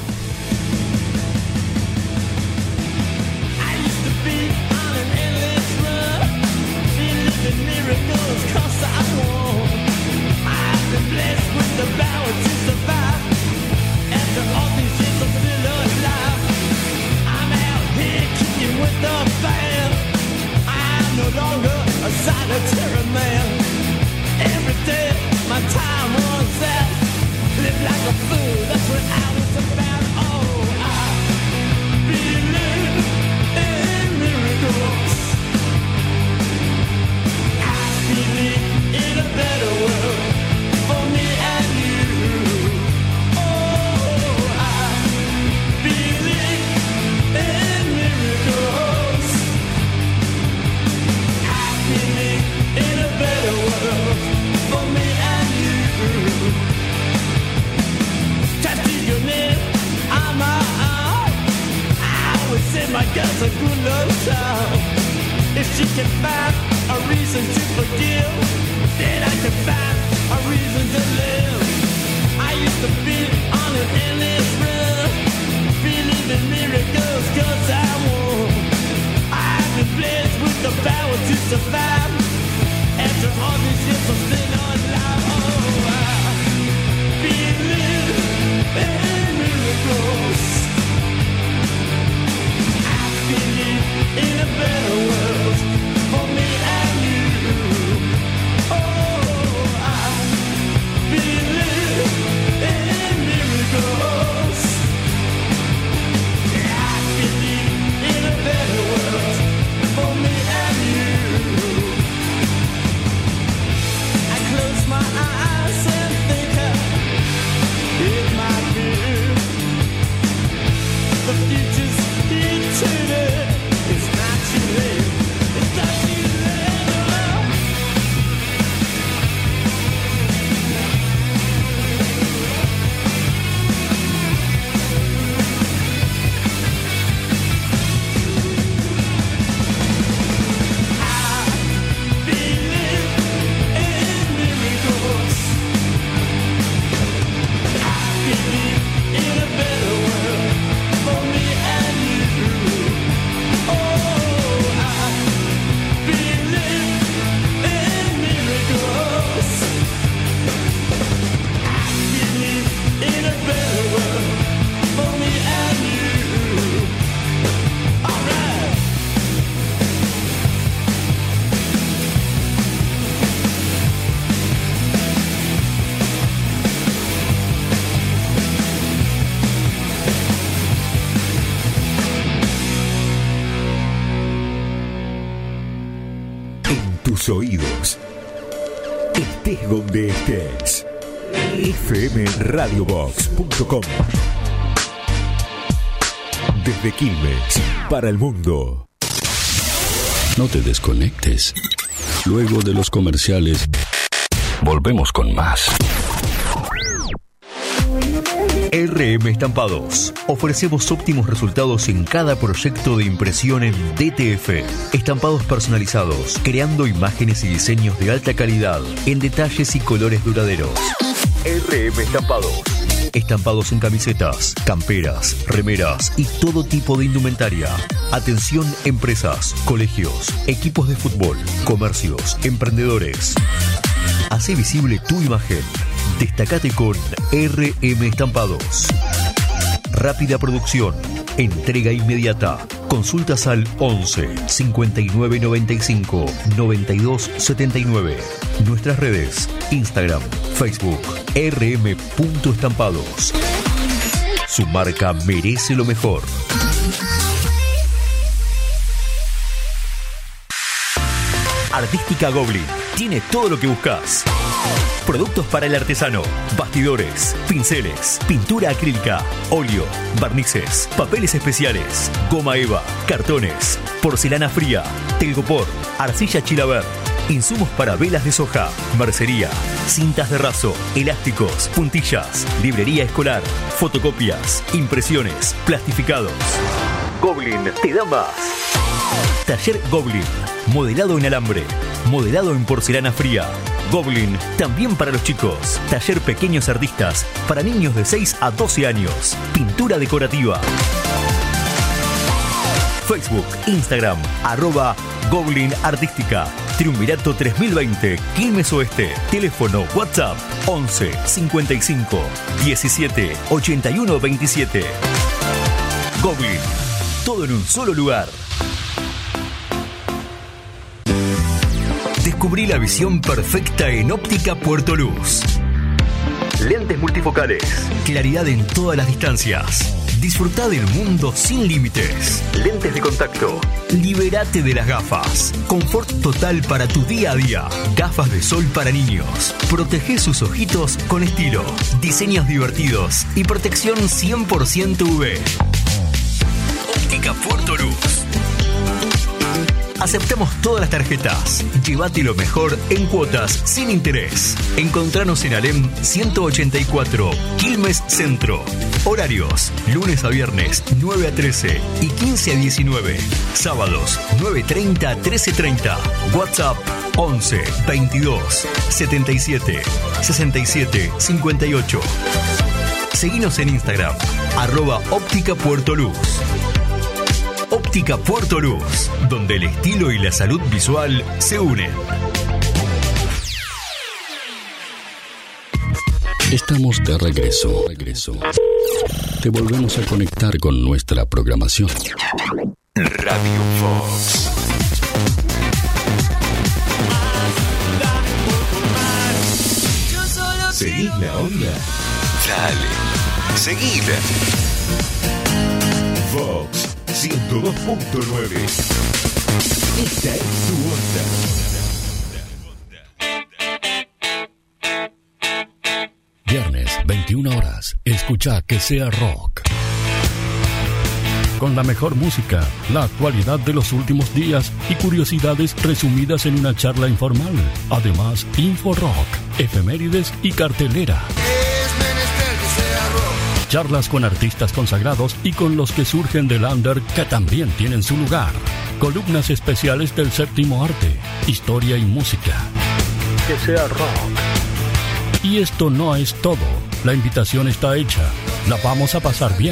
Solitary man. Every day my time runs out. Live like a fool, that's what I was about. Oh, I believe in miracles. I believe in a better world for me and you. Oh, I believe in miracles. I believe in a better world for me and you. Tattoo your name on my arm. I always say my girl's a good love child. If she can find a reason to forgive, then I can find a reason to live. I used to be on an endless run, believe in miracles 'cause I won. I've been blessed with the power to survive. After all these years I'm still alive. Oh, I believe in miracles. I believe in a better world for me and you. Oh, I believe in miracles. I believe in a better world for me and you. I close my eyes and think it might be the future's eternal. It's not too late. It's not too late. I believe in miracles. I believe in a better world for me and you. Oh, I believe in miracles. I believe in a better world for me and you. All right. En tus oídos. Estés donde estés. fmradiobox.com. Desde Quilmes, para el mundo. No te desconectes. Luego de los comerciales, volvemos con más. RM Estampados. Ofrecemos óptimos resultados en cada proyecto de impresión en DTF. Estampados personalizados, creando imágenes y diseños de alta calidad en detalles y colores duraderos. RM Estampados. Estampados en camisetas, camperas, remeras y todo tipo de indumentaria. Atención empresas, colegios, equipos de fútbol, comercios, emprendedores. Hace visible tu imagen. Destacate con RM Estampados. Rápida producción. Entrega inmediata. Consultas al 11 59 95 92 79. Nuestras redes: Instagram, Facebook, rm.estampados. Su marca merece lo mejor. Artística Goblin tiene todo lo que buscas. Productos para el artesano, bastidores, pinceles, pintura acrílica, óleo, barnices, papeles especiales, goma eva, cartones, porcelana fría, telgopor, arcilla chilaver, insumos para velas de soja, mercería, cintas de raso, elásticos, puntillas, librería escolar, fotocopias, impresiones, plastificados. Goblin te da más. Taller Goblin, modelado en alambre, modelado en porcelana fría. Goblin, también para los chicos. Taller Pequeños Artistas, para niños de 6 a 12 años. Pintura decorativa. Facebook, Instagram, @Goblin Artística. Triunvirato 3020, Quilmes Oeste. Teléfono WhatsApp 11 55 17 81 27. Goblin, todo en un solo lugar. Descubrí la visión perfecta en Óptica Puerto Luz. Lentes multifocales, claridad en todas las distancias. Disfrutá del mundo sin límites. Lentes de contacto. Libérate de las gafas. Confort total para tu día a día. Gafas de sol para niños. Protege sus ojitos con estilo. Diseños divertidos y protección 100% UV. Óptica Puerto Luz. Aceptamos todas las tarjetas. Llévate lo mejor en cuotas sin interés. Encontranos en Alem 184, Quilmes Centro. Horarios: lunes a viernes 9 a 13 y 15 a 19. Sábados 9:30 a 13:30. WhatsApp 11 22 77 67 58. Seguinos en Instagram @Óptica Puerto Luz. Óptica Puerto Luz, donde el estilo y la salud visual se unen. Estamos de regreso. Te volvemos a conectar con nuestra programación. Radio Vox. ¿Seguís la onda? Dale, seguila. Vox 102.9. Esta es tu onda. Viernes, 21 horas. Escucha Que Sea Rock. Con la mejor música, la actualidad de los últimos días y curiosidades resumidas en una charla informal. Además, Info Rock, efemérides y cartelera. Charlas con artistas consagrados y con los que surgen del under que también tienen su lugar. Columnas especiales del séptimo arte, historia y música. Que sea rock. Y esto no es todo. La invitación está hecha. La vamos a pasar bien.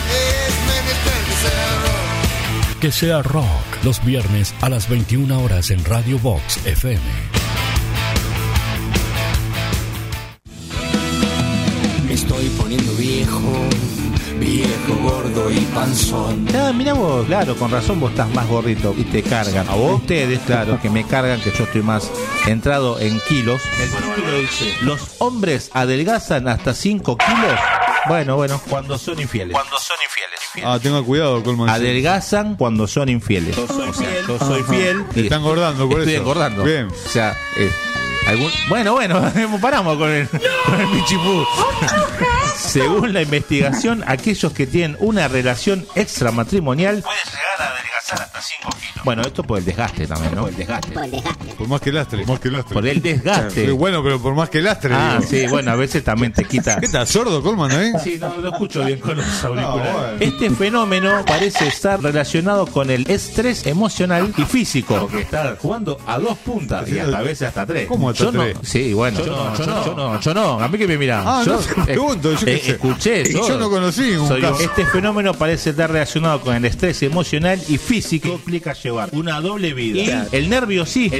Que sea rock. Los viernes a las 21 horas en Radio Vox FM. Me estoy poniendo viejo, gordo y panzón. Ah, mira vos, claro, con razón vos estás más gordito y te cargan. A vos, ustedes, claro, que me cargan, que yo estoy más entrado en kilos. El título dice: los hombres adelgazan hasta 5 kilos. Bueno, cuando son infieles. Ah, tenga cuidado, Colman. Adelgazan cuando son infieles. Yo soy fiel. Te están engordando por estoy eso. engordando. Bien. O sea, Bueno, paramos con el pichipú. Según la investigación, aquellos que tienen una relación extramatrimonial pueden llegar a adelgazar hasta 5 kilos. Bueno, esto por el desgaste también, ¿no? Por el desgaste. Por más que lastre. Por el desgaste. Sí, bueno, pero por más que lastre. Ah, digo. sí, bueno, a veces también te quita. ¿Qué estás sordo, Colman, Sí, no lo escucho bien con los auriculares. Bueno. Este fenómeno parece estar relacionado con el estrés emocional y físico. Porque está jugando a 2 puntas y a veces hasta 3. ¿Cómo hasta 3? Sí, bueno. Yo no. A mí que me mirá. Yo pregunto, yo escuché todo. Yo no conocí un caso. Este fenómeno parece estar relacionado con el estrés emocional y físico. Implica llevar una doble vida. El nerviosismo.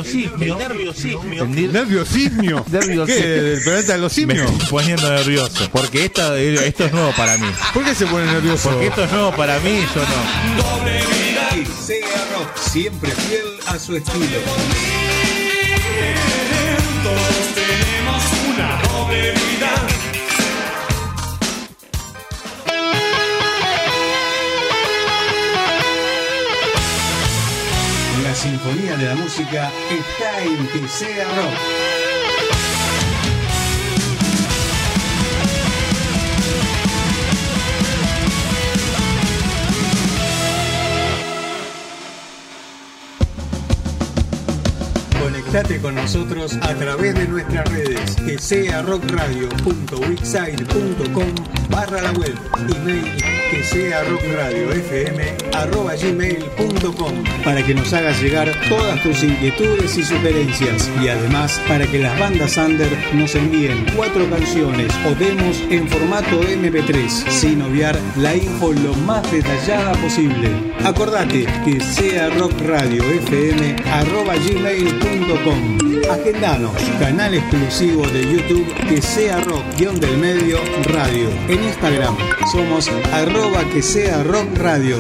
¿Qué? ¿Del planeta de los simios? Me estoy poniendo nervioso. Porque esto es nuevo para mí. ¿Por qué se pone nervioso? Porque esto es nuevo para mí, yo no. Doble vida. Que sea rock, siempre fiel a su estilo. Todos tenemos una doble vida. La sinfonía de la música está en Que Sea Rock. Conectate con nosotros a través de nuestras redes, que sea rockradio.wixsite.com/la web, email que sea rockradiofm@gmail.com, para que nos hagas llegar todas tus inquietudes y sugerencias, y además para que las bandas under nos envíen 4 canciones o demos en formato MP3, sin obviar la info lo más detallada posible. Acordate que sea rockradiofm@gmail.com. Agendanos, canal exclusivo de YouTube que sea rock_del_medio radio. En Instagram somos @que sea rock radio.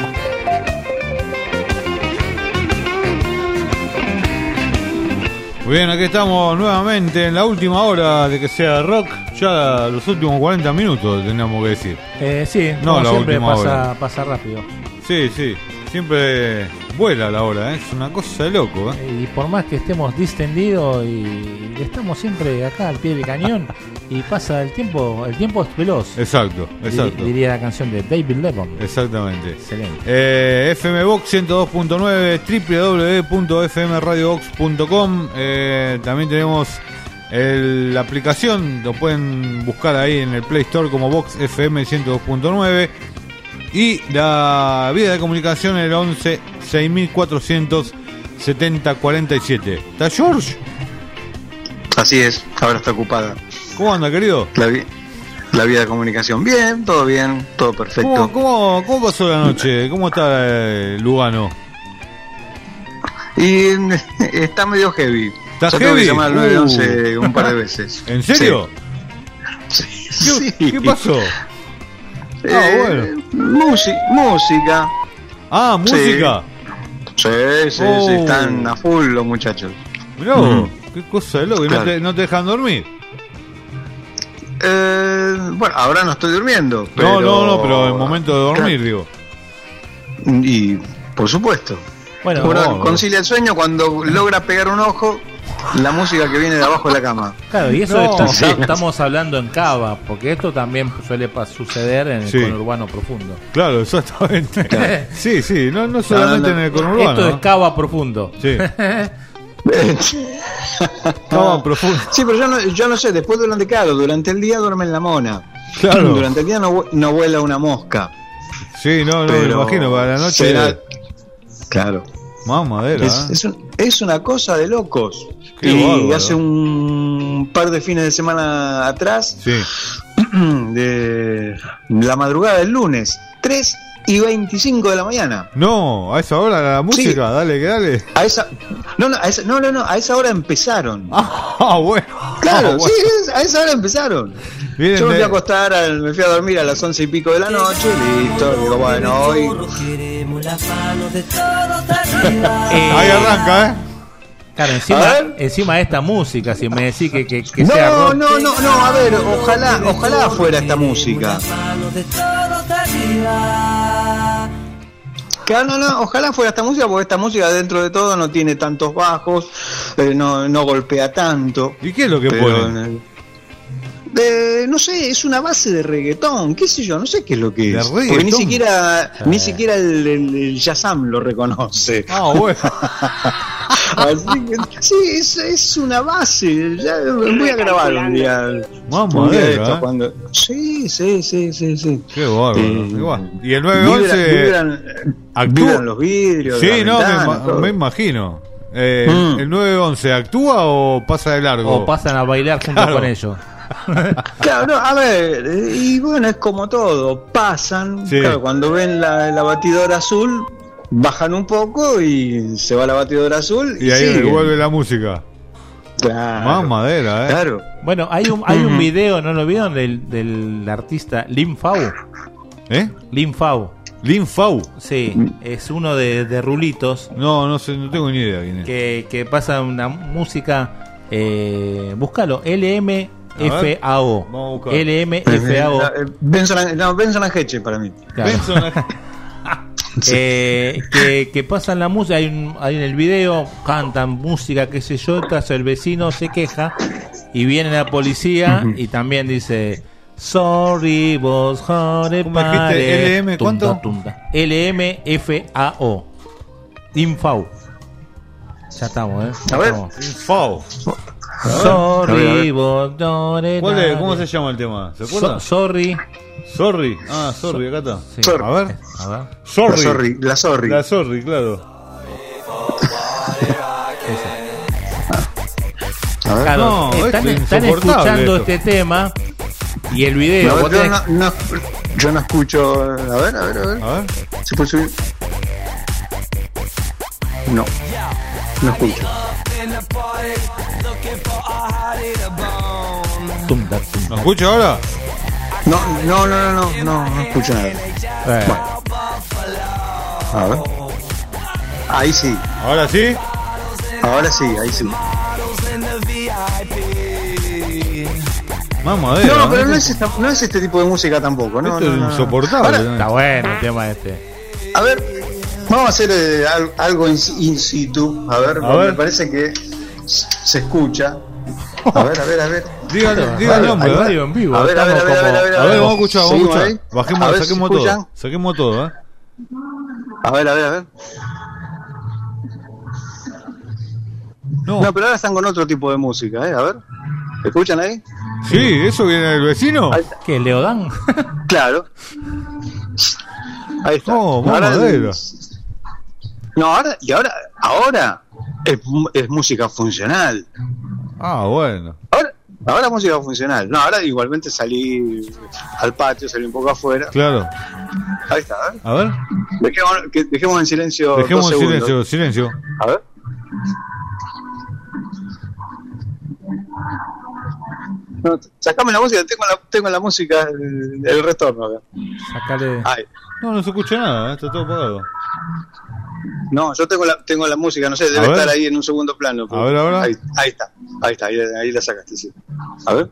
Muy bien, aquí estamos nuevamente en la última hora de que sea rock. Ya los últimos 40 minutos teníamos que decir. Sí, no, la siempre última hora. pasa rápido. Sí, siempre vuela la hora, es una cosa de loco. Y por más que estemos distendidos y estamos siempre acá al pie del cañón y pasa el tiempo es veloz. Exacto. Diría la canción de David Lebon. Exactamente. Excelente. FM Box 102.9, www.fmradiobox.com. También tenemos la aplicación, lo pueden buscar ahí en el Play Store como Box FM 102.9. Y la vía de comunicación el 11 6400 7047. ¿Está George? Así es, ahora está ocupada. ¿Cómo anda, querido? La vía de comunicación. Bien, todo perfecto. ¿Cómo pasó la noche? ¿Cómo está Lugano? Y está medio heavy. ¿Está heavy? Tengo que llamar al 911 un par de veces. ¿En serio? Sí. ¿Qué pasó? Bueno. Música. ¿Música? Sí, están a full los muchachos. Mirá, qué cosa de loco. Claro. ¿No te dejan dormir? Bueno, ahora no estoy durmiendo. Pero... No, pero en el momento de dormir, digo. Y por supuesto. Bueno, concilia el sueño cuando logra pegar un ojo. La música que viene de abajo de la cama. Claro, y eso estamos hablando en Cava, porque esto también suele suceder en el conurbano profundo. Claro, exactamente. Claro. Sí, no solamente en el conurbano. Esto es Cava profundo. Sí. Cava profundo. Sí, pero yo no sé, después durante el día duerme en la mona. Claro. Durante el día no vuela una mosca. Sí, no, me imagino, para la noche. Claro. Mamadera. Es una cosa de locos. Qué y bárbaro. Hace un par de fines de semana atrás, de la madrugada del lunes, 3:25 de la mañana. No, a esa hora la música, sí. Dale. A esa hora empezaron. Bueno. Claro, bueno. Sí, a esa hora empezaron. Yo me fui a acostar, me fui a dormir a las 11:00 de la noche, listo, digo, bueno, hoy... Ahí arranca, Claro, encima de esta música, si me decís que no, sea rock. No, a ver, ojalá fuera esta música. Claro, ojalá fuera esta música, porque esta música dentro de todo no tiene tantos bajos, no golpea tanto. ¿Y qué es lo que pone? No sé, es una base de reggaetón, qué sé yo, no sé qué es lo que es. Porque ni siquiera el Shazam lo reconoce. Bueno. Así que sí, es una base. Ya voy a grabar un día. Vamos a ver, cuando... Sí. Qué bárbaro. Y el 911 vibran los vidrios. Sí, me imagino. ¿El 911 actúa o pasa de largo? O pasan a bailar junto con ellos. Claro, a ver, y bueno, es como todo, pasan, claro, cuando ven la batidora azul, bajan un poco y se va la batidora azul y ahí vuelve la música. Claro. Más madera, Claro. Bueno, hay un video, ¿no lo vieron? Del artista Lim Fau. Lim Fau. Lim Fau. Sí, es uno de rulitos. No sé, no tengo ni idea quién es. Que pasa una música, búscalo, LMFAO. LMFAO. Benson Ajeche para mí. Claro. Que pasan la música, hay en el video, cantan música, qué sé yo, tras el vecino se queja y viene la policía y también dice sorry vos jore pare. LM, ¿cuánto? LMFAO. Infau. Ya estamos, A ver. Fau. Sorry, ¿Cómo se llama el tema? ¿Se acuerdan? Sorry. Sorry. Ah, sorry, acá está. Sí. A ver. Sorry. La sorry. La sorry, claro. Claro, están escuchando este tema y el video. Yo no escucho. A ver. ¿Se puede subir? No escucho. ¿No escucho ahora? No escucho nada. Bueno. A ver. Ahí sí. ¿Ahora sí? Ahora sí, ahí sí. Vamos a ver. No, pero no es este tipo de música tampoco. No, esto es insoportable. Ahora, está bueno el tema este. A ver, vamos a hacer algo in situ. A ver. Me parece que se escucha. A ver. Dígale el nombre, radio en vivo. A ver, vamos a escuchar. Bajemos, saquemos todo, A ver. No, pero ahora están con otro tipo de música, A ver. ¿Escuchan ahí? Sí, ¿eso viene del vecino? ¿Qué, Leodán? Claro. Ahí está. Madera. Ahora es música funcional. Ah, bueno. Ahora música funcional. No, ahora igualmente salí al patio, salí un poco afuera. Claro. Ahí está, A ver. Dejemos en silencio. Dejemos en silencio. A ver. No, sacame la música, tengo la música, el retorno acá. Sacale. Ahí. No se escucha nada, está todo apagado. No, yo tengo la música, no sé, debe estar ahí en un segundo plano. A ver, ahora. Ahí está, ahí la sacaste, sí. A ver.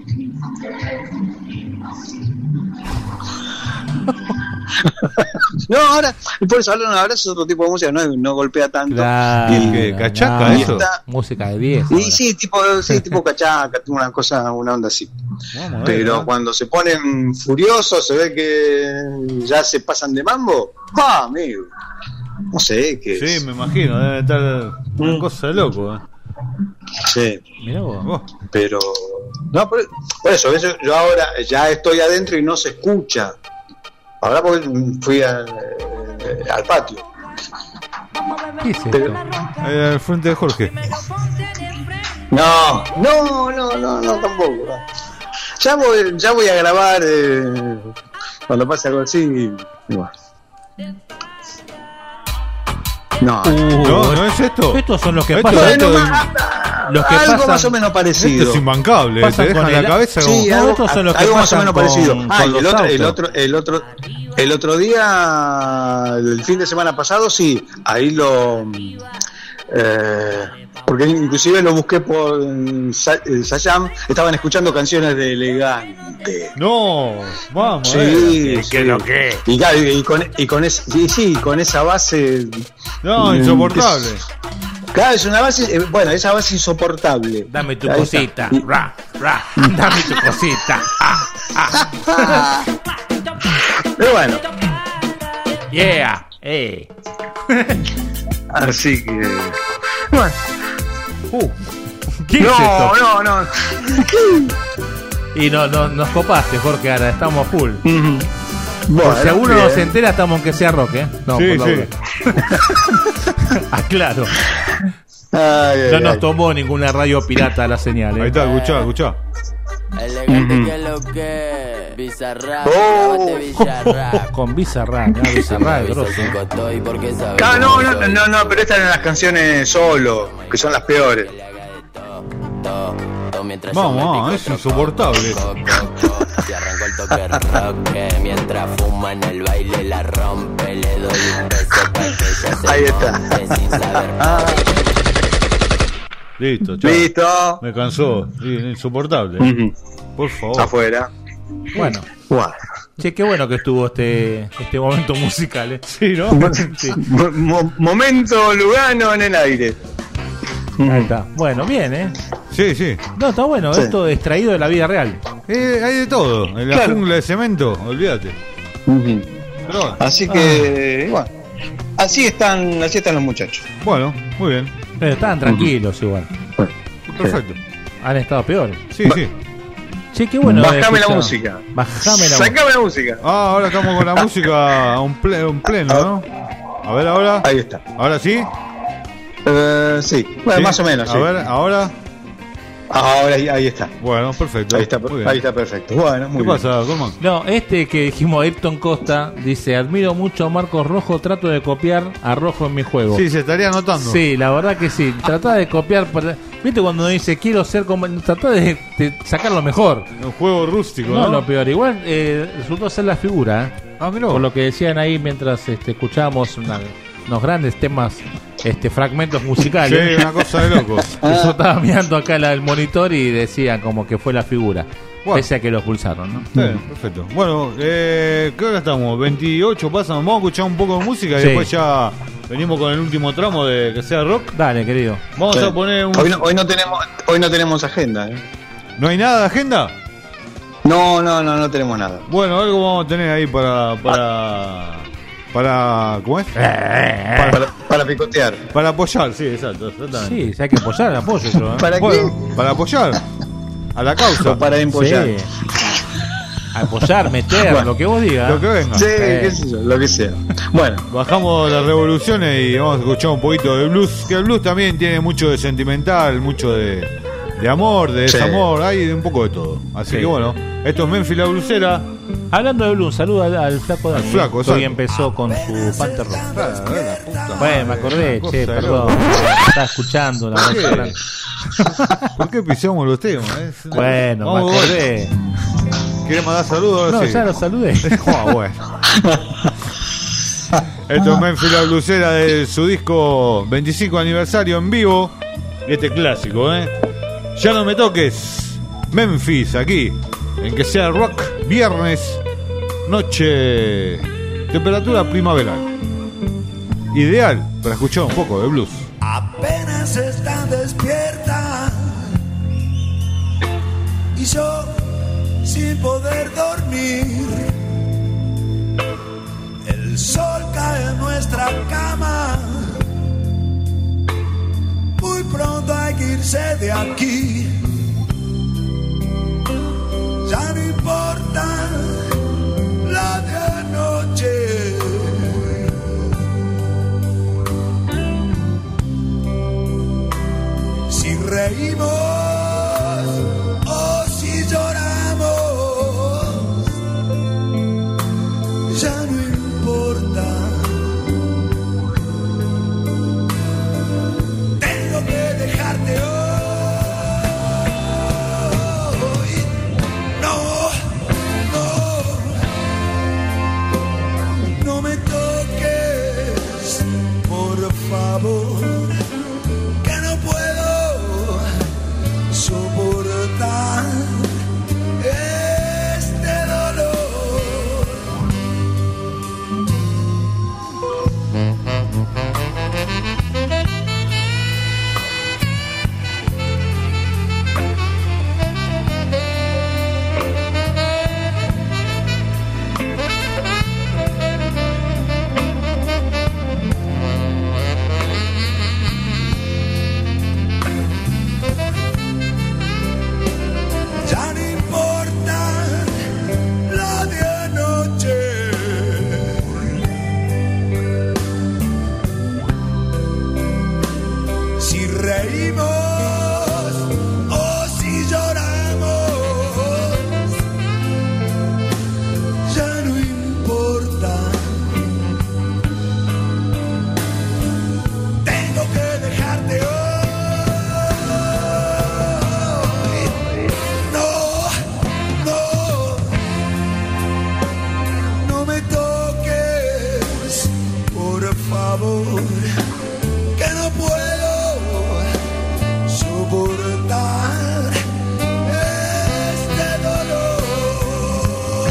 No, ahora, por eso ahora es otro tipo de música, no golpea tanto. Claro, y cachaca, eso. Música de 10. Y sí, tipo cachaca, una onda así. Pero cuando se ponen furiosos, se ve que ya se pasan de mambo. Amigo. No sé qué es. Sí, me imagino, debe estar una cosa de loco. Sí. Mirá vos. Pero no, por eso yo ahora ya estoy adentro y no se escucha. Ahora porque fui al patio. ¿Qué es esto? Al frente de Jorge. No, tampoco. Ya voy a grabar cuando pase algo así. Bueno. No es esto. Estos son los que pasan. Los que algo pasan, más o menos parecido. Esto es imbancable, te dejan la cabeza. Sí, estos son los que algo más o pasan menos parecido. El otro día, el fin de semana pasado, sí, ahí porque inclusive lo busqué por Sayam, estaban escuchando canciones de Elegante. No, vamos. Sí, ¿qué lo que? Con esa base. No, insoportable. Claro, es una base, esa base insoportable. Dame tu cosita, dame tu cosita. Pero bueno. Yeah, Así que. Bueno. ¿Qué es esto? No. Y nos copaste, Jorge, ahora estamos full. Bueno, si alguno no se entera, estamos aunque sea rock, No, sí. Claro. No nos tomó ninguna radio pirata la señal. Ahí está, escuchá. Elegante que lo que Bizarrap, con Bizarrap, Bizarrap, grosso. No, pero estas eran las canciones solo, que son las peores. Vamos, es insoportable. Se arrancó el toque rock, mientras fuma en el baile la rompe, le doy un beso para que ella se ahí está. sin saber. Listo, chao. Listo. Me cansó, insoportable. Por favor. Afuera. Bueno. Che, qué bueno que estuvo este momento musical, Sí, ¿no? Sí. Momento Lugano en el aire. Ahí está. Bueno, bien, Sí. No, está bueno, esto extraído de la vida real. Hay de todo. En la jungla de cemento, olvídate. Así que, bueno, así están los muchachos. Bueno, muy bien. Pero estaban tranquilos igual. Perfecto. Han estado peores. Sí. Che, qué bueno. Bajame la música. Sacame la música. Ahora estamos con la música un pleno, ¿no? A ver ahora. Ahí está. ¿Ahora sí? Sí. Bueno, ¿Sí? más o menos. A sí. ver, ahora. Ahora ahí está. Bueno, perfecto. Ahí está perfecto. Bueno, muy ¿Qué bien. pasa, Colman? No, que dijimos, Ayrton Costa, dice: admiro mucho a Marcos Rojo, trato de copiar a Rojo en mi juego. Sí, se estaría anotando. Sí, la verdad que sí. Trata de copiar. ¿Viste cuando dice quiero ser como? Trata de sacar lo mejor. Un juego rústico, No, ¿no? lo peor. Igual resultó ser la figura. Mirá. Por lo que decían ahí mientras escuchábamos unos grandes temas, fragmentos musicales. Sí, una cosa de locos. Yo estaba mirando acá el monitor y decían como que fue la figura. Bueno. Pese a que lo expulsaron, ¿no? Sí, perfecto. Bueno, ¿qué hora estamos? 28 pasan. Vamos a escuchar un poco de música y Sí. después ya venimos con el último tramo de Que Sea Rock. Dale, querido. Vamos a poner un... Hoy no tenemos agenda. ¿No hay nada de agenda? No tenemos nada. Bueno, algo vamos a tener ahí para ¿cómo es? Para picotear. Para apoyar, sí, exactamente. Sí, si hay que apoyar, apoyo yo. ¿Para Bueno, para apoyar a la causa. O para empollar. Sí. Apoyar, meter, Bueno, lo que vos digas. Lo que venga. Sí, qué sé yo, lo que sea. Bueno, Bajamos las revoluciones y vamos a escuchar un poquito de blues. Que el blues también tiene mucho de sentimental, mucho de amor, de Sí. desamor, hay un poco de todo. Así Sí. que bueno, esto es Memphis la blusera. Hablando de blues, saluda al flaco Dani. Flaco, que exacto. hoy empezó con su Panther Rock. La puta Bueno, madre, me acordé, cosa che, de perdón. loco. Estaba escuchando la ¿Por qué? música. ¿Por qué pisamos los temas? Bueno, me Vamos, acordé. ¿Querés mandar saludos? Ahora No, sí. ya lo saludé. Bueno. Esto es Memphis la blusera de su disco 25 aniversario en vivo. Y este clásico, Ya no me toques. Memphis, aquí. En Que Sea Rock, viernes, noche, temperatura primaveral. Ideal para escuchar un poco de blues. Apenas está despierta y yo sin poder dormir. El sol cae en nuestra cama. Muy pronto hay que irse de aquí. Ya no importa la de anoche. Si reímos o si lloramos, ya no importa. Tengo que dejarte hoy. No me toques, por favor. Soportar este dolor. Ya no importa la de anoche. Si reímos o si lloramos, ya no importa. Tengo que dejarte hoy. No me toques, por favor, que no puedo soportar este dolor.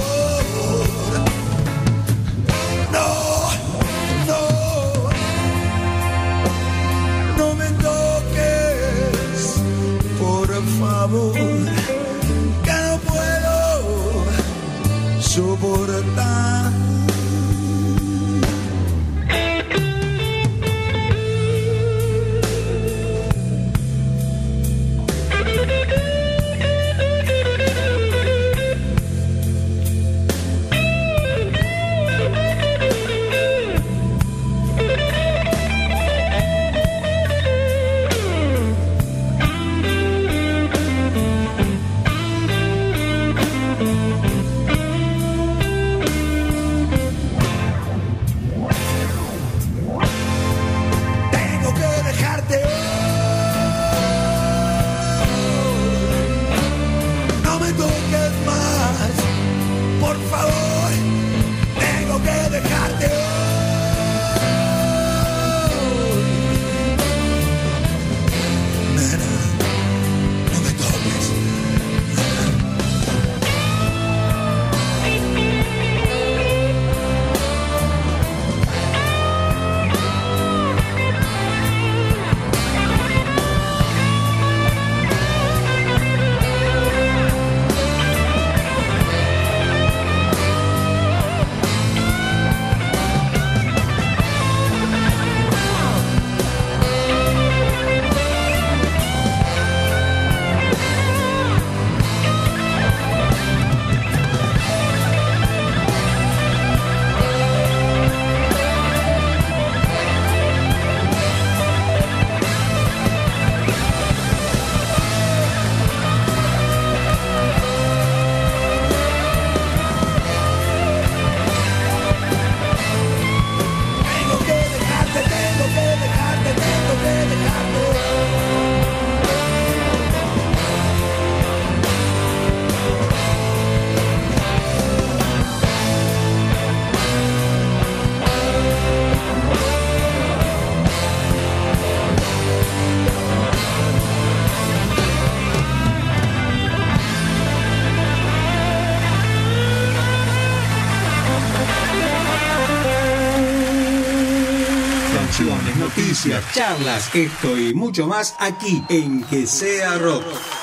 No me toques, por favor, que no puedo soportar. informaciones, noticias, charlas, esto y mucho más aquí en Que Sea Rock.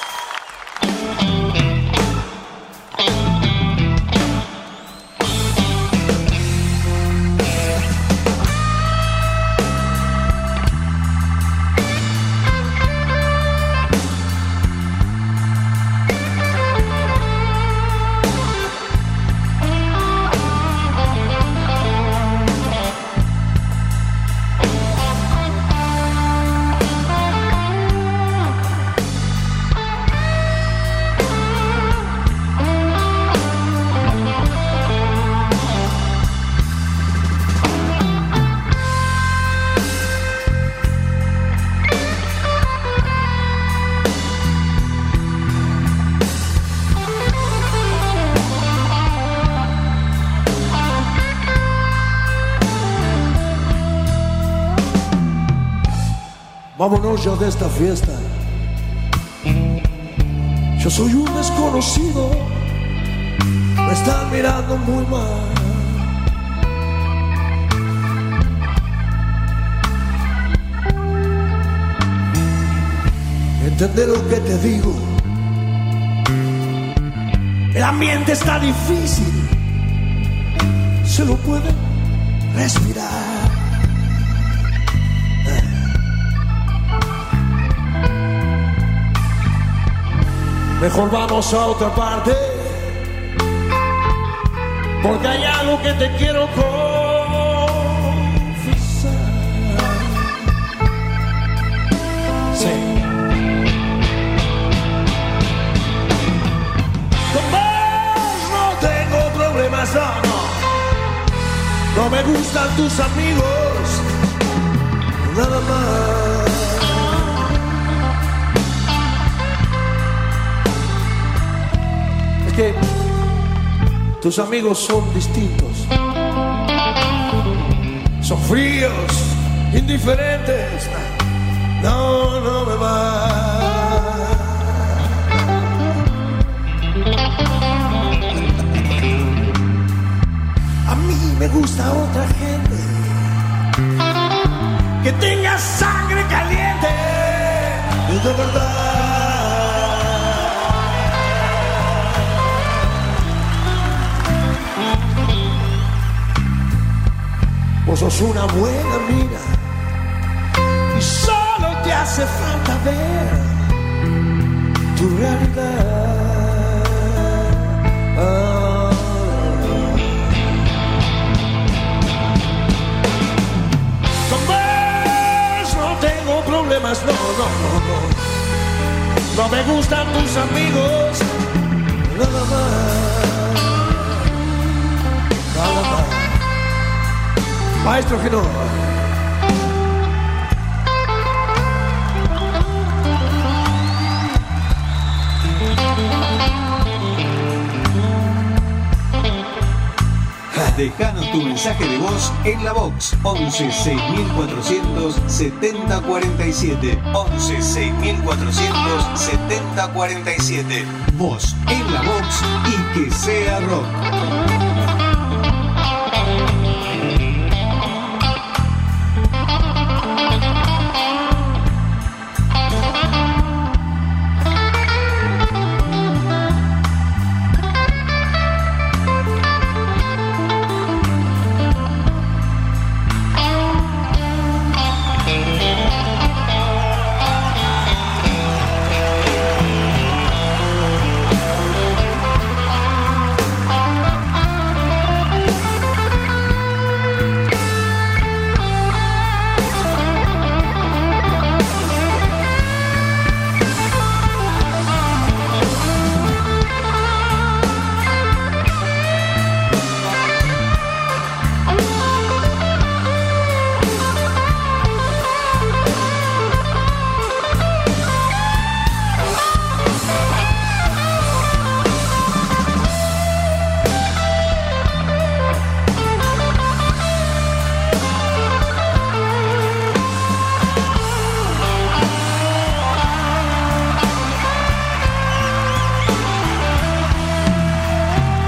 Vámonos ya de esta fiesta. Yo soy un desconocido. Me están mirando muy mal. ¿Entender lo que te digo? El ambiente está difícil. Se lo pueden respirar. Mejor vamos a otra parte, porque hay algo que te quiero confesar. Sí. Con vos no tengo problemas, no me gustan tus amigos, nada más. Que tus amigos son distintos, son fríos, indiferentes, no me va. A mí me gusta otra gente que tenga sangre caliente y de verdad. Vos sos una buena mina y solo te hace falta ver tu realidad. Con vos no tengo problemas, no me gustan tus amigos, nada más. Maestro Genova. Dejanos tu mensaje de voz en la box 11 6400 7047. 11 6400 7047. Voz en la box y que sea rock.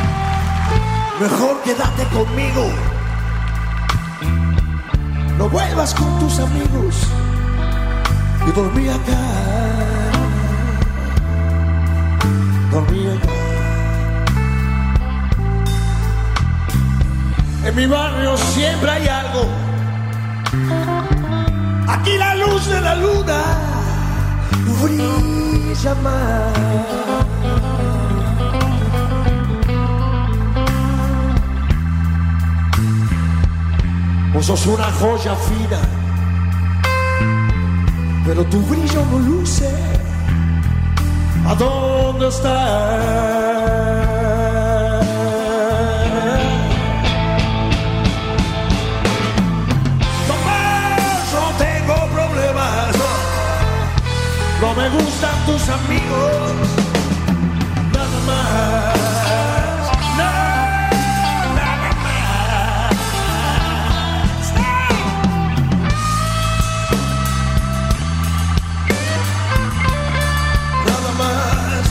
Mejor quédate conmigo. No vuelvas ibas con tus amigos y dormí acá. Dormí acá. En mi barrio siempre hay algo. Aquí la luz de la luna brilla más. Vos sos una joya fina, pero tu brillo no luce. ¿A dónde estás? No me gustan tus amigos, nada más, nada más. Nada más.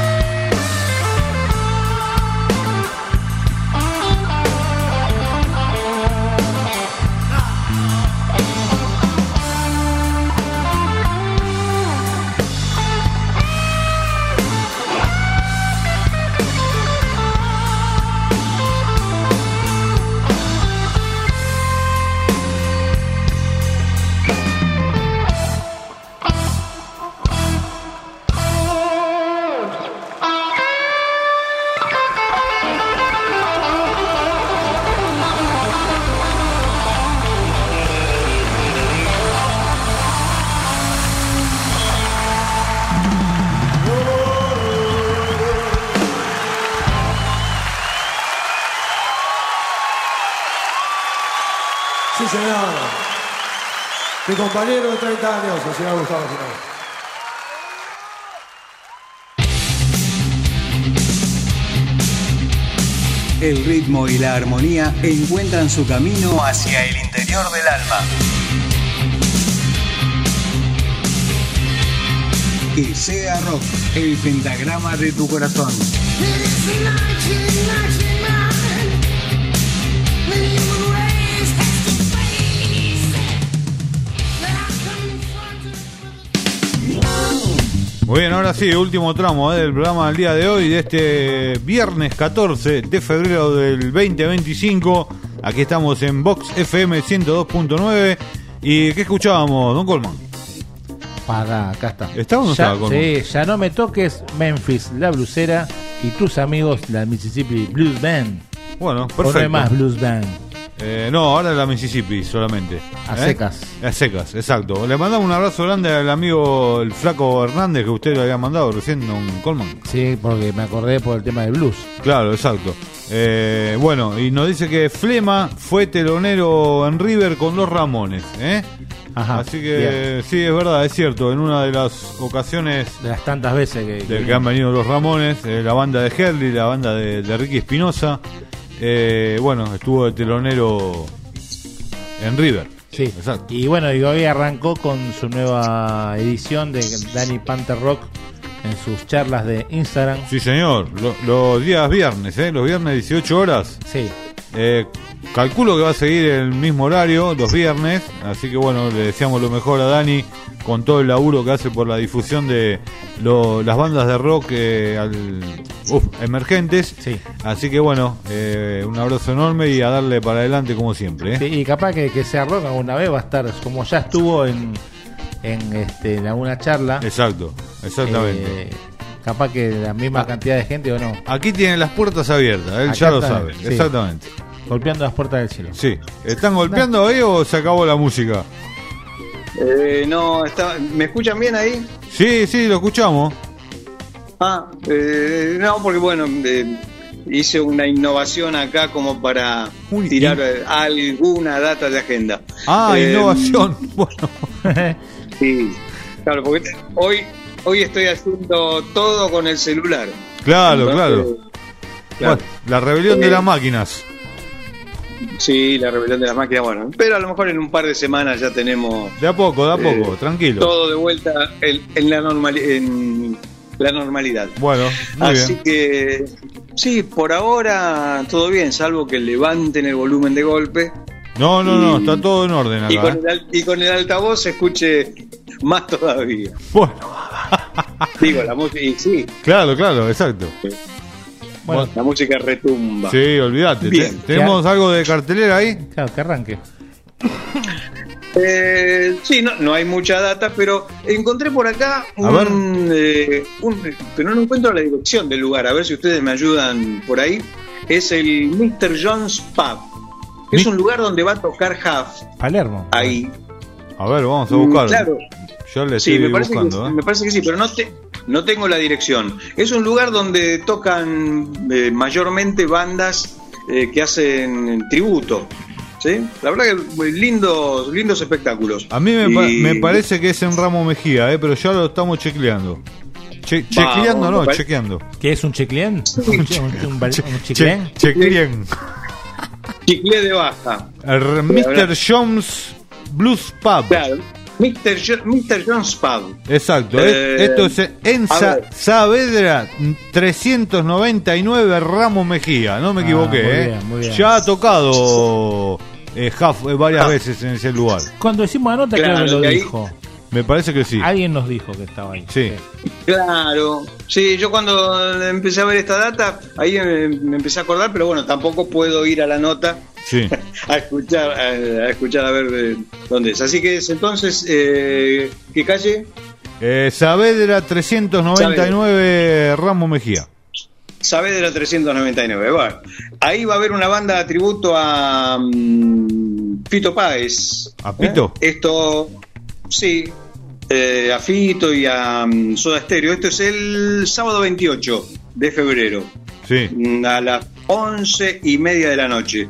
Sí, señor. Mi compañero de 30 años, el señor Gustavo Cerati. El ritmo y la armonía encuentran su camino hacia el interior del alma. Que sea rock, el pentagrama de tu corazón. Muy bien, ahora sí, último tramo del programa del día de hoy, de este viernes 14 de febrero del 2025. Aquí estamos en Vox FM 102.9. ¿Y qué escuchábamos, don Colman? Acá está. ¿Estaba o no estaba, Colman? Sí, Ya no me toques, Memphis, la blusera y tus amigos, la Mississippi Blues Band. Bueno, perfecto. ¿O no hay más Blues Band? No, ahora la Mississippi solamente. A secas. A secas, exacto. Le mandamos un abrazo grande al amigo el Flaco Hernández, que usted le había mandado recién, don Colman. Sí, porque me acordé por el tema del blues. Claro, exacto. Bueno, y nos dice que Flema fue telonero en River con los Ramones, Ajá, así que bien. Sí, es verdad, es cierto. En una de las ocasiones, de las tantas veces que han venido los Ramones, la banda de Herli, la banda de Ricky Espinosa, bueno, estuvo de telonero en River. Sí, exacto. Y bueno, y hoy arrancó con su nueva edición de Danny Panther Rock en sus charlas de Instagram. Sí, señor, los días viernes, los viernes 18 horas. Sí. Calculo que va a seguir el mismo horario los viernes, así que bueno, le deseamos lo mejor a Dani con todo el laburo que hace por la difusión de las bandas de rock emergentes. Sí. Así que bueno, un abrazo enorme y a darle para adelante como siempre. Sí, y capaz que sea rock alguna vez va a estar, como ya estuvo en alguna charla. Exacto, exactamente. Capaz que la misma cantidad de gente o no. Aquí tienen las puertas abiertas, él ya lo sabe, sí. Exactamente. Golpeando las puertas del cielo. Sí. ¿Están golpeando ahí o se acabó la música? No, ¿me escuchan bien ahí? Sí, sí, lo escuchamos. No, porque bueno, hice una innovación acá como para tirar alguna data de agenda. Innovación. Bueno. Sí, claro, porque hoy estoy haciendo todo con el celular. Claro, claro. Bueno, la rebelión de las máquinas. Sí, la rebelión de las máquinas, bueno. Pero a lo mejor en un par de semanas ya tenemos... De a poco, tranquilo. Todo de vuelta en la normalidad. Bueno, muy así bien. Que, sí, por ahora todo bien, salvo que levanten el volumen de golpe. No, está todo en orden acá. Y con el altavoz se escuche más todavía. Bueno. Digo, la música, y sí. Claro, exacto. Bueno, la música retumba. Sí, olvídate. ¿Tenemos algo de cartelera ahí? Claro, que arranque. Sí, no hay mucha data, pero encontré por acá pero no encuentro la dirección del lugar. A ver si ustedes me ayudan por ahí. Es el Mr. John's Pub. Es un lugar donde va a tocar Huff. Palermo. Ahí. A ver, vamos a buscarlo. Claro. Yo le estoy buscando. Me parece que sí, pero no tengo la dirección. Es un lugar donde tocan mayormente bandas que hacen tributo. ¿Sí? La verdad que lindos espectáculos. A mí me parece que es en Ramos Mejía, pero ya lo estamos chequeando. Chequeando. ¿Qué es un checlén? ¿Un checlén? Checlén. Chiclé de baja. Mr. John's Blues Pub. Claro. Mr. John's Pub. Exacto. Esto es en Saavedra 399 Ramos Mejía. No me equivoqué. Muy bien. Ya ha tocado Huff varias veces en ese lugar. Cuando hicimos la nota, creo que lo dijo. Me parece que sí. Alguien nos dijo que estaba ahí. Sí. Claro. Sí, yo cuando empecé a ver esta data, ahí me empecé a acordar, pero bueno, tampoco puedo ir a la nota a escuchar a ver dónde es. Así que es entonces, ¿qué calle? Saavedra 399 Ramos Mejía. Saavedra 399. Bueno, ahí va a haber una banda de tributo a Fito Páez. ¿A Pito? Esto, sí. A Fito y a Soda Stereo. Esto es el sábado 28 de febrero. Sí. A las 11:30 de la noche.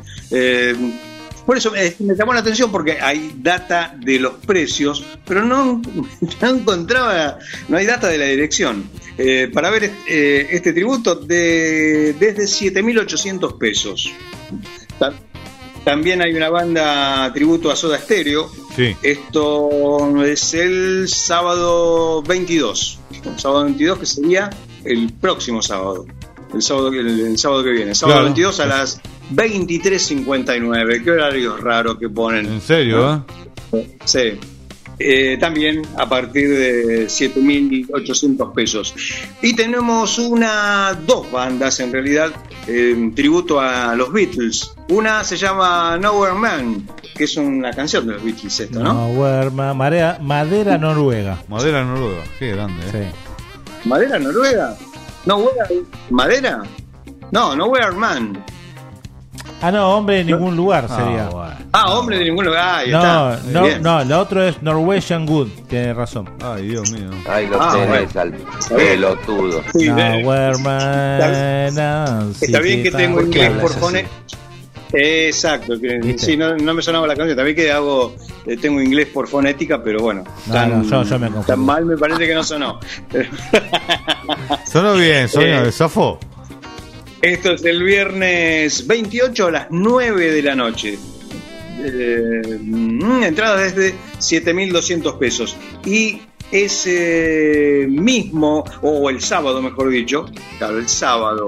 Por eso me llamó la atención, porque hay data de los precios, pero no encontraba, no hay data de la dirección. Para ver este tributo desde 7.800 pesos. También hay una banda tributo a Soda Stereo. Sí. Esto es el sábado 22. El sábado 22, que sería el próximo sábado. El sábado que viene. El sábado 22 a las 23:59. Qué horario raro que ponen. ¿En serio? Sí. También a partir de 7.800 pesos. Y tenemos dos bandas en realidad, tributo a los Beatles. Una se llama Nowhere Man, que es una canción de los Beatles, esta, ¿no? Nowhere Man, Madera Noruega. Madera Noruega, qué grande, Sí. ¿Madera Noruega? ¿Madera? No, Nowhere Man. No, hombre de ningún lugar sería. Hombre de ningún lugar. Ahí no, lo otro es Norwegian Wood, tiene razón. Ay, Dios mío. Ahí lo tenés al pelotudo. Sí, Nowhere Man. Está bien que tengo inglés por fonética. Exacto, sí, no me sonaba la canción. También que tengo inglés por fonética, pero bueno, yo me confundo. Tan mal me parece que no sonó. Sonó bien, zafó. Esto es el viernes 28 a las 9 de la noche. Entrada desde 7.200 pesos. Y ese mismo, o el sábado mejor dicho, claro, el sábado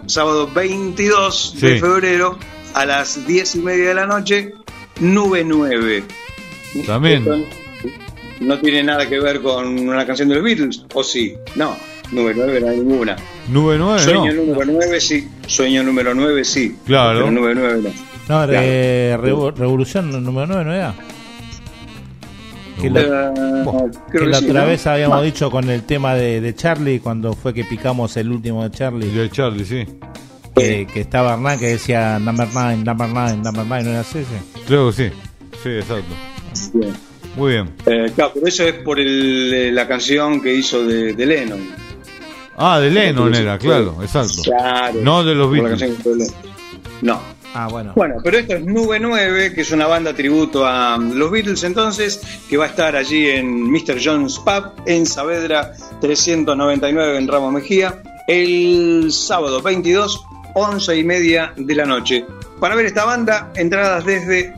22 de febrero a las 10:30 de la noche, Nube 9. También. Esto no tiene nada que ver con una canción de los Beatles, ¿o sí? No, Nube 9 no hay ninguna. Nube 9 Sueño número 9 sí. Sueño número 9 sí. Claro. Pero Nube 9 no. No, claro. Revolución número 9 no era. Que la otra vez habíamos dicho con el tema de Charlie, cuando fue que picamos el último de Charlie. De Charlie, sí. Que estaba Hernán que decía number 9, ¿no era ese? Creo que sí. Sí, exacto. Bien. Muy bien. Claro, pero eso es por la canción que hizo de Lennon. De Lennon era, claro, exacto. Claro. No de los Beatles. No. Bueno. Bueno, pero esto es Nube 9, que es una banda tributo a los Beatles, entonces, que va a estar allí en Mr. John's Pub, en Saavedra 399 en Ramos Mejía, el sábado 22, 11:30 de la noche. Para ver esta banda, entradas desde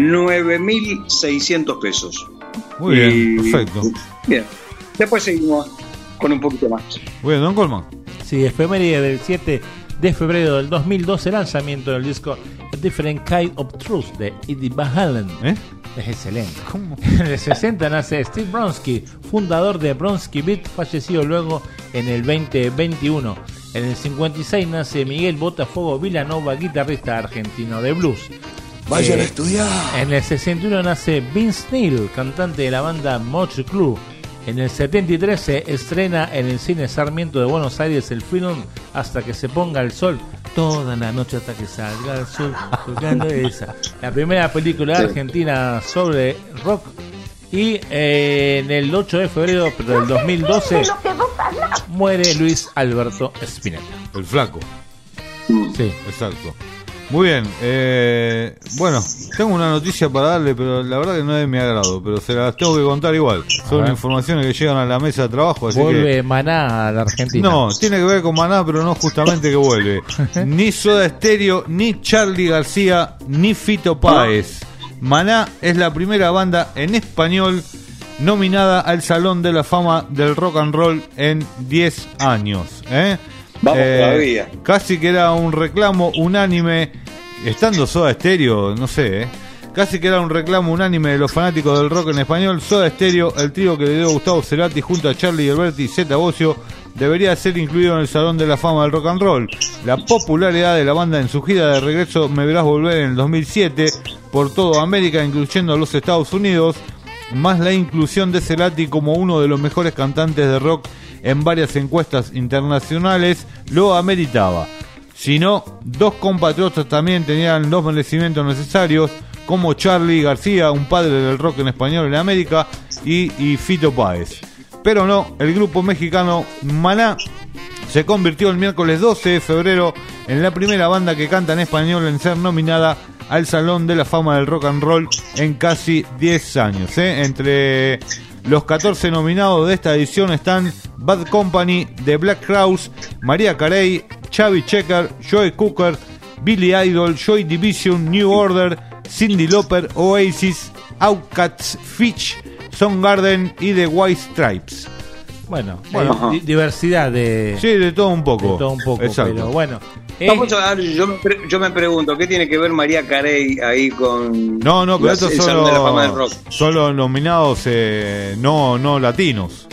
9.600 pesos. Muy bien, perfecto. Bien, después seguimos con un poquito más. Muy bien, don Colman. Sí, efeméride del 7 de febrero del 2012, lanzamiento del disco A Different Kind of Truth de Eddie Van Halen. Es excelente. ¿Cómo? En el 60 nace Steve Bronski, fundador de Bronski Beat, fallecido luego en el 2021. En el 56 nace Miguel Botafogo Villanova, guitarrista argentino de blues. Vayan a estudiar. En el 61 nace Vince Neil, cantante de la banda Motley Crue. En el 73 se estrena en el Cine Sarmiento de Buenos Aires el film Hasta que se ponga el sol. Toda la noche hasta que salga el sol. Tocando esa. La primera película argentina sobre rock. Y en el 8 de febrero del 2012 muere Luis Alberto Spinetta. El flaco. Sí. Exacto. Muy bien, bueno, tengo una noticia para darle, pero la verdad que no es de mi agrado, pero se las tengo que contar igual. Son informaciones que llegan a la mesa de trabajo, así vuelve que... Maná a la Argentina. No, tiene que ver con Maná, pero no justamente que vuelve. Ni Soda Stereo, ni Charly García, ni Fito Páez. Maná es la primera banda en español nominada al Salón de la Fama del Rock and Roll en 10 años, Vamos todavía. Casi que era un reclamo unánime, estando Soda Stereo, no sé, casi que era un reclamo unánime de los fanáticos del rock en español. Soda Stereo, el trío que le dio Gustavo Cerati junto a Charly Alberti y Zeta Bosio, debería ser incluido en el Salón de la Fama del Rock and Roll. La popularidad de la banda en su gira de regreso Me Verás Volver en el 2007 por toda América, incluyendo a los Estados Unidos, más la inclusión de Cerati como uno de los mejores cantantes de rock en varias encuestas internacionales, lo ameritaba. Si no, dos compatriotas también tenían los merecimientos necesarios, como Charly García, un padre del rock en español en América, y Fito Páez. Pero no, el grupo mexicano Maná se convirtió el miércoles 12 de febrero en la primera banda que canta en español en ser nominada al Salón de la Fama del Rock and Roll en casi 10 años. Entre los 14 nominados de esta edición están Bad Company, The Black Crowes, Mariah Carey, Chubby Checker, Joe Cocker, Billy Idol, Joy Division, New Order, Cyndi Lauper, Oasis, Outkast, Fitch, Soundgarden y The White Stripes. Bueno, diversidad de... Sí, de todo un poco. De todo un poco, exacto. Pero bueno. Vamos a ver, yo me pregunto, ¿qué tiene que ver Mariah Carey ahí con... No, pero estos el Salón de la Fama del Rock? Solo nominados no latinos.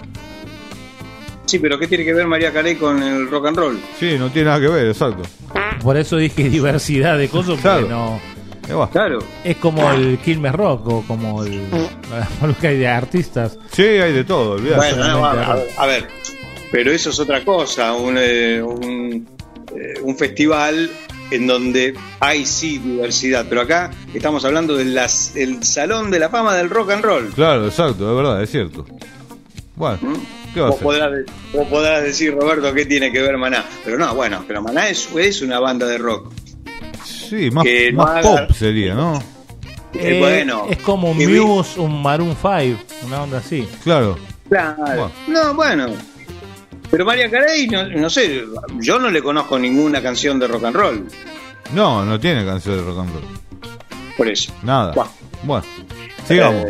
Sí, pero ¿qué tiene que ver Mariah Carey con el rock and roll? Sí, no tiene nada que ver, exacto. Por eso dije diversidad de cosas, porque no... Claro. Es como el Quilmes Rock o como el... lo que hay de artistas. Sí, hay de todo, olvidate. Bueno, a ver, pero eso es otra cosa, un festival en donde hay sí diversidad, pero acá estamos hablando del Salón de la Fama del Rock and Roll. Claro, exacto, es verdad, es cierto. Bueno, ¿qué va a hacer? Vos podrás decir, Roberto, ¿qué tiene que ver Maná? Pero no, bueno, pero Maná es una banda de rock. Sí, más pop sería, ¿no? Bueno, es como un Muse, un Maroon 5, una onda así. Claro. Bueno. No, bueno. Pero Mariah Carey, no sé, yo no le conozco ninguna canción de rock and roll. No tiene canción de rock and roll. Por eso. Nada. Bueno, sigamos.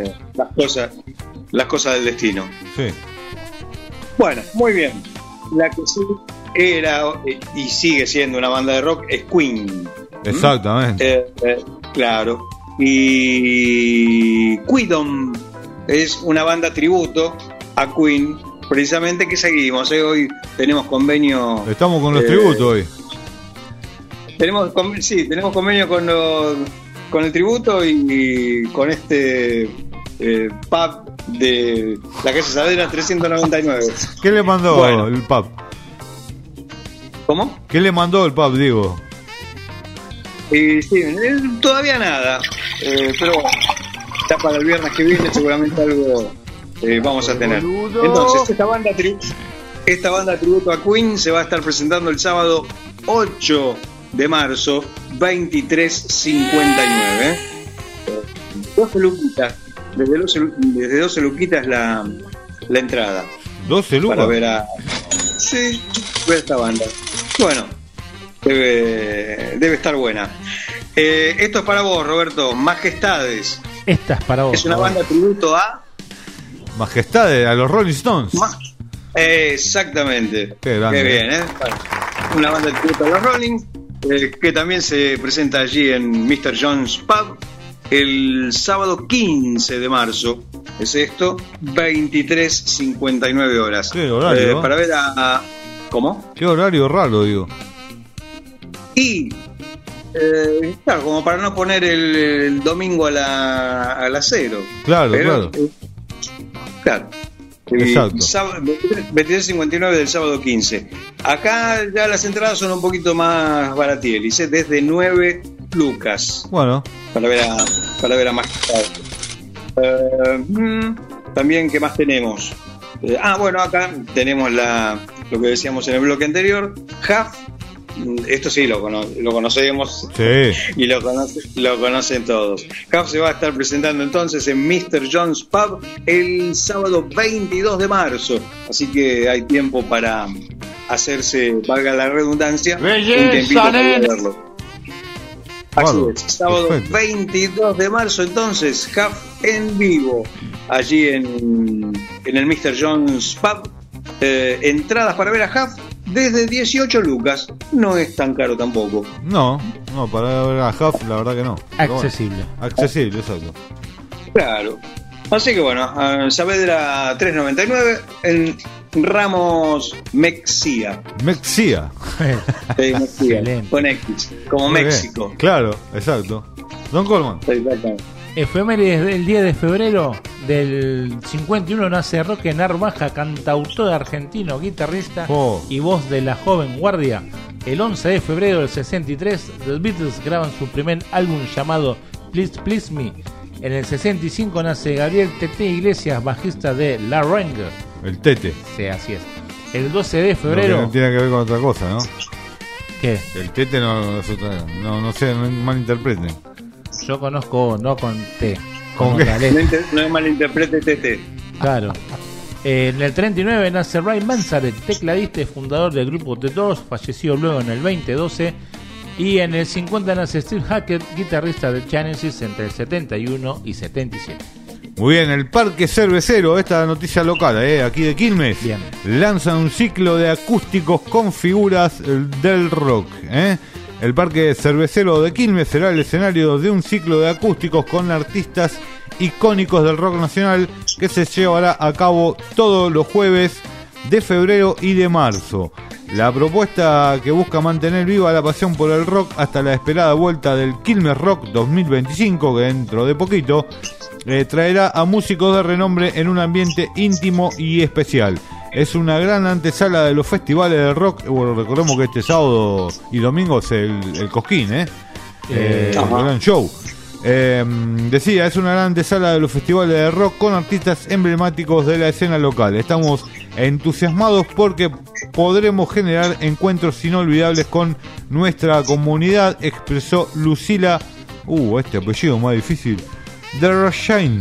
Las cosas del destino. Sí. Bueno, muy bien. La que sí era y sigue siendo una banda de rock es Queen. Exactamente. Claro. Y Queendom es una banda tributo a Queen, precisamente, que seguimos. Hoy tenemos convenio. Estamos con los tributos hoy. Tenemos convenio con el tributo y con este pub de la calle Saavedra 399. ¿Qué le mandó el pub? ¿Cómo? ¿Qué le mandó el pub, digo? Sí, todavía nada, pero bueno, ya para el viernes que viene seguramente algo vamos a tener. Entonces, esta banda tributo a Queen se va a estar presentando el sábado 8 de marzo, 23:59. 12 luquitas, desde 12 luquitas la entrada. 12 lucas. Para ver ver esta banda. Bueno, debe estar buena. Esto es para vos, Roberto. Majestades. Esta es para vos. Es una banda tributo a Majestades, a los Rolling Stones. Exactamente. Qué grande. Qué bien, Una banda tributo a los Rolling. que también se presenta allí en Mr. John's Pub el sábado 15 de marzo. Es esto, 23:59 horas. Qué horario, para ver a... ¿Cómo? Qué horario raro, digo. Y... claro, como para no poner el domingo a las 0. Claro, pero, claro. Claro. Exacto. 23:59 del sábado 15. Acá ya las entradas son un poquito más baratielis, desde 9 lucas. Bueno. Para ver a más también, ¿qué más tenemos? Bueno, acá tenemos lo que decíamos en el bloque anterior, Huff. Esto sí lo conocemos, sí. Y lo conocen todos. Huff se va a estar presentando entonces en Mr. John's Pub el sábado 22 de marzo. Así que hay tiempo para hacerse, valga la redundancia, un tiempito para verlo. Así es, sábado perfecto. 22 de marzo entonces, Huff en vivo, allí en el Mr. John's Pub. Entradas para ver a Huff desde 18 lucas, no es tan caro tampoco. No, para ver a Huff la verdad que no. Accesible. Bueno, accesible, exacto. Claro. Así que bueno, Saavedra 3.99 en Ramos Mexía. Mexía. Con X, como muy México. Bien. Claro, exacto. Don Colman. Exactamente. Efemérides del 10 de febrero del 51 nace Roque Narvaja, cantautor argentino, guitarrista y voz de La Joven Guardia. El 11 de febrero del 63, The Beatles graban su primer álbum llamado Please Please Me. En el 65 nace Gabriel Tete Iglesias, bajista de La Renga. El Tete. Sí, así es. El 12 de febrero... No tiene que ver con otra cosa, ¿no? ¿Qué? El Tete no sé, no malinterpreten. Yo conozco, no con T. ¿Cómo que? No es malinterprete Tete. Claro. En el 39 nace Ray Manzarek, tecladista y fundador del grupo The Doors, fallecido luego en el 2012. Y en el 50 nace Steve Hackett, guitarrista de Genesis entre el 71 y 77. Muy bien, el Parque Cervecero, esta noticia local, aquí de Quilmes, bien, lanza un ciclo de acústicos con figuras del rock. El Parque Cervecero de Quilmes será el escenario de un ciclo de acústicos con artistas icónicos del rock nacional que se llevará a cabo todos los jueves de febrero y de marzo. La propuesta que busca mantener viva la pasión por el rock hasta la esperada vuelta del Quilmes Rock 2025, que dentro de poquito traerá a músicos de renombre en un ambiente íntimo y especial. Es una gran antesala de los festivales de rock. Bueno, recordemos que este sábado y domingo es el Cosquín, el gran show. Decía, es una gran antesala de los festivales de rock con artistas emblemáticos de la escena local. Estamos entusiasmados porque podremos generar encuentros inolvidables con nuestra comunidad, expresó Lucila, este apellido más difícil, Dershine,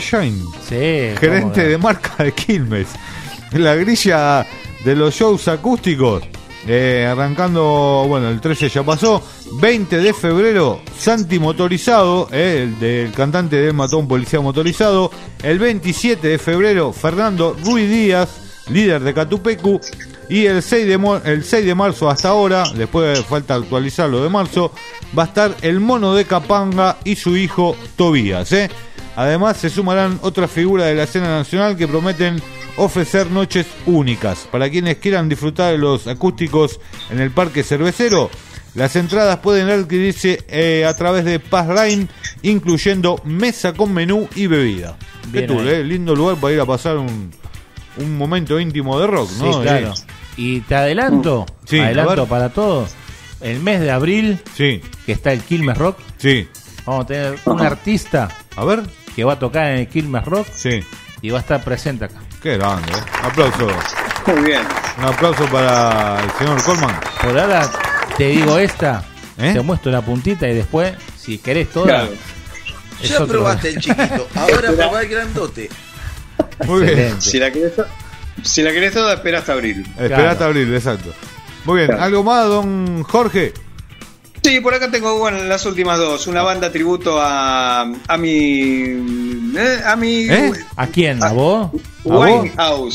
sí, gerente de marca de Quilmes. La grilla de los shows acústicos, arrancando, el 13 ya pasó, 20 de febrero, Santi Motorizado, el del cantante de Mató a un Policía Motorizado. El 27 de febrero, Fernando Ruiz Díaz, líder de Catupecu. Y el 6 de marzo hasta ahora, después falta actualizar lo de marzo, va a estar el Mono de Capanga y su hijo Tobías. Además se sumarán otras figuras de la escena nacional que prometen ofrecer noches únicas. Para quienes quieran disfrutar de los acústicos en el Parque Cervecero, las entradas pueden adquirirse a través de Passline, incluyendo mesa con menú y bebida. Bien, qué tour, lindo lugar para ir a pasar un momento íntimo de rock, ¿no? Sí, claro. Y te adelanto, para todos, el mes de abril, que está el Quilmes Rock, vamos a tener un artista, que va a tocar en el Quilmes Rock, y va a estar presente acá. Qué grande, aplauso. Muy bien. Un aplauso para el señor Colman. Por ahora te digo te muestro la puntita y después, si querés toda. Claro. Ya probaste el chiquito, ahora probá el grandote. Muy bien. Si la querés toda, espera hasta abril. Espera hasta abril, exacto. Muy bien, ¿algo más, don Jorge? Sí, por acá tengo las últimas dos. Una banda tributo a mi... ¿A quién? ¿A vos? Winehouse.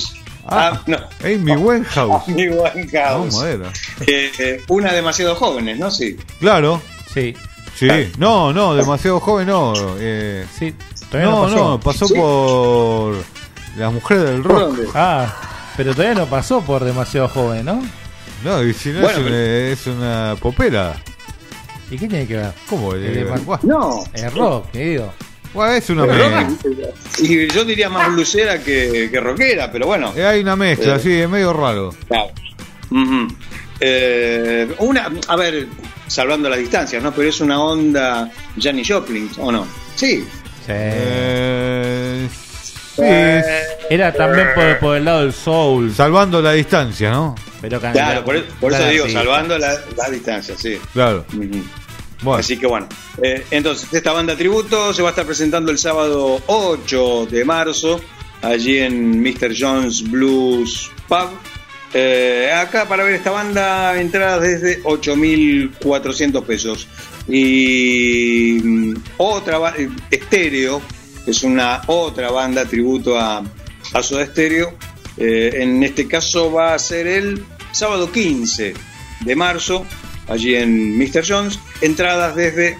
No. Amy Winehouse. Amy Winehouse. ¿Cómo era? Una demasiado jóvenes, ¿no? Sí. Claro. Sí. Sí. No, demasiado joven no. Sí. Pasó por La Mujer del Rock. Pero todavía no pasó por demasiado joven, ¿no? No, y si no es una popera. ¿Y qué tiene que ver? ¿Cómo? No. Es rock, querido. Bueno, es una mezcla. Y yo diría más blusera que rockera, pero bueno. Hay una mezcla, sí, es medio raro. Claro. A ver, salvando las distancias, ¿no? Pero es una onda Janis Joplin, ¿o no? Sí. Sí. Era también por el lado del soul. Salvando la distancia, ¿no? Pero claro, por eso digo, salvando la distancia, sí. Claro. Bueno. Así que bueno. Entonces, esta banda tributo se va a estar presentando el sábado 8 de marzo, allí en Mr. John's Blues Pub. Acá para ver esta banda, entradas desde 8.400 pesos. Y otra Estéreo, es otra banda tributo a Soda Stereo. En este caso va a ser el sábado 15 de marzo, allí en Mr. John's, entradas desde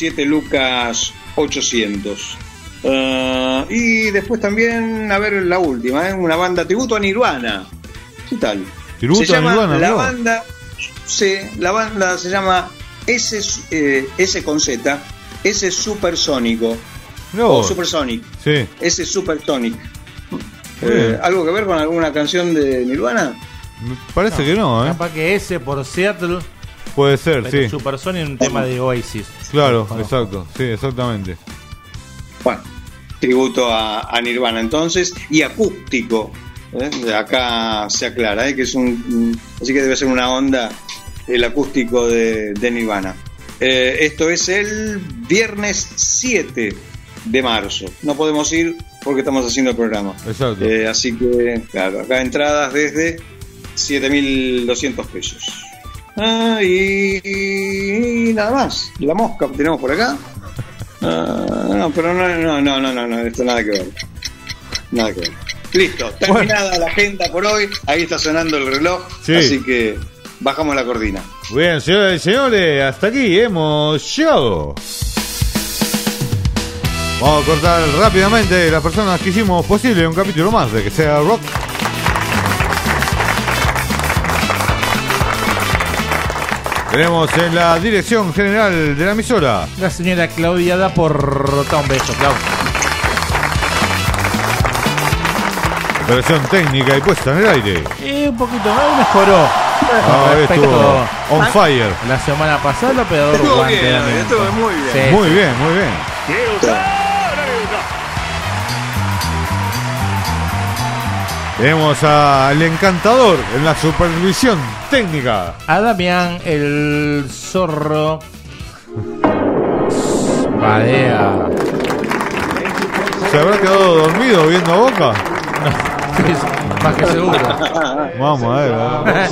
7.800. Y después también, a ver, la última, una banda tributo a Nirvana. ¿Qué tal? ¿Tributo se llama a Nirvana? La banda se llama S con Z, S Supersónico. No. O Supersonic. Sí. S Supersonic. ¿Algo que ver con alguna canción de Nirvana? Me parece que no, Capaz que S por Seattle. Puede ser, pero sí. Supersonic es un tema de Oasis. Claro, exacto. Sí, exactamente. Bueno, tributo a Nirvana entonces. Y acústico. Acá se aclara, que es así que debe ser una onda el acústico de Nirvana. Esto es el viernes 7 de marzo. No podemos ir porque estamos haciendo el programa. Exacto. Así que, claro, acá entradas desde 7.200 pesos. Y nada más. La mosca que tenemos por acá. No, pero no, esto nada que ver. Nada que ver. Listo, terminada la agenda por hoy. Ahí está sonando el reloj. Sí. Así que bajamos la cortina. Bien, señoras y señores, hasta aquí hemos llegado. Vamos a cortar rápidamente las personas que hicimos posible un capítulo más de Que Sea Rock. Tenemos en la dirección general de la emisora la señora Claudia Daporta. Un beso, Clau. Operación técnica y puesta en el aire. Un poquito más mejoró. Estuvo on fire. La semana pasada el operador estuvo muy bien. Sí. Muy bien, muy bien. Tenemos al encantador en la supervisión técnica. A Damián, el zorro. Badea. ¿Se habrá quedado dormido viendo a Boca? No, más que seguro. Vamos a ver.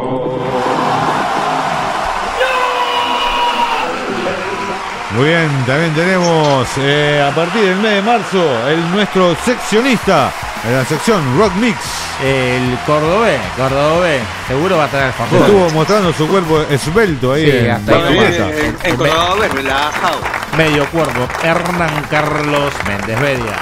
Muy bien, también tenemos a partir del mes de marzo nuestro seccionista en la sección Rock Mix. El cordobés, seguro va a traer favor. Estuvo mostrando su cuerpo esbelto ahí. Sí, hasta en cordobés, relajado. Medio cuerpo, Hernán Carlos Méndez Bedia.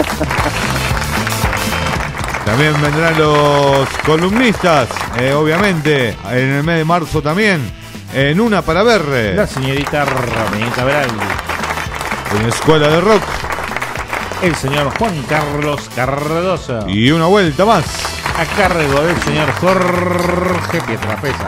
También vendrán los columnistas, obviamente, en el mes de marzo también. En Una para Ver. La señorita Raminita Beraldi. En Escuela de Rock. El señor Juan Carlos Cardoso. Y una vuelta más. A cargo del señor Jorge Pietrafesa.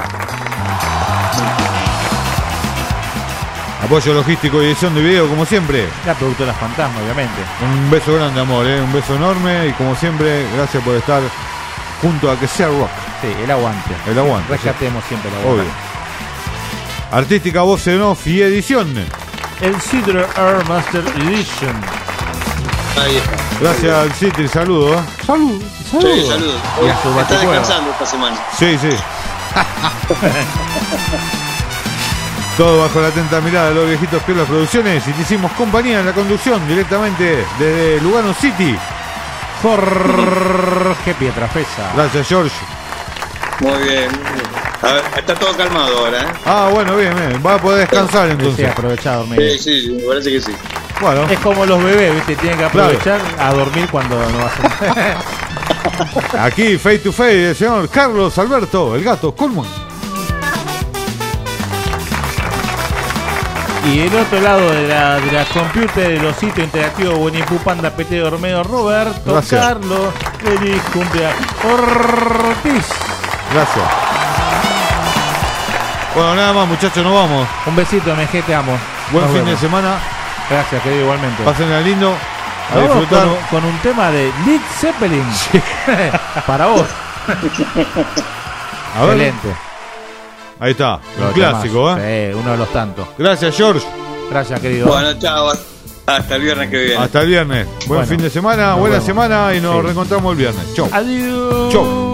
Apoyo logístico y edición de video, como siempre. La productora Fantasma, obviamente. Un beso grande, amor, un beso enorme. Y como siempre, gracias por estar junto a Que Sea Rock. Sí, el aguante. El aguante. Rescatemos siempre el aguante. Obvio. Artística, voz en off y edición. El Cidre Air Master Edition. Ahí está. Gracias al Citri, saludo. Salud. Sí, saludos. Está descansando esta semana. Sí. Todo bajo la atenta mirada de los viejitos Piolas Producciones. Y te hicimos compañía en la conducción directamente desde Lugano City. Jorge MG Pietrafesa. Gracias, George. Muy bien. A ver, está todo calmado ahora, ¿eh? Ah, bueno, bien. Va a poder descansar entonces. Sí, aprovechar a dormir. Sí, me parece que sí. Bueno. Es como los bebés, ¿viste? Tienen que aprovechar a dormir cuando no hacen. Aquí, face to face, el señor Carlos Alberto, el gato Coleman. Y el otro lado de la computer, el osito interactivo Buenipú Panda PT Ormedo Roberto. Gracias. Carlos, feliz cumpleaños Ortiz. Gracias. Bueno, nada más, muchachos, nos vamos. Un besito, MG, te amo. Buen Nos fin vemos. de semana. Gracias, querido, igualmente. Pásenla lindo. A Vamos disfrutar. con un tema de Led Zeppelin. Sí. Para vos. A ver. Excelente. Ahí está, un Los clásico, temas. Sí, uno de los tantos. Gracias, George. Gracias, querido. Bueno, chao. Hasta el viernes que viene. Hasta el viernes. Buen Bueno, fin de semana, nos buena vemos. semana y nos Sí. reencontramos el viernes. Chau. Adiós. Chau.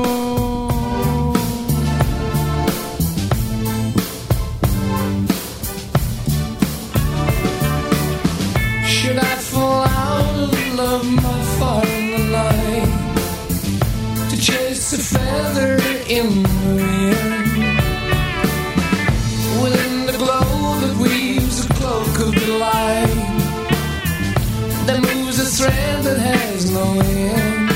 Should I fall out of love, my far in the night, to chase a feather in the wind, within the glow that weaves a cloak of delight, that moves a thread that has no end,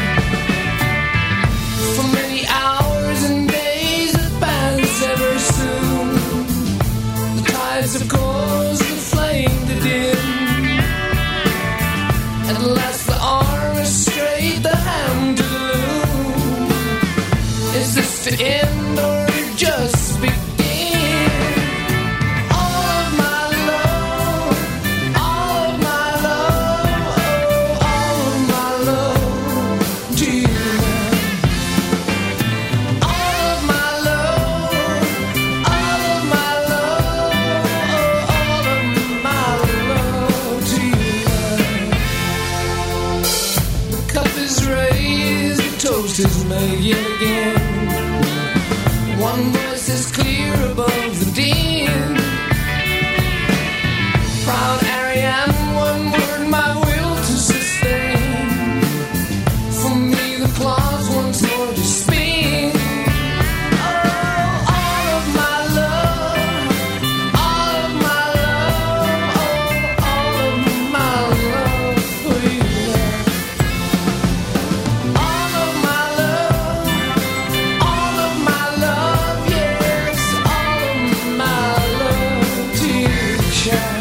for many hours and days that pass ever soon, the tides of cause the flame to dim. At last the arm is straight, the hand to the loom. Is this to end or just begin? All of my love, all of my love, oh, all of my love to you. All of my love, all of my love, oh, all of my love to you. The cup is raised, the toast is made yet again. One voice is clear above the din. Proud Ariane, one word my will to sustain. For me the claws once more to spin. Oh, all of my love, all of my love, oh, all of my love for you. All of my love, all of my love, yes, all of my love to you, child.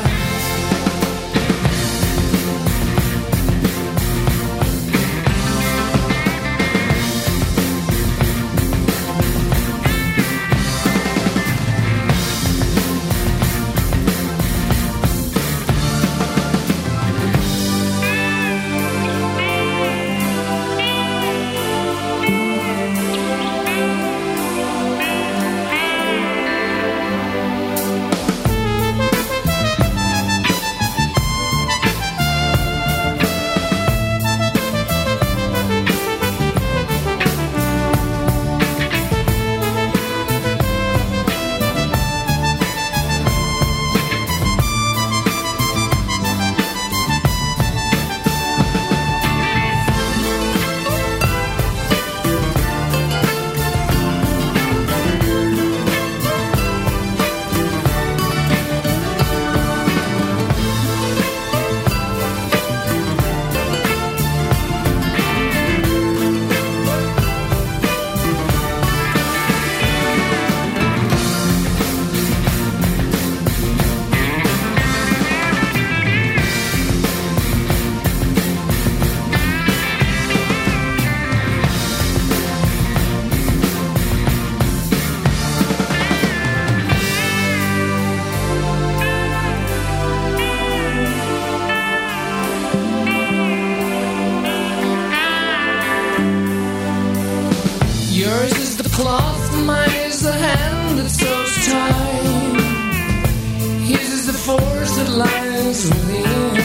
Yours is the cloth, mine is the hand that sews time. His is the force that lies within.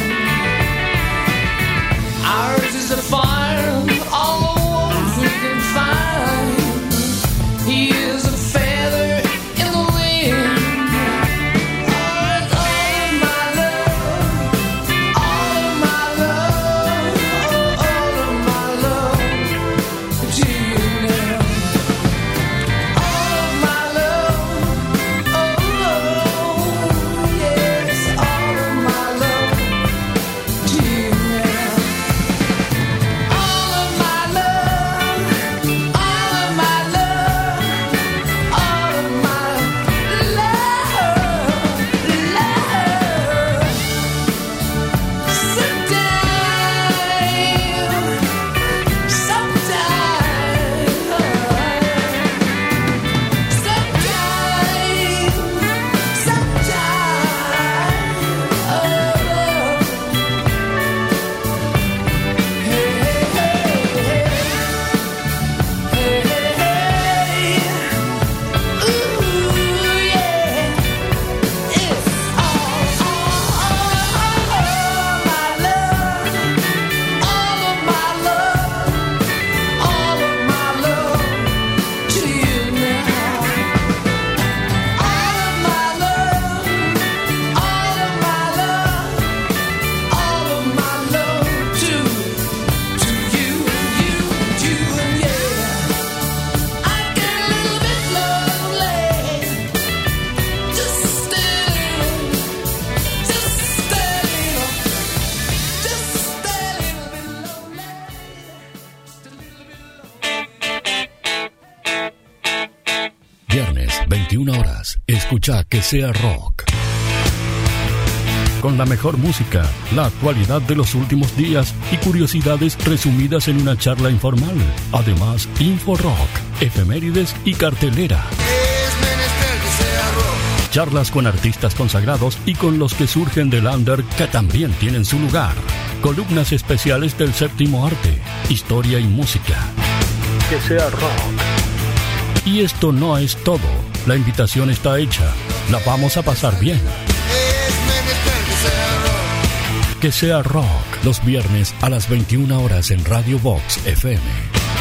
Ours is the fire, all the warmth we can find. He is a feather in the wind. Oh, it's all of my love, all of my love, oh, all of my love 21 horas, escucha Que Sea Rock. Con la mejor música, la actualidad de los últimos días y curiosidades resumidas en una charla informal. Además, Info Rock, efemérides y cartelera. Charlas con artistas consagrados y con los que surgen del under que también tienen su lugar. Columnas especiales del séptimo arte, historia y música. Que sea rock. Y esto no es todo. La invitación está hecha. La vamos a pasar bien. Que sea rock. Los viernes a las 21 horas en Radio Vox FM.